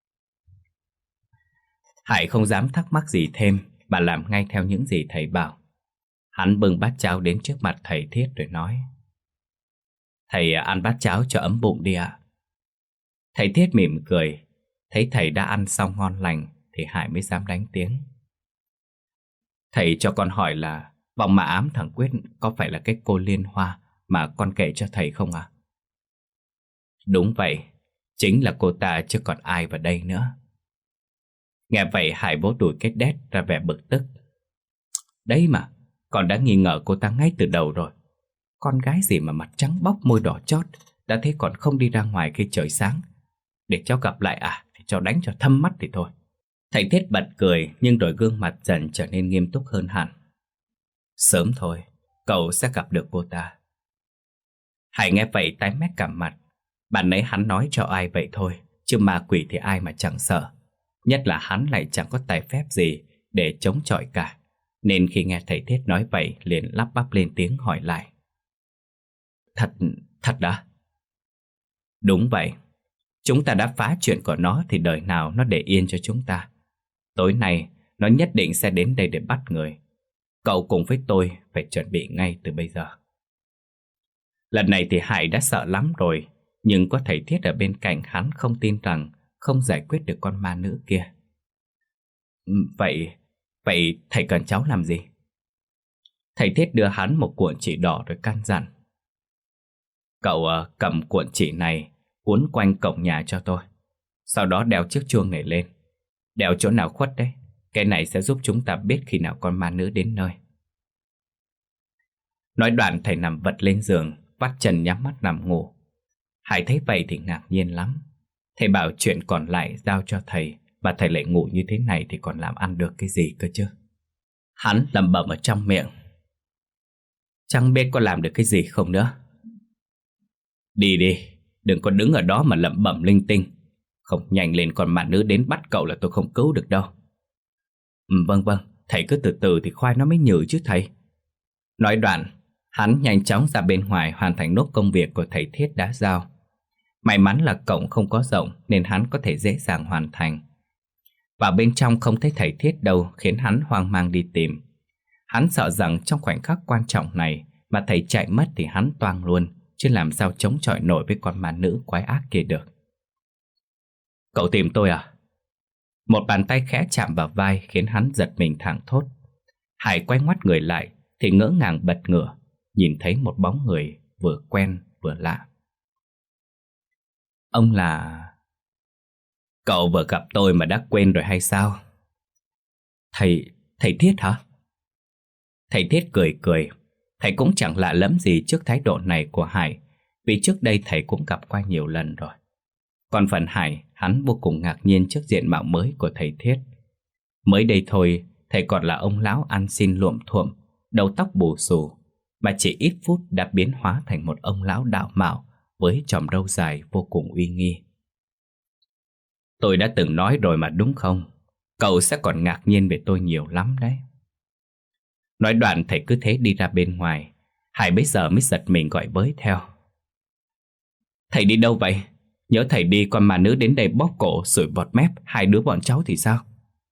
Hải không dám thắc mắc gì thêm, mà làm ngay theo những gì thầy bảo. Hắn bưng bát cháo đến trước mặt thầy Thiết rồi nói: "Thầy ăn bát cháo cho ấm bụng đi ạ." Thầy Thiết mỉm cười. Thấy thầy đã ăn xong ngon lành thì Hải mới dám đánh tiếng: "Thầy cho con hỏi là vòng mã ám thằng Quyết có phải là cái cô Liên Hoa mà con kể cho thầy không ạ?" "Đúng vậy, chính là cô ta chứ còn ai vào đây nữa." Nghe vậy Hải vỗ đùi cái đét ra vẻ bực tức: "Đấy mà, con đã nghi ngờ cô ta ngay từ đầu rồi. Con gái gì mà mặt trắng bóc môi đỏ chót, đã thế còn không đi ra ngoài khi trời sáng. Để cháu gặp lại à thì cho đánh cho thâm mắt thì thôi. Thầy Thiết bật cười, nhưng rồi gương mặt dần trở nên nghiêm túc hơn hẳn. Sớm thôi, cậu sẽ gặp được cô ta. Hải nghe vậy tái mét cả mặt. Bạn nãy hắn nói cho ai vậy thôi, chứ ma quỷ thì ai mà chẳng sợ. Nhất là hắn lại chẳng có tài phép gì để chống chọi cả. Nên khi nghe thầy Thiết nói vậy, liền lắp bắp lên tiếng hỏi lại. Thật, thật đã? Đúng vậy. Chúng ta đã phá chuyện của nó thì đời nào nó để yên cho chúng ta. Tối nay nó nhất định sẽ đến đây để bắt người. Cậu cùng với tôi phải chuẩn bị ngay từ bây giờ. Lần này thì Hải đã sợ lắm rồi, nhưng có thầy Thiết ở bên cạnh, hắn không tin rằng không giải quyết được con ma nữ kia. Vậy, vậy thầy cần cháu làm gì? Thầy Thiết đưa hắn một cuộn chỉ đỏ rồi căn dặn. Cậu uh, cầm cuộn chỉ này uốn quanh cổng nhà cho tôi. Sau đó đeo chiếc chuông này lên. Đeo chỗ nào khuất đấy. Cái này sẽ giúp chúng ta biết khi nào con ma nữ đến nơi. Nói đoạn thầy nằm vật lên giường, vắt chân nhắm mắt nằm ngủ. Hải thấy vậy thì ngạc nhiên lắm. Thầy bảo chuyện còn lại giao cho thầy, và thầy lại ngủ như thế này thì còn làm ăn được cái gì cơ chứ. Hắn lẩm bẩm ở trong miệng. Chẳng biết có làm được cái gì không nữa. Đi đi, đừng có đứng ở đó mà lẩm bẩm linh tinh. Không nhanh lên con ma nữ đến bắt cậu là tôi không cứu được đâu. Ừ, vâng vâng, thầy cứ từ từ thì khoai nó mới nhử chứ thầy. Nói đoạn, hắn nhanh chóng ra bên ngoài hoàn thành nốt công việc của thầy Thiết đã giao. May mắn là cổng không có rộng nên hắn có thể dễ dàng hoàn thành. Vào bên trong không thấy thầy Thiết đâu, khiến hắn hoang mang đi tìm. Hắn sợ rằng trong khoảnh khắc quan trọng này mà thầy chạy mất thì hắn toang luôn, chứ làm sao chống chọi nổi với con ma nữ quái ác kia được. Cậu tìm tôi à? Một bàn tay khẽ chạm vào vai khiến hắn giật mình thảng thốt. Hải quay ngoắt người lại thì ngỡ ngàng bật ngửa, nhìn thấy một bóng người vừa quen vừa lạ. Ông là... Cậu vừa gặp tôi mà đã quên rồi hay sao? Thầy... thầy Thiết hả? Thầy Thiết cười cười. Thầy cũng chẳng lạ lẫm gì trước thái độ này của Hải, vì trước đây thầy cũng gặp qua nhiều lần rồi. Còn phần Hải, hắn vô cùng ngạc nhiên trước diện mạo mới của thầy Thiết. Mới đây thôi, thầy còn là ông lão ăn xin luộm thuộm, đầu tóc bù xù, mà chỉ ít phút đã biến hóa thành một ông lão đạo mạo với chòm râu dài vô cùng uy nghi. Tôi đã từng nói rồi mà đúng không? Cậu sẽ còn ngạc nhiên về tôi nhiều lắm đấy. Nói đoạn thầy cứ thế đi ra bên ngoài. Hải bấy giờ mới giật mình gọi với theo. Thầy đi đâu vậy? Nhớ thầy đi con ma nữ đến đây bóp cổ sủi bọt mép hai đứa bọn cháu thì sao?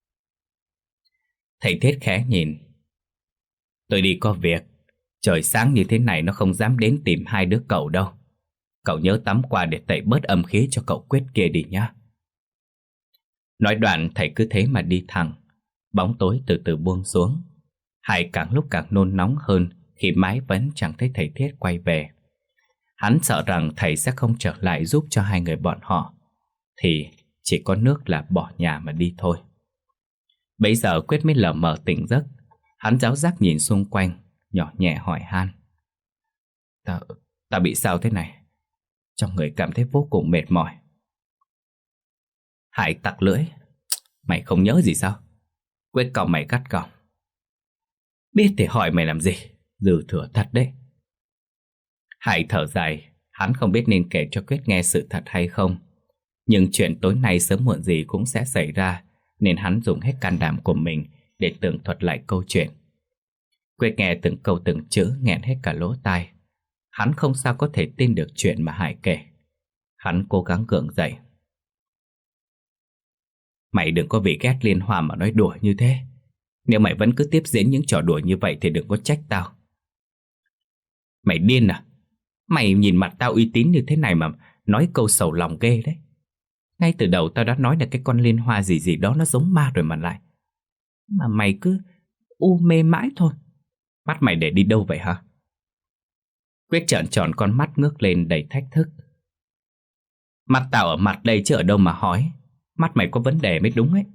Thầy Thiết khẽ nhìn. Tôi đi có việc. Trời sáng như thế này nó không dám đến tìm hai đứa cậu đâu. Cậu nhớ tắm qua để tẩy bớt âm khí cho cậu Quyết kia đi nhá. Nói đoạn thầy cứ thế mà đi thẳng. Bóng tối từ từ buông xuống. Hải càng lúc càng nôn nóng hơn khi mãi vẫn chẳng thấy thầy Thiết quay về. Hắn sợ rằng thầy sẽ không trở lại giúp cho hai người bọn họ, thì chỉ có nước là bỏ nhà mà đi thôi. Bấy giờ Quyết mới lờ mờ tỉnh giấc. Hắn giáo giác nhìn xung quanh, nhỏ nhẹ hỏi han. Ta, ta bị sao thế này? Trong người cảm thấy vô cùng mệt mỏi. Hải tặc lưỡi. Mày không nhớ gì sao? Quyết cau mày gắt gỏng. Biết thì hỏi mày làm gì? Dư thừa thật đấy. Hải thở dài. Hắn không biết nên kể cho Quyết nghe sự thật hay không, nhưng chuyện tối nay sớm muộn gì cũng sẽ xảy ra, nên hắn dùng hết can đảm của mình để tường thuật lại câu chuyện. Quyết nghe từng câu từng chữ nghẹn hết cả lỗ tai. Hắn không sao có thể tin được chuyện mà Hải kể. Hắn cố gắng gượng dậy. Mày đừng có vì ghét Liên Hoa mà nói đùa như thế. Nếu mày vẫn cứ tiếp diễn những trò đùa như vậy thì đừng có trách tao. Mày điên à? Mày nhìn mặt tao uy tín như thế này mà nói câu sầu lòng ghê đấy. Ngay từ đầu tao đã nói là cái con Liên Hoa gì gì đó nó giống ma rồi mà lại. Mà mày cứ u mê mãi thôi. Mắt mày để đi đâu vậy hả? Quyết trợn tròn con mắt ngước lên đầy thách thức. Mặt tao ở mặt đây chứ ở đâu mà hỏi. Mắt mày có vấn đề mới đúng ấy.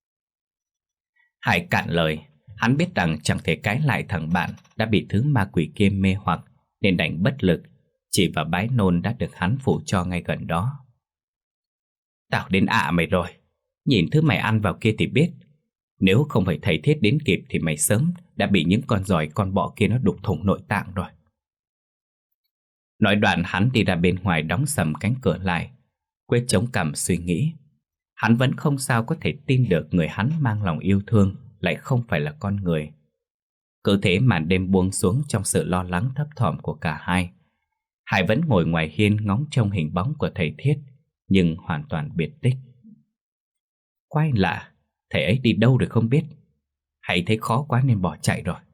Hải cạn lời. Hắn biết rằng chẳng thể cãi lại thằng bạn đã bị thứ ma quỷ kia mê hoặc, nên đành bất lực chỉ vào bái nôn đã được hắn phủ cho ngay gần đó. Tao đến ạ mày rồi. Nhìn thứ mày ăn vào kia thì biết. Nếu không phải thầy Thiết đến kịp thì mày sớm đã bị những con giòi con bọ kia nó đục thủng nội tạng rồi. Nói đoạn hắn đi ra bên ngoài đóng sầm cánh cửa lại. Quyết chống cằm suy nghĩ. Hắn vẫn không sao có thể tin được người hắn mang lòng yêu thương lại không phải là con người. Cứ thế màn đêm buông xuống trong sự lo lắng thấp thỏm của cả hai. Hải vẫn ngồi ngoài hiên ngóng trông hình bóng của thầy Thiết, nhưng hoàn toàn biệt tích. Quái lạ, thầy ấy đi đâu rồi không biết. Hay thấy khó quá nên bỏ chạy rồi.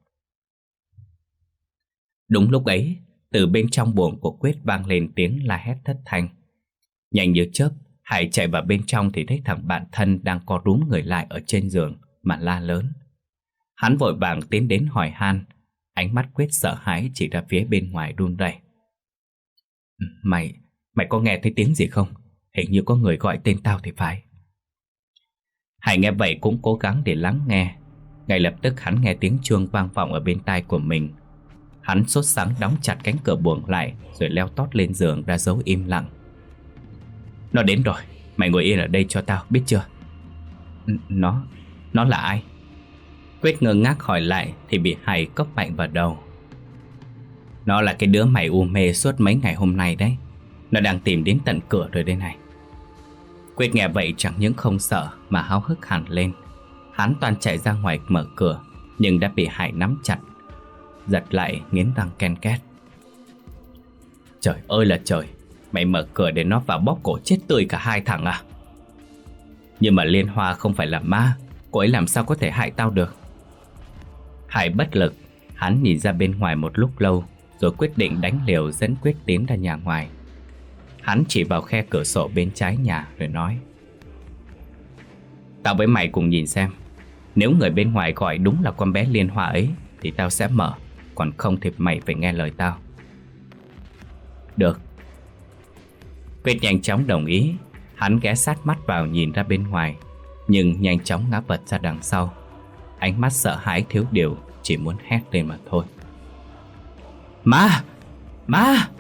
Đúng lúc ấy, từ bên trong buồng của Quyết vang lên tiếng la hét thất thanh. Nhanh như chớp, Hải chạy vào bên trong thì thấy thằng bạn thân đang co rúm người lại ở trên giường mà la lớn. Hắn vội vàng tiến đến hỏi han. Ánh mắt Quyết sợ hãi chỉ ra phía bên ngoài run rẩy. Mày, mày có nghe thấy tiếng gì không? Hình như có người gọi tên tao thì phải. Hải nghe vậy cũng cố gắng để lắng nghe. Ngay lập tức hắn nghe tiếng chuông vang vọng ở bên tai của mình. Hắn sốt sắng đóng chặt cánh cửa buồng lại, rồi leo tót lên giường ra dấu im lặng. Nó đến rồi, mày ngồi yên ở đây cho tao, biết chưa? Nó, nó là ai? Quyết ngơ ngác hỏi lại thì bị Hải cốc mạnh vào đầu. Nó là cái đứa mày u mê suốt mấy ngày hôm nay đấy. Nó đang tìm đến tận cửa rồi đây này. Quyết nghe vậy chẳng những không sợ mà háo hức hẳn lên. Hắn toàn chạy ra ngoài mở cửa, nhưng đã bị Hải nắm chặt, giật lại nghiến răng ken két. Trời ơi là trời, mày mở cửa để nó vào bóp cổ chết tươi cả hai thằng à? Nhưng mà Liên Hoa không phải là ma, cô ấy làm sao có thể hại tao được? Hải bất lực, hắn nhìn ra bên ngoài một lúc lâu, rồi quyết định đánh liều dẫn Quyết tiến ra nhà ngoài. Hắn chỉ vào khe cửa sổ bên trái nhà rồi nói: Tao với mày cùng nhìn xem. Nếu người bên ngoài gọi đúng là con bé Liên Hoa ấy thì tao sẽ mở, còn không thì mày phải nghe lời tao. Được. Quyết nhanh chóng đồng ý. Hắn ghé sát mắt vào nhìn ra bên ngoài, nhưng nhanh chóng ngã vật ra đằng sau. Ánh mắt sợ hãi thiếu điều, chỉ muốn hét lên mà thôi. Ma! Ma!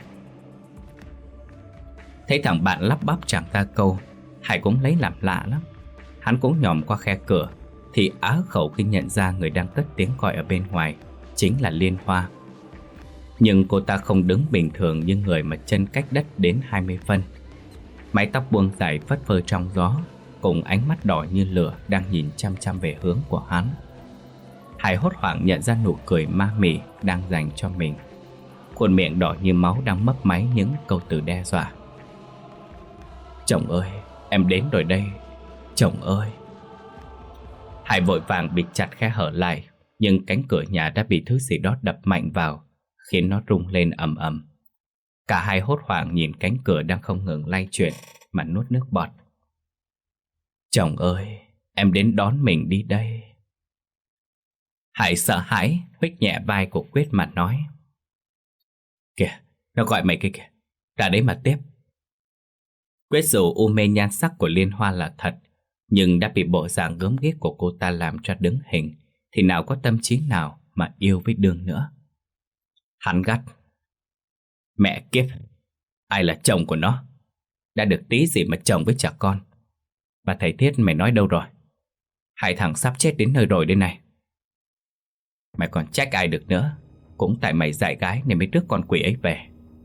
Thấy thằng bạn lắp bắp chẳng ra câu, Hải cũng lấy làm lạ lắm. Hắn cũng nhòm qua khe cửa thì á khẩu khi nhận ra người đang cất tiếng gọi ở bên ngoài chính là Liên Hoa. Nhưng cô ta không đứng bình thường như người mà chân cách đất đến hai mươi phân. Mái tóc buông dài phất phơ trong gió, cùng ánh mắt đỏ như lửa đang nhìn chăm chăm về hướng của hắn. Hải hốt hoảng nhận ra nụ cười ma mị đang dành cho mình. Khuôn miệng đỏ như máu đang mấp máy những câu từ đe dọa. Chồng ơi, em đến rồi đây. Chồng ơi. Hải vội vàng bịt chặt khe hở lại, nhưng cánh cửa nhà đã bị thứ gì đó đập mạnh vào, khiến nó rung lên ầm ầm. Cả hai hốt hoảng nhìn cánh cửa đang không ngừng lay chuyển mà nuốt nước bọt. Chồng ơi, em đến đón mình đi đây. Hải sợ hãi huých nhẹ vai của Quyết mà nói: Kìa, nó gọi mày kia kìa, ra đấy mà tiếp. Quyết dù u mê nhan sắc của Liên Hoa là thật, nhưng đã bị bộ dạng gớm ghiếc của cô ta làm cho đứng hình, thì nào có tâm trí nào mà yêu với Đương nữa. Hắn gắt: Mẹ kiếp, ai là chồng của nó? Đã được tí gì mà chồng với chả con. Và thầy Thiết mày nói đâu rồi? Hai thằng sắp chết đến nơi rồi đây này. Mày còn trách ai được nữa, cũng tại mày dạy gái nên mới rước con quỷ ấy về.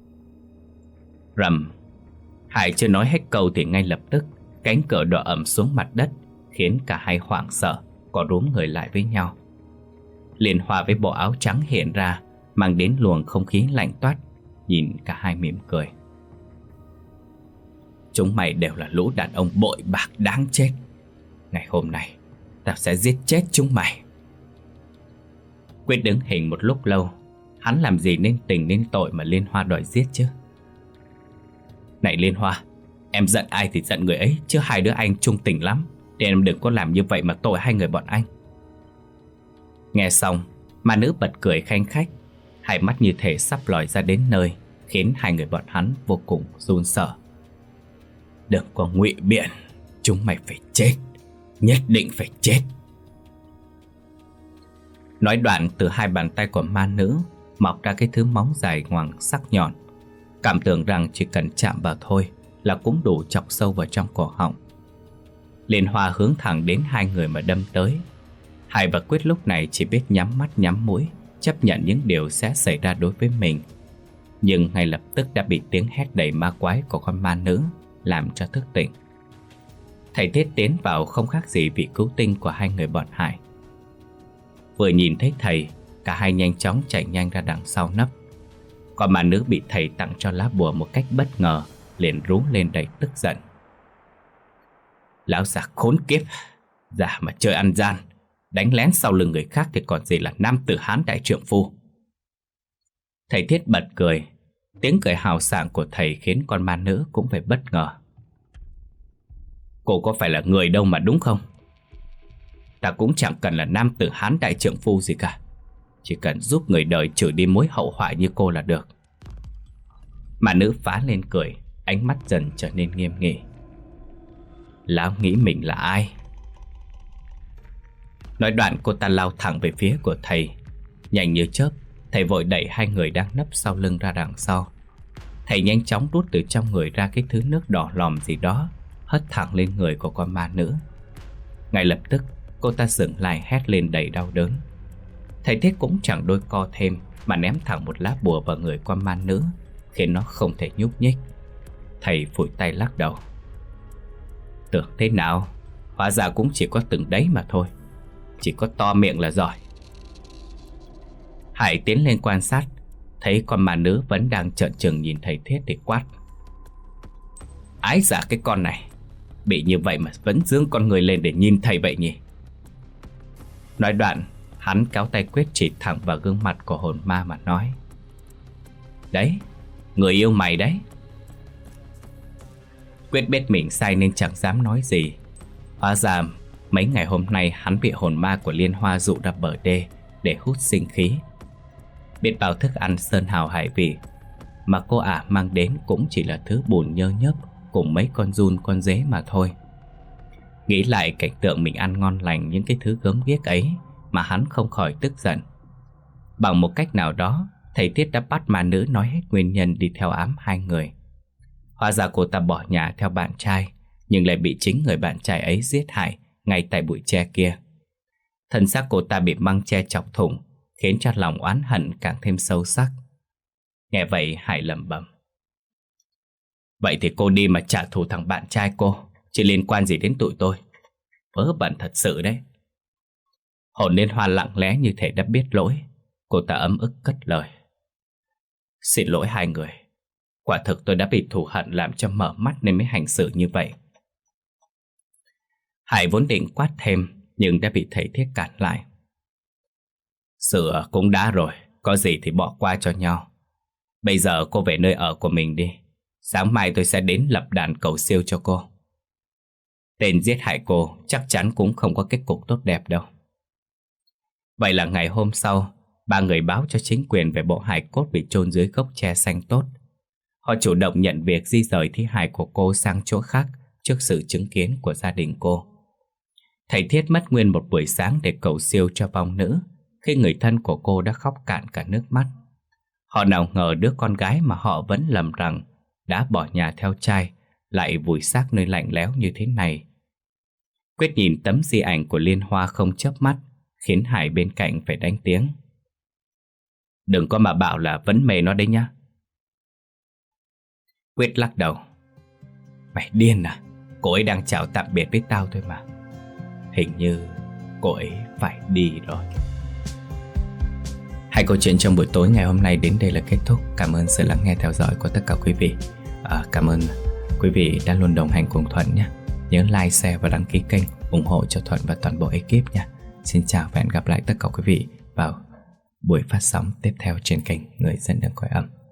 Rầm. Hải chưa nói hết câu thì ngay lập tức cánh cửa đổ ầm xuống mặt đất, khiến cả hai hoảng sợ, có rúm người lại với nhau. Liên Hoa với bộ áo trắng hiện ra, mang đến luồng không khí lạnh toát, nhìn cả hai mỉm cười. Chúng mày đều là lũ đàn ông bội bạc đáng chết. Ngày hôm nay tao sẽ giết chết chúng mày. Quyết đứng hình một lúc lâu. Hắn làm gì nên tình nên tội mà Liên Hoa đòi giết chứ? Này Liên Hoa, em giận ai thì giận người ấy, chứ hai đứa anh chung tình lắm, nên em đừng có làm như vậy mà tội hai người bọn anh. Nghe xong, ma nữ bật cười khanh khách, hai mắt như thể sắp lòi ra đến nơi, khiến hai người bọn hắn vô cùng run sợ. Đừng có ngụy biện, chúng mày phải chết, nhất định phải chết. Nói đoạn, từ hai bàn tay của ma nữ mọc ra cái thứ móng dài ngoằng sắc nhọn. Cảm tưởng rằng chỉ cần chạm vào thôi là cũng đủ chọc sâu vào trong cổ họng, Liên Hoa hướng thẳng đến hai người mà đâm tới. Hải và Quyết lúc này chỉ biết nhắm mắt nhắm mũi, chấp nhận những điều sẽ xảy ra đối với mình. Nhưng ngay lập tức đã bị tiếng hét đầy ma quái của con ma nữ làm cho thức tỉnh. Thầy Thiết tiến vào không khác gì vị cứu tinh của hai người bọn Hải. Vừa nhìn thấy thầy, cả hai nhanh chóng chạy nhanh ra đằng sau nấp. Còn ma nữ bị thầy tặng cho lá bùa một cách bất ngờ, liền rú lên đầy tức giận. Lão già khốn kiếp, già mà chơi ăn gian, đánh lén sau lưng người khác thì còn gì là nam tử Hán đại trượng phu. Thầy Thiết bật cười. Tiếng cười hào sảng của thầy khiến con ma nữ cũng phải bất ngờ. Cô có phải là người đâu mà đúng không? Ta cũng chẳng cần là nam tử Hán đại trượng phu gì cả, chỉ cần giúp người đời trừ đi mối hậu họa như cô là được. Ma nữ phá lên cười, ánh mắt dần trở nên nghiêm nghị. Lão nghĩ mình là ai? Nói đoạn cô ta lao thẳng về phía của thầy. Nhanh như chớp, thầy vội đẩy hai người đang nấp sau lưng ra đằng sau. Thầy nhanh chóng rút từ trong người ra cái thứ nước đỏ lòm gì đó, hất thẳng lên người của con ma nữ. Ngay lập tức cô ta dừng lại hét lên đầy đau đớn. Thầy Thiết cũng chẳng đôi co thêm mà ném thẳng một lá bùa vào người con ma nữ, khiến nó không thể nhúc nhích. Thầy phủi tay lắc đầu. Tưởng thế nào, hóa ra cũng chỉ có từng đấy mà thôi, chỉ có to miệng là giỏi. Hải tiến lên quan sát, thấy con ma nữ vẫn đang trợn trừng nhìn thầy Thiết để quát. Ái giả cái con này, bị như vậy mà vẫn dương con người lên để nhìn thầy vậy nhỉ? Nói đoạn, hắn kéo tay Quyết chỉ thẳng vào gương mặt của hồn ma mà nói. Đấy, người yêu mày đấy. Quyết biết mình sai nên chẳng dám nói gì. Hóa ra mấy ngày hôm nay hắn bị hồn ma của Liên Hoa dụ ra bờ đê để hút sinh khí. Biết bao thức ăn sơn hào hải vị mà cô ả mang đến cũng chỉ là thứ bùn nhơ nhớp cùng mấy con giun con dế mà thôi. Nghĩ lại cảnh tượng mình ăn ngon lành những cái thứ gớm ghiếc ấy mà hắn không khỏi tức giận. Bằng một cách nào đó, thầy Thiết đã bắt ma nữ nói hết nguyên nhân đi theo ám hai người. Hóa ra cô ta bỏ nhà theo bạn trai, nhưng lại bị chính người bạn trai ấy giết hại ngay tại bụi tre kia. Thân xác cô ta bị măng tre chọc thủng, khiến cho lòng oán hận càng thêm sâu sắc. Nghe vậy Hải lẩm bẩm. Vậy thì cô đi mà trả thù thằng bạn trai cô, chứ liên quan gì đến tụi tôi. Vớ bẩn thật sự đấy. Hồn Liên Hoa lặng lẽ như thể đã biết lỗi. Cô ta ấm ức cất lời. Xin lỗi hai người, quả thực tôi đã bị thù hận làm cho mở mắt nên mới hành xử như vậy. Hải vốn định quát thêm, nhưng đã bị thầy Thiết cản lại. Sửa cũng đã rồi, có gì thì bỏ qua cho nhau. Bây giờ cô về nơi ở của mình đi, sáng mai tôi sẽ đến lập đàn cầu siêu cho cô. Tên giết hại cô chắc chắn cũng không có kết cục tốt đẹp đâu. Vậy là ngày hôm sau, ba người báo cho chính quyền về bộ hài cốt bị chôn dưới gốc tre xanh tốt. Họ chủ động nhận việc di rời thi hài của cô sang chỗ khác trước sự chứng kiến của gia đình cô. Thầy Thiết mất nguyên một buổi sáng để cầu siêu cho vong nữ, khi người thân của cô đã khóc cạn cả nước mắt. Họ nào ngờ đứa con gái mà họ vẫn lầm rằng đã bỏ nhà theo trai lại vùi xác nơi lạnh lẽo như thế này. Quyết nhìn tấm di ảnh của Liên Hoa không chớp mắt, khiến Hải bên cạnh phải đánh tiếng. Đừng có mà bảo là vẫn mê nó đấy nhá. Quyết lắc đầu. Mày điên à? Cô ấy đang chào tạm biệt với tao thôi mà. Hình như cô ấy phải đi rồi. Hai câu chuyện trong buổi tối ngày hôm nay đến đây là kết thúc. Cảm ơn sự lắng nghe theo dõi của tất cả quý vị. à, Cảm ơn quý vị đã luôn đồng hành cùng Thuận nhé. Nhớ like, share và đăng ký kênh ủng hộ cho Thuận và toàn bộ ekip nha. Xin chào và hẹn gặp lại tất cả quý vị vào buổi phát sóng tiếp theo trên kênh Người Dẫn Đường Cõi Âm.